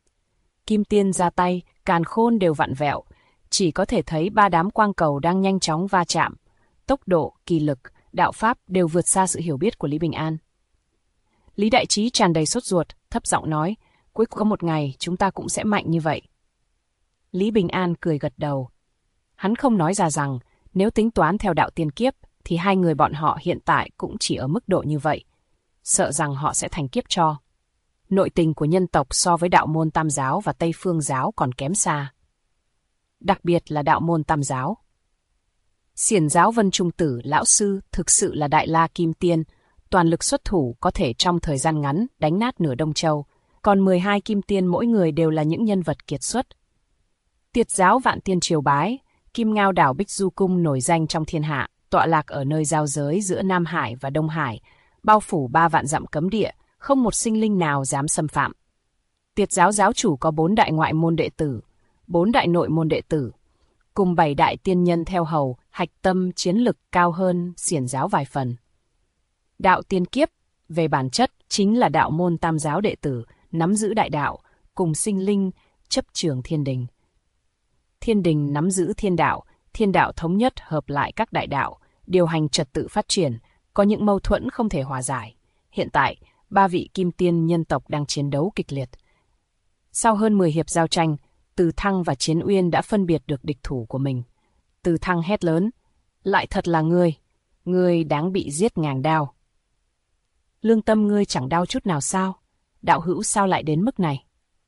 S2: Kim tiên ra tay, càn khôn đều vặn vẹo, chỉ có thể thấy 3 đám quang cầu đang nhanh chóng va chạm. Tốc độ, kỳ lực, đạo pháp đều vượt xa sự hiểu biết của Lý Bình An. Lý Đại Trí tràn đầy sốt ruột, thấp giọng nói, cuối cùng có một ngày chúng ta cũng sẽ mạnh như vậy. Lý Bình An cười gật đầu. Hắn không nói ra rằng, nếu tính toán theo đạo tiên kiếp, thì 2 người bọn họ hiện tại cũng chỉ ở mức độ như vậy. Sợ rằng họ sẽ thành kiếp cho. Nội tình của nhân tộc so với đạo môn Tam giáo và Tây Phương giáo còn kém xa. Đặc biệt là đạo môn Tam giáo. Xiển giáo Vân Trung Tử lão sư thực sự là đại la kim tiên, toàn lực xuất thủ có thể trong thời gian ngắn đánh nát nửa Đông Châu, còn 12 kim tiên mỗi người đều là những nhân vật kiệt xuất. Tiệt giáo Vạn Tiên Triều Bái, Kim Ngao đảo Bích Du Cung nổi danh trong thiên hạ, tọa lạc ở nơi giao giới giữa Nam Hải và Đông Hải, bao phủ 3 vạn dặm cấm địa, không một sinh linh nào dám xâm phạm. Tiệt giáo giáo chủ có 4 đại ngoại môn đệ tử, 4 đại nội môn đệ tử, cùng 7 đại tiên nhân theo hầu, hạch tâm chiến lực cao hơn xiển giáo vài phần. Đạo tiên kiếp, về bản chất, chính là đạo môn Tam giáo đệ tử, nắm giữ đại đạo, cùng sinh linh, chấp trường thiên đình. Thiên đình nắm giữ thiên đạo thống nhất hợp lại các đại đạo, điều hành trật tự phát triển, có những mâu thuẫn không thể hòa giải. Hiện tại, 3 vị kim tiên nhân tộc đang chiến đấu kịch liệt. Sau hơn 10 hiệp giao tranh, Từ Thăng và Chiến Uyên đã phân biệt được địch thủ của mình. Từ Thăng hét lớn, lại thật là ngươi đáng bị giết ngàn đao. Lương tâm ngươi chẳng đau chút nào sao? Đạo hữu sao lại đến mức này?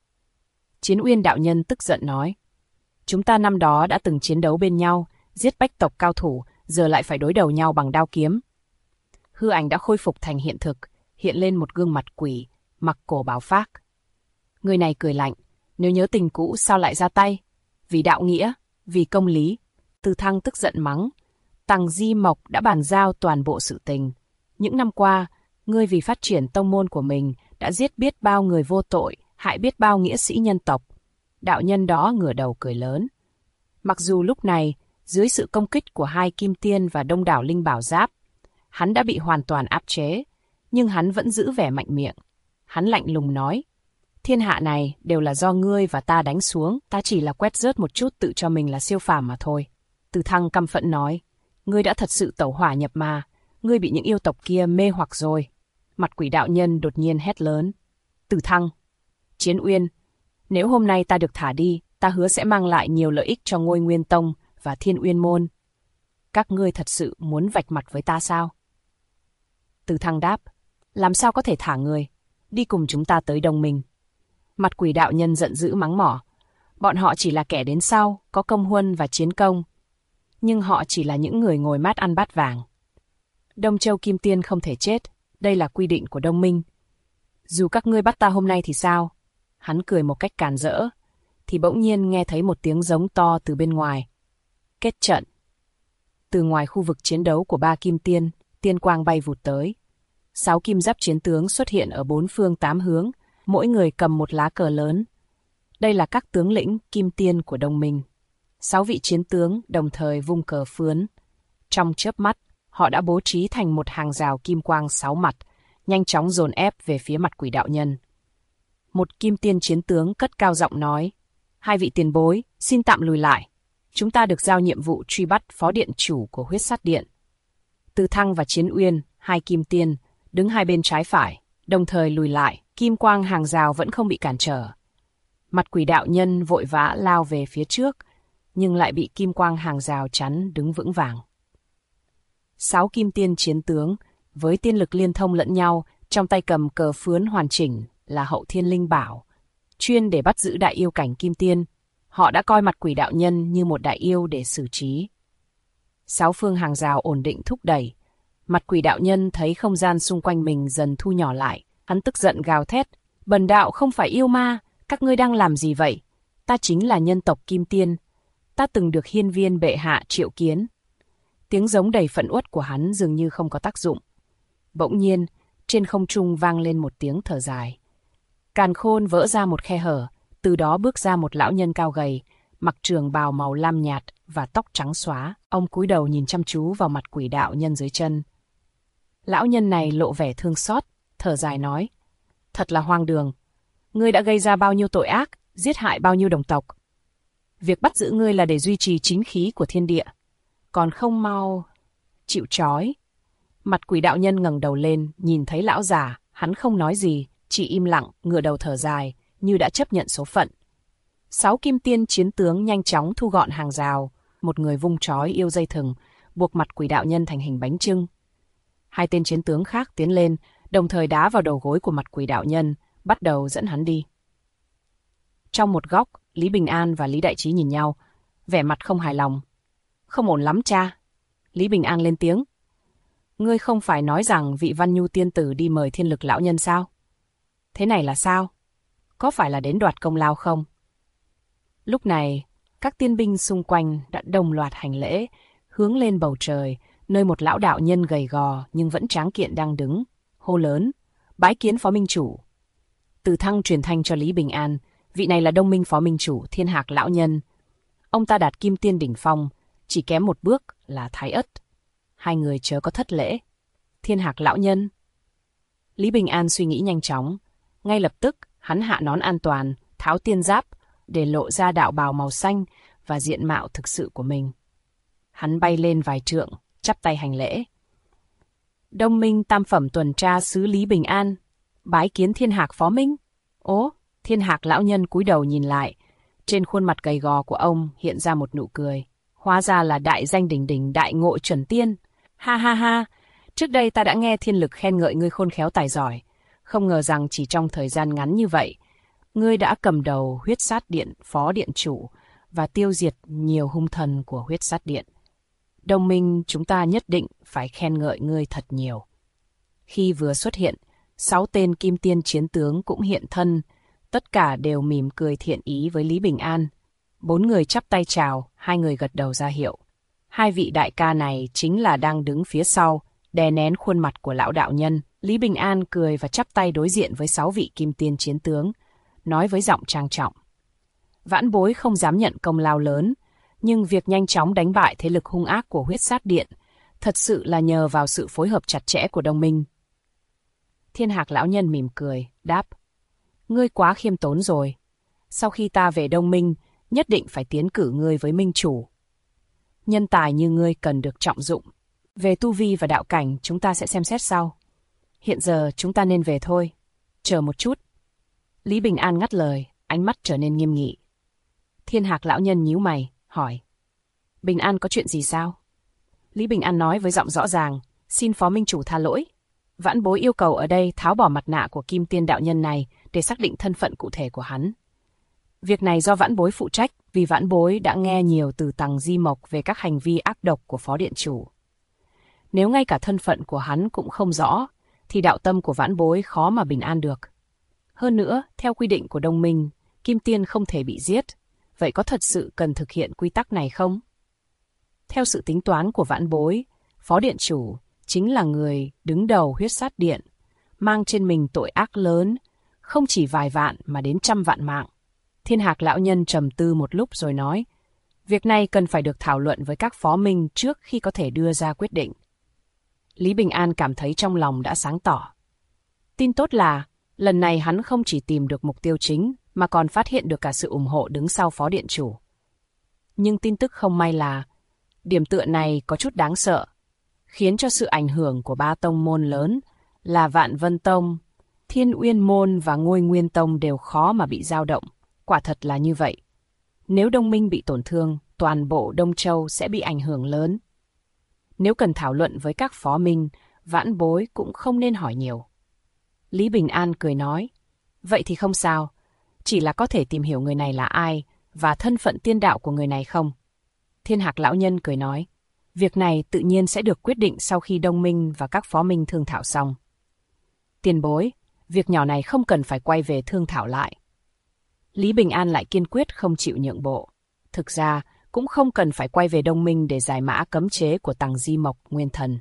S2: Chiến Uyên đạo nhân tức giận nói, chúng ta năm đó đã từng chiến đấu bên nhau, giết bách tộc cao thủ, giờ lại phải đối đầu nhau bằng đao kiếm. Hư ảnh đã khôi phục thành hiện thực, hiện lên một gương mặt quỷ, mặc cổ bào phác. Người này cười lạnh, nếu nhớ tình cũ sao lại ra tay? Vì đạo nghĩa, vì công lý. Từ Thăng tức giận mắng, Tằng Di Mộc đã bàn giao toàn bộ sự tình. Những năm qua, ngươi vì phát triển tông môn của mình đã giết biết bao người vô tội, hại biết bao nghĩa sĩ nhân tộc. Đạo nhân đó ngửa đầu cười lớn. Mặc dù lúc này, dưới sự công kích của hai kim tiên và đông đảo linh bảo giáp, hắn đã bị hoàn toàn áp chế, nhưng hắn vẫn giữ vẻ mạnh miệng. Hắn lạnh lùng nói, thiên hạ này đều là do ngươi và ta đánh xuống, ta chỉ là quét rớt một chút tự cho mình là siêu phàm mà thôi. Từ Thăng căm phẫn nói, ngươi đã thật sự tẩu hỏa nhập ma, ngươi bị những yêu tộc kia mê hoặc rồi. Mặt quỷ đạo nhân đột nhiên hét lớn, Từ Thăng, Chiến Uyên, nếu hôm nay ta được thả đi, ta hứa sẽ mang lại nhiều lợi ích cho Ngôi Nguyên Tông và Thiên Uyên Môn. Các ngươi thật sự muốn vạch mặt với ta sao? Từ Thăng đáp, làm sao có thể thả người, đi cùng chúng ta tới Đông Minh. Mặt quỷ đạo nhân giận dữ mắng mỏ, bọn họ chỉ là kẻ đến sau, có công huân và chiến công. Nhưng họ chỉ là những người ngồi mát ăn bát vàng. Đông Châu Kim Tiên không thể chết, đây là quy định của Đông Minh. Dù các ngươi bắt ta hôm nay thì sao? Hắn cười một cách càn rỡ, thì bỗng nhiên nghe thấy một tiếng giống to từ bên ngoài. Kết trận. Từ ngoài khu vực chiến đấu của ba kim tiên, tiên quang bay vụt tới. 6 kim giáp chiến tướng xuất hiện ở 4 phương 8 hướng, mỗi người cầm một lá cờ lớn. Đây là các tướng lĩnh kim tiên của Đông Minh. 6 vị chiến tướng đồng thời vung cờ phướn. Trong chớp mắt, họ đã bố trí thành một hàng rào kim quang 6 mặt, nhanh chóng dồn ép về phía mặt quỷ đạo nhân. Một kim tiên chiến tướng cất cao giọng nói, hai vị tiền bối, xin tạm lùi lại. Chúng ta được giao nhiệm vụ truy bắt phó điện chủ của Huyết Sát Điện. Từ Thăng và Chiến Uyên, hai kim tiên, đứng hai bên trái phải, đồng thời lùi lại, kim quang hàng rào vẫn không bị cản trở. Mặt quỷ đạo nhân vội vã lao về phía trước, nhưng lại bị kim quang hàng rào chắn đứng vững vàng. 6 kim tiên chiến tướng, với tiên lực liên thông lẫn nhau, trong tay cầm cờ phướn hoàn chỉnh là Hậu Thiên Linh Bảo, chuyên để bắt giữ đại yêu cảnh kim tiên. Họ đã coi mặt quỷ đạo nhân như một đại yêu để xử trí. 6 phương hàng rào ổn định thúc đẩy. Mặt quỷ đạo nhân thấy không gian xung quanh mình dần thu nhỏ lại. Hắn tức giận gào thét. Bần đạo không phải yêu ma, các ngươi đang làm gì vậy? Ta chính là nhân tộc kim tiên. Ta từng được hiên viên bệ hạ triệu kiến. Tiếng giống đầy phẫn uất của hắn dường như không có tác dụng. Bỗng nhiên, trên không trung vang lên một tiếng thở dài. Càn khôn vỡ ra một khe hở, từ đó bước ra một lão nhân cao gầy, mặc trường bào màu lam nhạt và tóc trắng xóa. Ông cúi đầu nhìn chăm chú vào mặt quỷ đạo nhân dưới chân. Lão nhân này lộ vẻ thương xót, thở dài nói, thật là hoang đường. Ngươi đã gây ra bao nhiêu tội ác, giết hại bao nhiêu đồng tộc. Việc bắt giữ ngươi là để duy trì chính khí của thiên địa, còn không mau chịu trói. Mặt quỷ đạo nhân ngẩng đầu lên, nhìn thấy lão già, hắn không nói gì, chỉ im lặng, ngửa đầu thở dài, như đã chấp nhận số phận. 6 kim tiên chiến tướng nhanh chóng thu gọn hàng rào, một người vung trói yêu dây thừng, buộc mặt quỷ đạo nhân thành hình bánh chưng. 2 tên chiến tướng khác tiến lên, đồng thời đá vào đầu gối của mặt quỷ đạo nhân, bắt đầu dẫn hắn đi. Trong một góc, Lý Bình An và Lý Đại Trí nhìn nhau, vẻ mặt không hài lòng. Không ổn lắm cha. Lý Bình An lên tiếng. Ngươi không phải nói rằng vị Văn Nhu tiên tử đi mời Thiên Lực lão nhân sao? Thế này là sao? Có phải là đến đoạt công lao không? Lúc này, các tiên binh xung quanh đã đồng loạt hành lễ, hướng lên bầu trời, nơi một lão đạo nhân gầy gò nhưng vẫn tráng kiện đang đứng, hô lớn, bái kiến phó minh chủ. Từ Thăng truyền thanh cho Lý Bình An, vị này là Đông Minh phó minh chủ Thiên Hạc lão nhân. Ông ta đạt kim tiên đỉnh phong, chỉ kém một bước là Thái Ất. Hai người chớ có thất lễ. Thiên Hạc lão nhân. Lý Bình An suy nghĩ nhanh chóng, ngay lập tức hắn hạ nón an toàn, tháo tiên giáp, để lộ ra đạo bào màu xanh và diện mạo thực sự của mình. Hắn bay lên vài trượng, chắp tay hành lễ. Đông Minh tam phẩm tuần tra sứ Lý Bình An, bái kiến Thiên Hạc phó minh. Ố, Thiên Hạc lão nhân cúi đầu nhìn lại, trên khuôn mặt gầy gò của ông hiện ra một nụ cười. Hóa ra là đại danh đỉnh đỉnh đại ngộ chuẩn tiên. Ha ha ha, trước đây ta đã nghe Thiên Lực khen ngợi ngươi khôn khéo tài giỏi, không ngờ rằng chỉ trong thời gian ngắn như vậy, ngươi đã cầm đầu Huyết Sát Điện phó điện chủ và tiêu diệt nhiều hung thần của Huyết Sát Điện. Đông Minh chúng ta nhất định phải khen ngợi ngươi thật nhiều. Khi vừa xuất hiện, 6 tên kim tiên chiến tướng cũng hiện thân, tất cả đều mỉm cười thiện ý với Lý Bình An. 4 người chắp tay chào, 2 người gật đầu ra hiệu. 2 vị đại ca này chính là đang đứng phía sau, đè nén khuôn mặt của lão đạo nhân. Lý Bình An cười và chắp tay đối diện với 6 vị kim tiên chiến tướng, nói với giọng trang trọng. Vãn Bối không dám nhận công lao lớn, nhưng việc nhanh chóng đánh bại thế lực hung ác của Huyết Sát Điện thật sự là nhờ vào sự phối hợp chặt chẽ của đồng minh. Thiên Hạc lão nhân mỉm cười, đáp: Ngươi quá khiêm tốn rồi. Sau khi ta về Đông Minh, nhất định phải tiến cử ngươi với minh chủ. Nhân tài như ngươi cần được trọng dụng. Về tu vi và đạo cảnh chúng ta sẽ xem xét sau. Hiện giờ chúng ta nên về thôi. Chờ một chút. Lý Bình An ngắt lời, ánh mắt trở nên nghiêm nghị. Thiên Hạc lão nhân nhíu mày, hỏi: Bình An có chuyện gì sao? Lý Bình An nói với giọng rõ ràng: Xin phó minh chủ tha lỗi. Vãn Bối yêu cầu ở đây tháo bỏ mặt nạ của Kim Tiên đạo nhân này để xác định thân phận cụ thể của hắn. Việc này do Vãn Bối phụ trách vì Vãn Bối đã nghe nhiều từ Tằng Di Mộc về các hành vi ác độc của phó điện chủ. Nếu ngay cả thân phận của hắn cũng không rõ, thì đạo tâm của Vãn Bối khó mà bình an được. Hơn nữa, theo quy định của Đông Minh, Kim Tiên không thể bị giết. Vậy có thật sự cần thực hiện quy tắc này không? Theo sự tính toán của Vãn Bối, phó điện chủ chính là người đứng đầu Huyết Sát Điện, mang trên mình tội ác lớn, không chỉ vài vạn mà đến trăm vạn mạng. Thiên Hạc lão nhân trầm tư một lúc rồi nói: Việc này cần phải được thảo luận với các phó minh trước khi có thể đưa ra quyết định. Lý Bình An cảm thấy trong lòng đã sáng tỏ. Tin tốt là, lần này hắn không chỉ tìm được mục tiêu chính, mà còn phát hiện được cả sự ủng hộ đứng sau phó điện chủ. Nhưng tin tức không may là, điểm tựa này có chút đáng sợ, khiến cho sự ảnh hưởng của ba tông môn lớn là Vạn Vân Tông, Thiên Uyên Môn và Ngôi Nguyên Tông đều khó mà bị dao động. Quả thật là như vậy. Nếu Đông Minh bị tổn thương, toàn bộ Đông Châu sẽ bị ảnh hưởng lớn. Nếu cần thảo luận với các phó minh, Vãn Bối cũng không nên hỏi nhiều. Lý Bình An cười nói: Vậy thì không sao, chỉ là có thể tìm hiểu người này là ai và thân phận tiên đạo của người này không? Thiên Hạc lão nhân cười nói: Việc này tự nhiên sẽ được quyết định sau khi Đông Minh và các phó minh thương thảo xong. Tiền bối, việc nhỏ này không cần phải quay về thương thảo lại. Lý Bình An lại kiên quyết không chịu nhượng bộ. Thực ra, cũng không cần phải quay về Đông Minh để giải mã cấm chế của Tằng Di Mộc Nguyên Thần.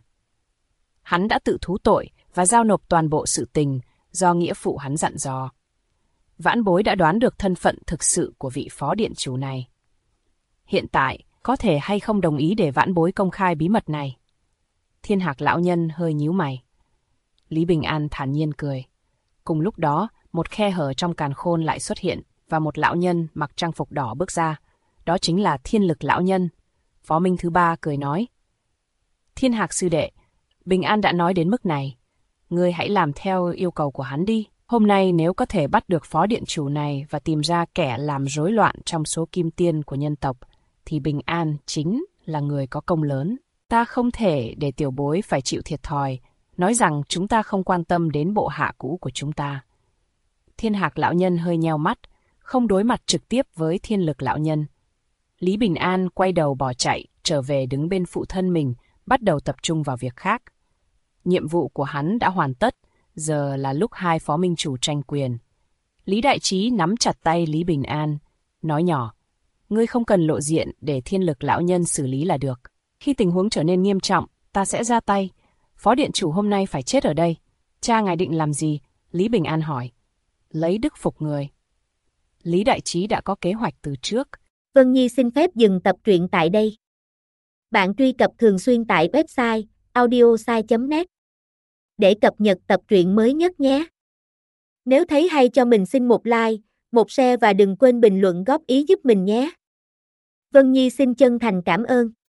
S2: Hắn đã tự thú tội và giao nộp toàn bộ sự tình do nghĩa phụ hắn dặn dò. Vãn Bối đã đoán được thân phận thực sự của vị phó điện chủ này. Hiện tại, có thể hay không đồng ý để Vãn Bối công khai bí mật này? Thiên Hạc lão nhân hơi nhíu mày. Lý Bình An thản nhiên cười. Cùng lúc đó, một khe hở trong càn khôn lại xuất hiện và một lão nhân mặc trang phục đỏ bước ra. Đó chính là Thiên Lực lão nhân. Phó minh thứ ba cười nói: Thiên Hạc sư đệ, Bình An đã nói đến mức này, ngươi hãy làm theo yêu cầu của hắn đi. Hôm nay nếu có thể bắt được phó điện chủ này và tìm ra kẻ làm rối loạn trong số kim tiên của nhân tộc, thì Bình An chính là người có công lớn. Ta không thể để tiểu bối phải chịu thiệt thòi, nói rằng chúng ta không quan tâm đến bộ hạ cũ của chúng ta. Thiên Hạc lão nhân hơi nheo mắt, không đối mặt trực tiếp với Thiên Lực lão nhân. Lý Bình An quay đầu bỏ chạy, trở về đứng bên phụ thân mình, bắt đầu tập trung vào việc khác. Nhiệm vụ của hắn đã hoàn tất, giờ là lúc hai phó minh chủ tranh quyền. Lý Đại Trí nắm chặt tay Lý Bình An, nói nhỏ: Ngươi không cần lộ diện để Thiên Lực lão nhân xử lý là được. Khi tình huống trở nên nghiêm trọng, ta sẽ ra tay. Phó điện chủ hôm nay phải chết ở đây. Cha ngài định làm gì? Lý Bình An hỏi. Lấy đức phục người. Lý Đại Trí đã có kế hoạch từ trước.
S1: Vân Nhi xin phép dừng tập truyện tại đây. Bạn truy cập thường xuyên tại website audiosai.net để cập nhật tập truyện mới nhất nhé. Nếu thấy hay cho mình xin một like, một share và đừng quên bình luận góp ý giúp mình nhé. Vân Nhi xin chân thành cảm ơn.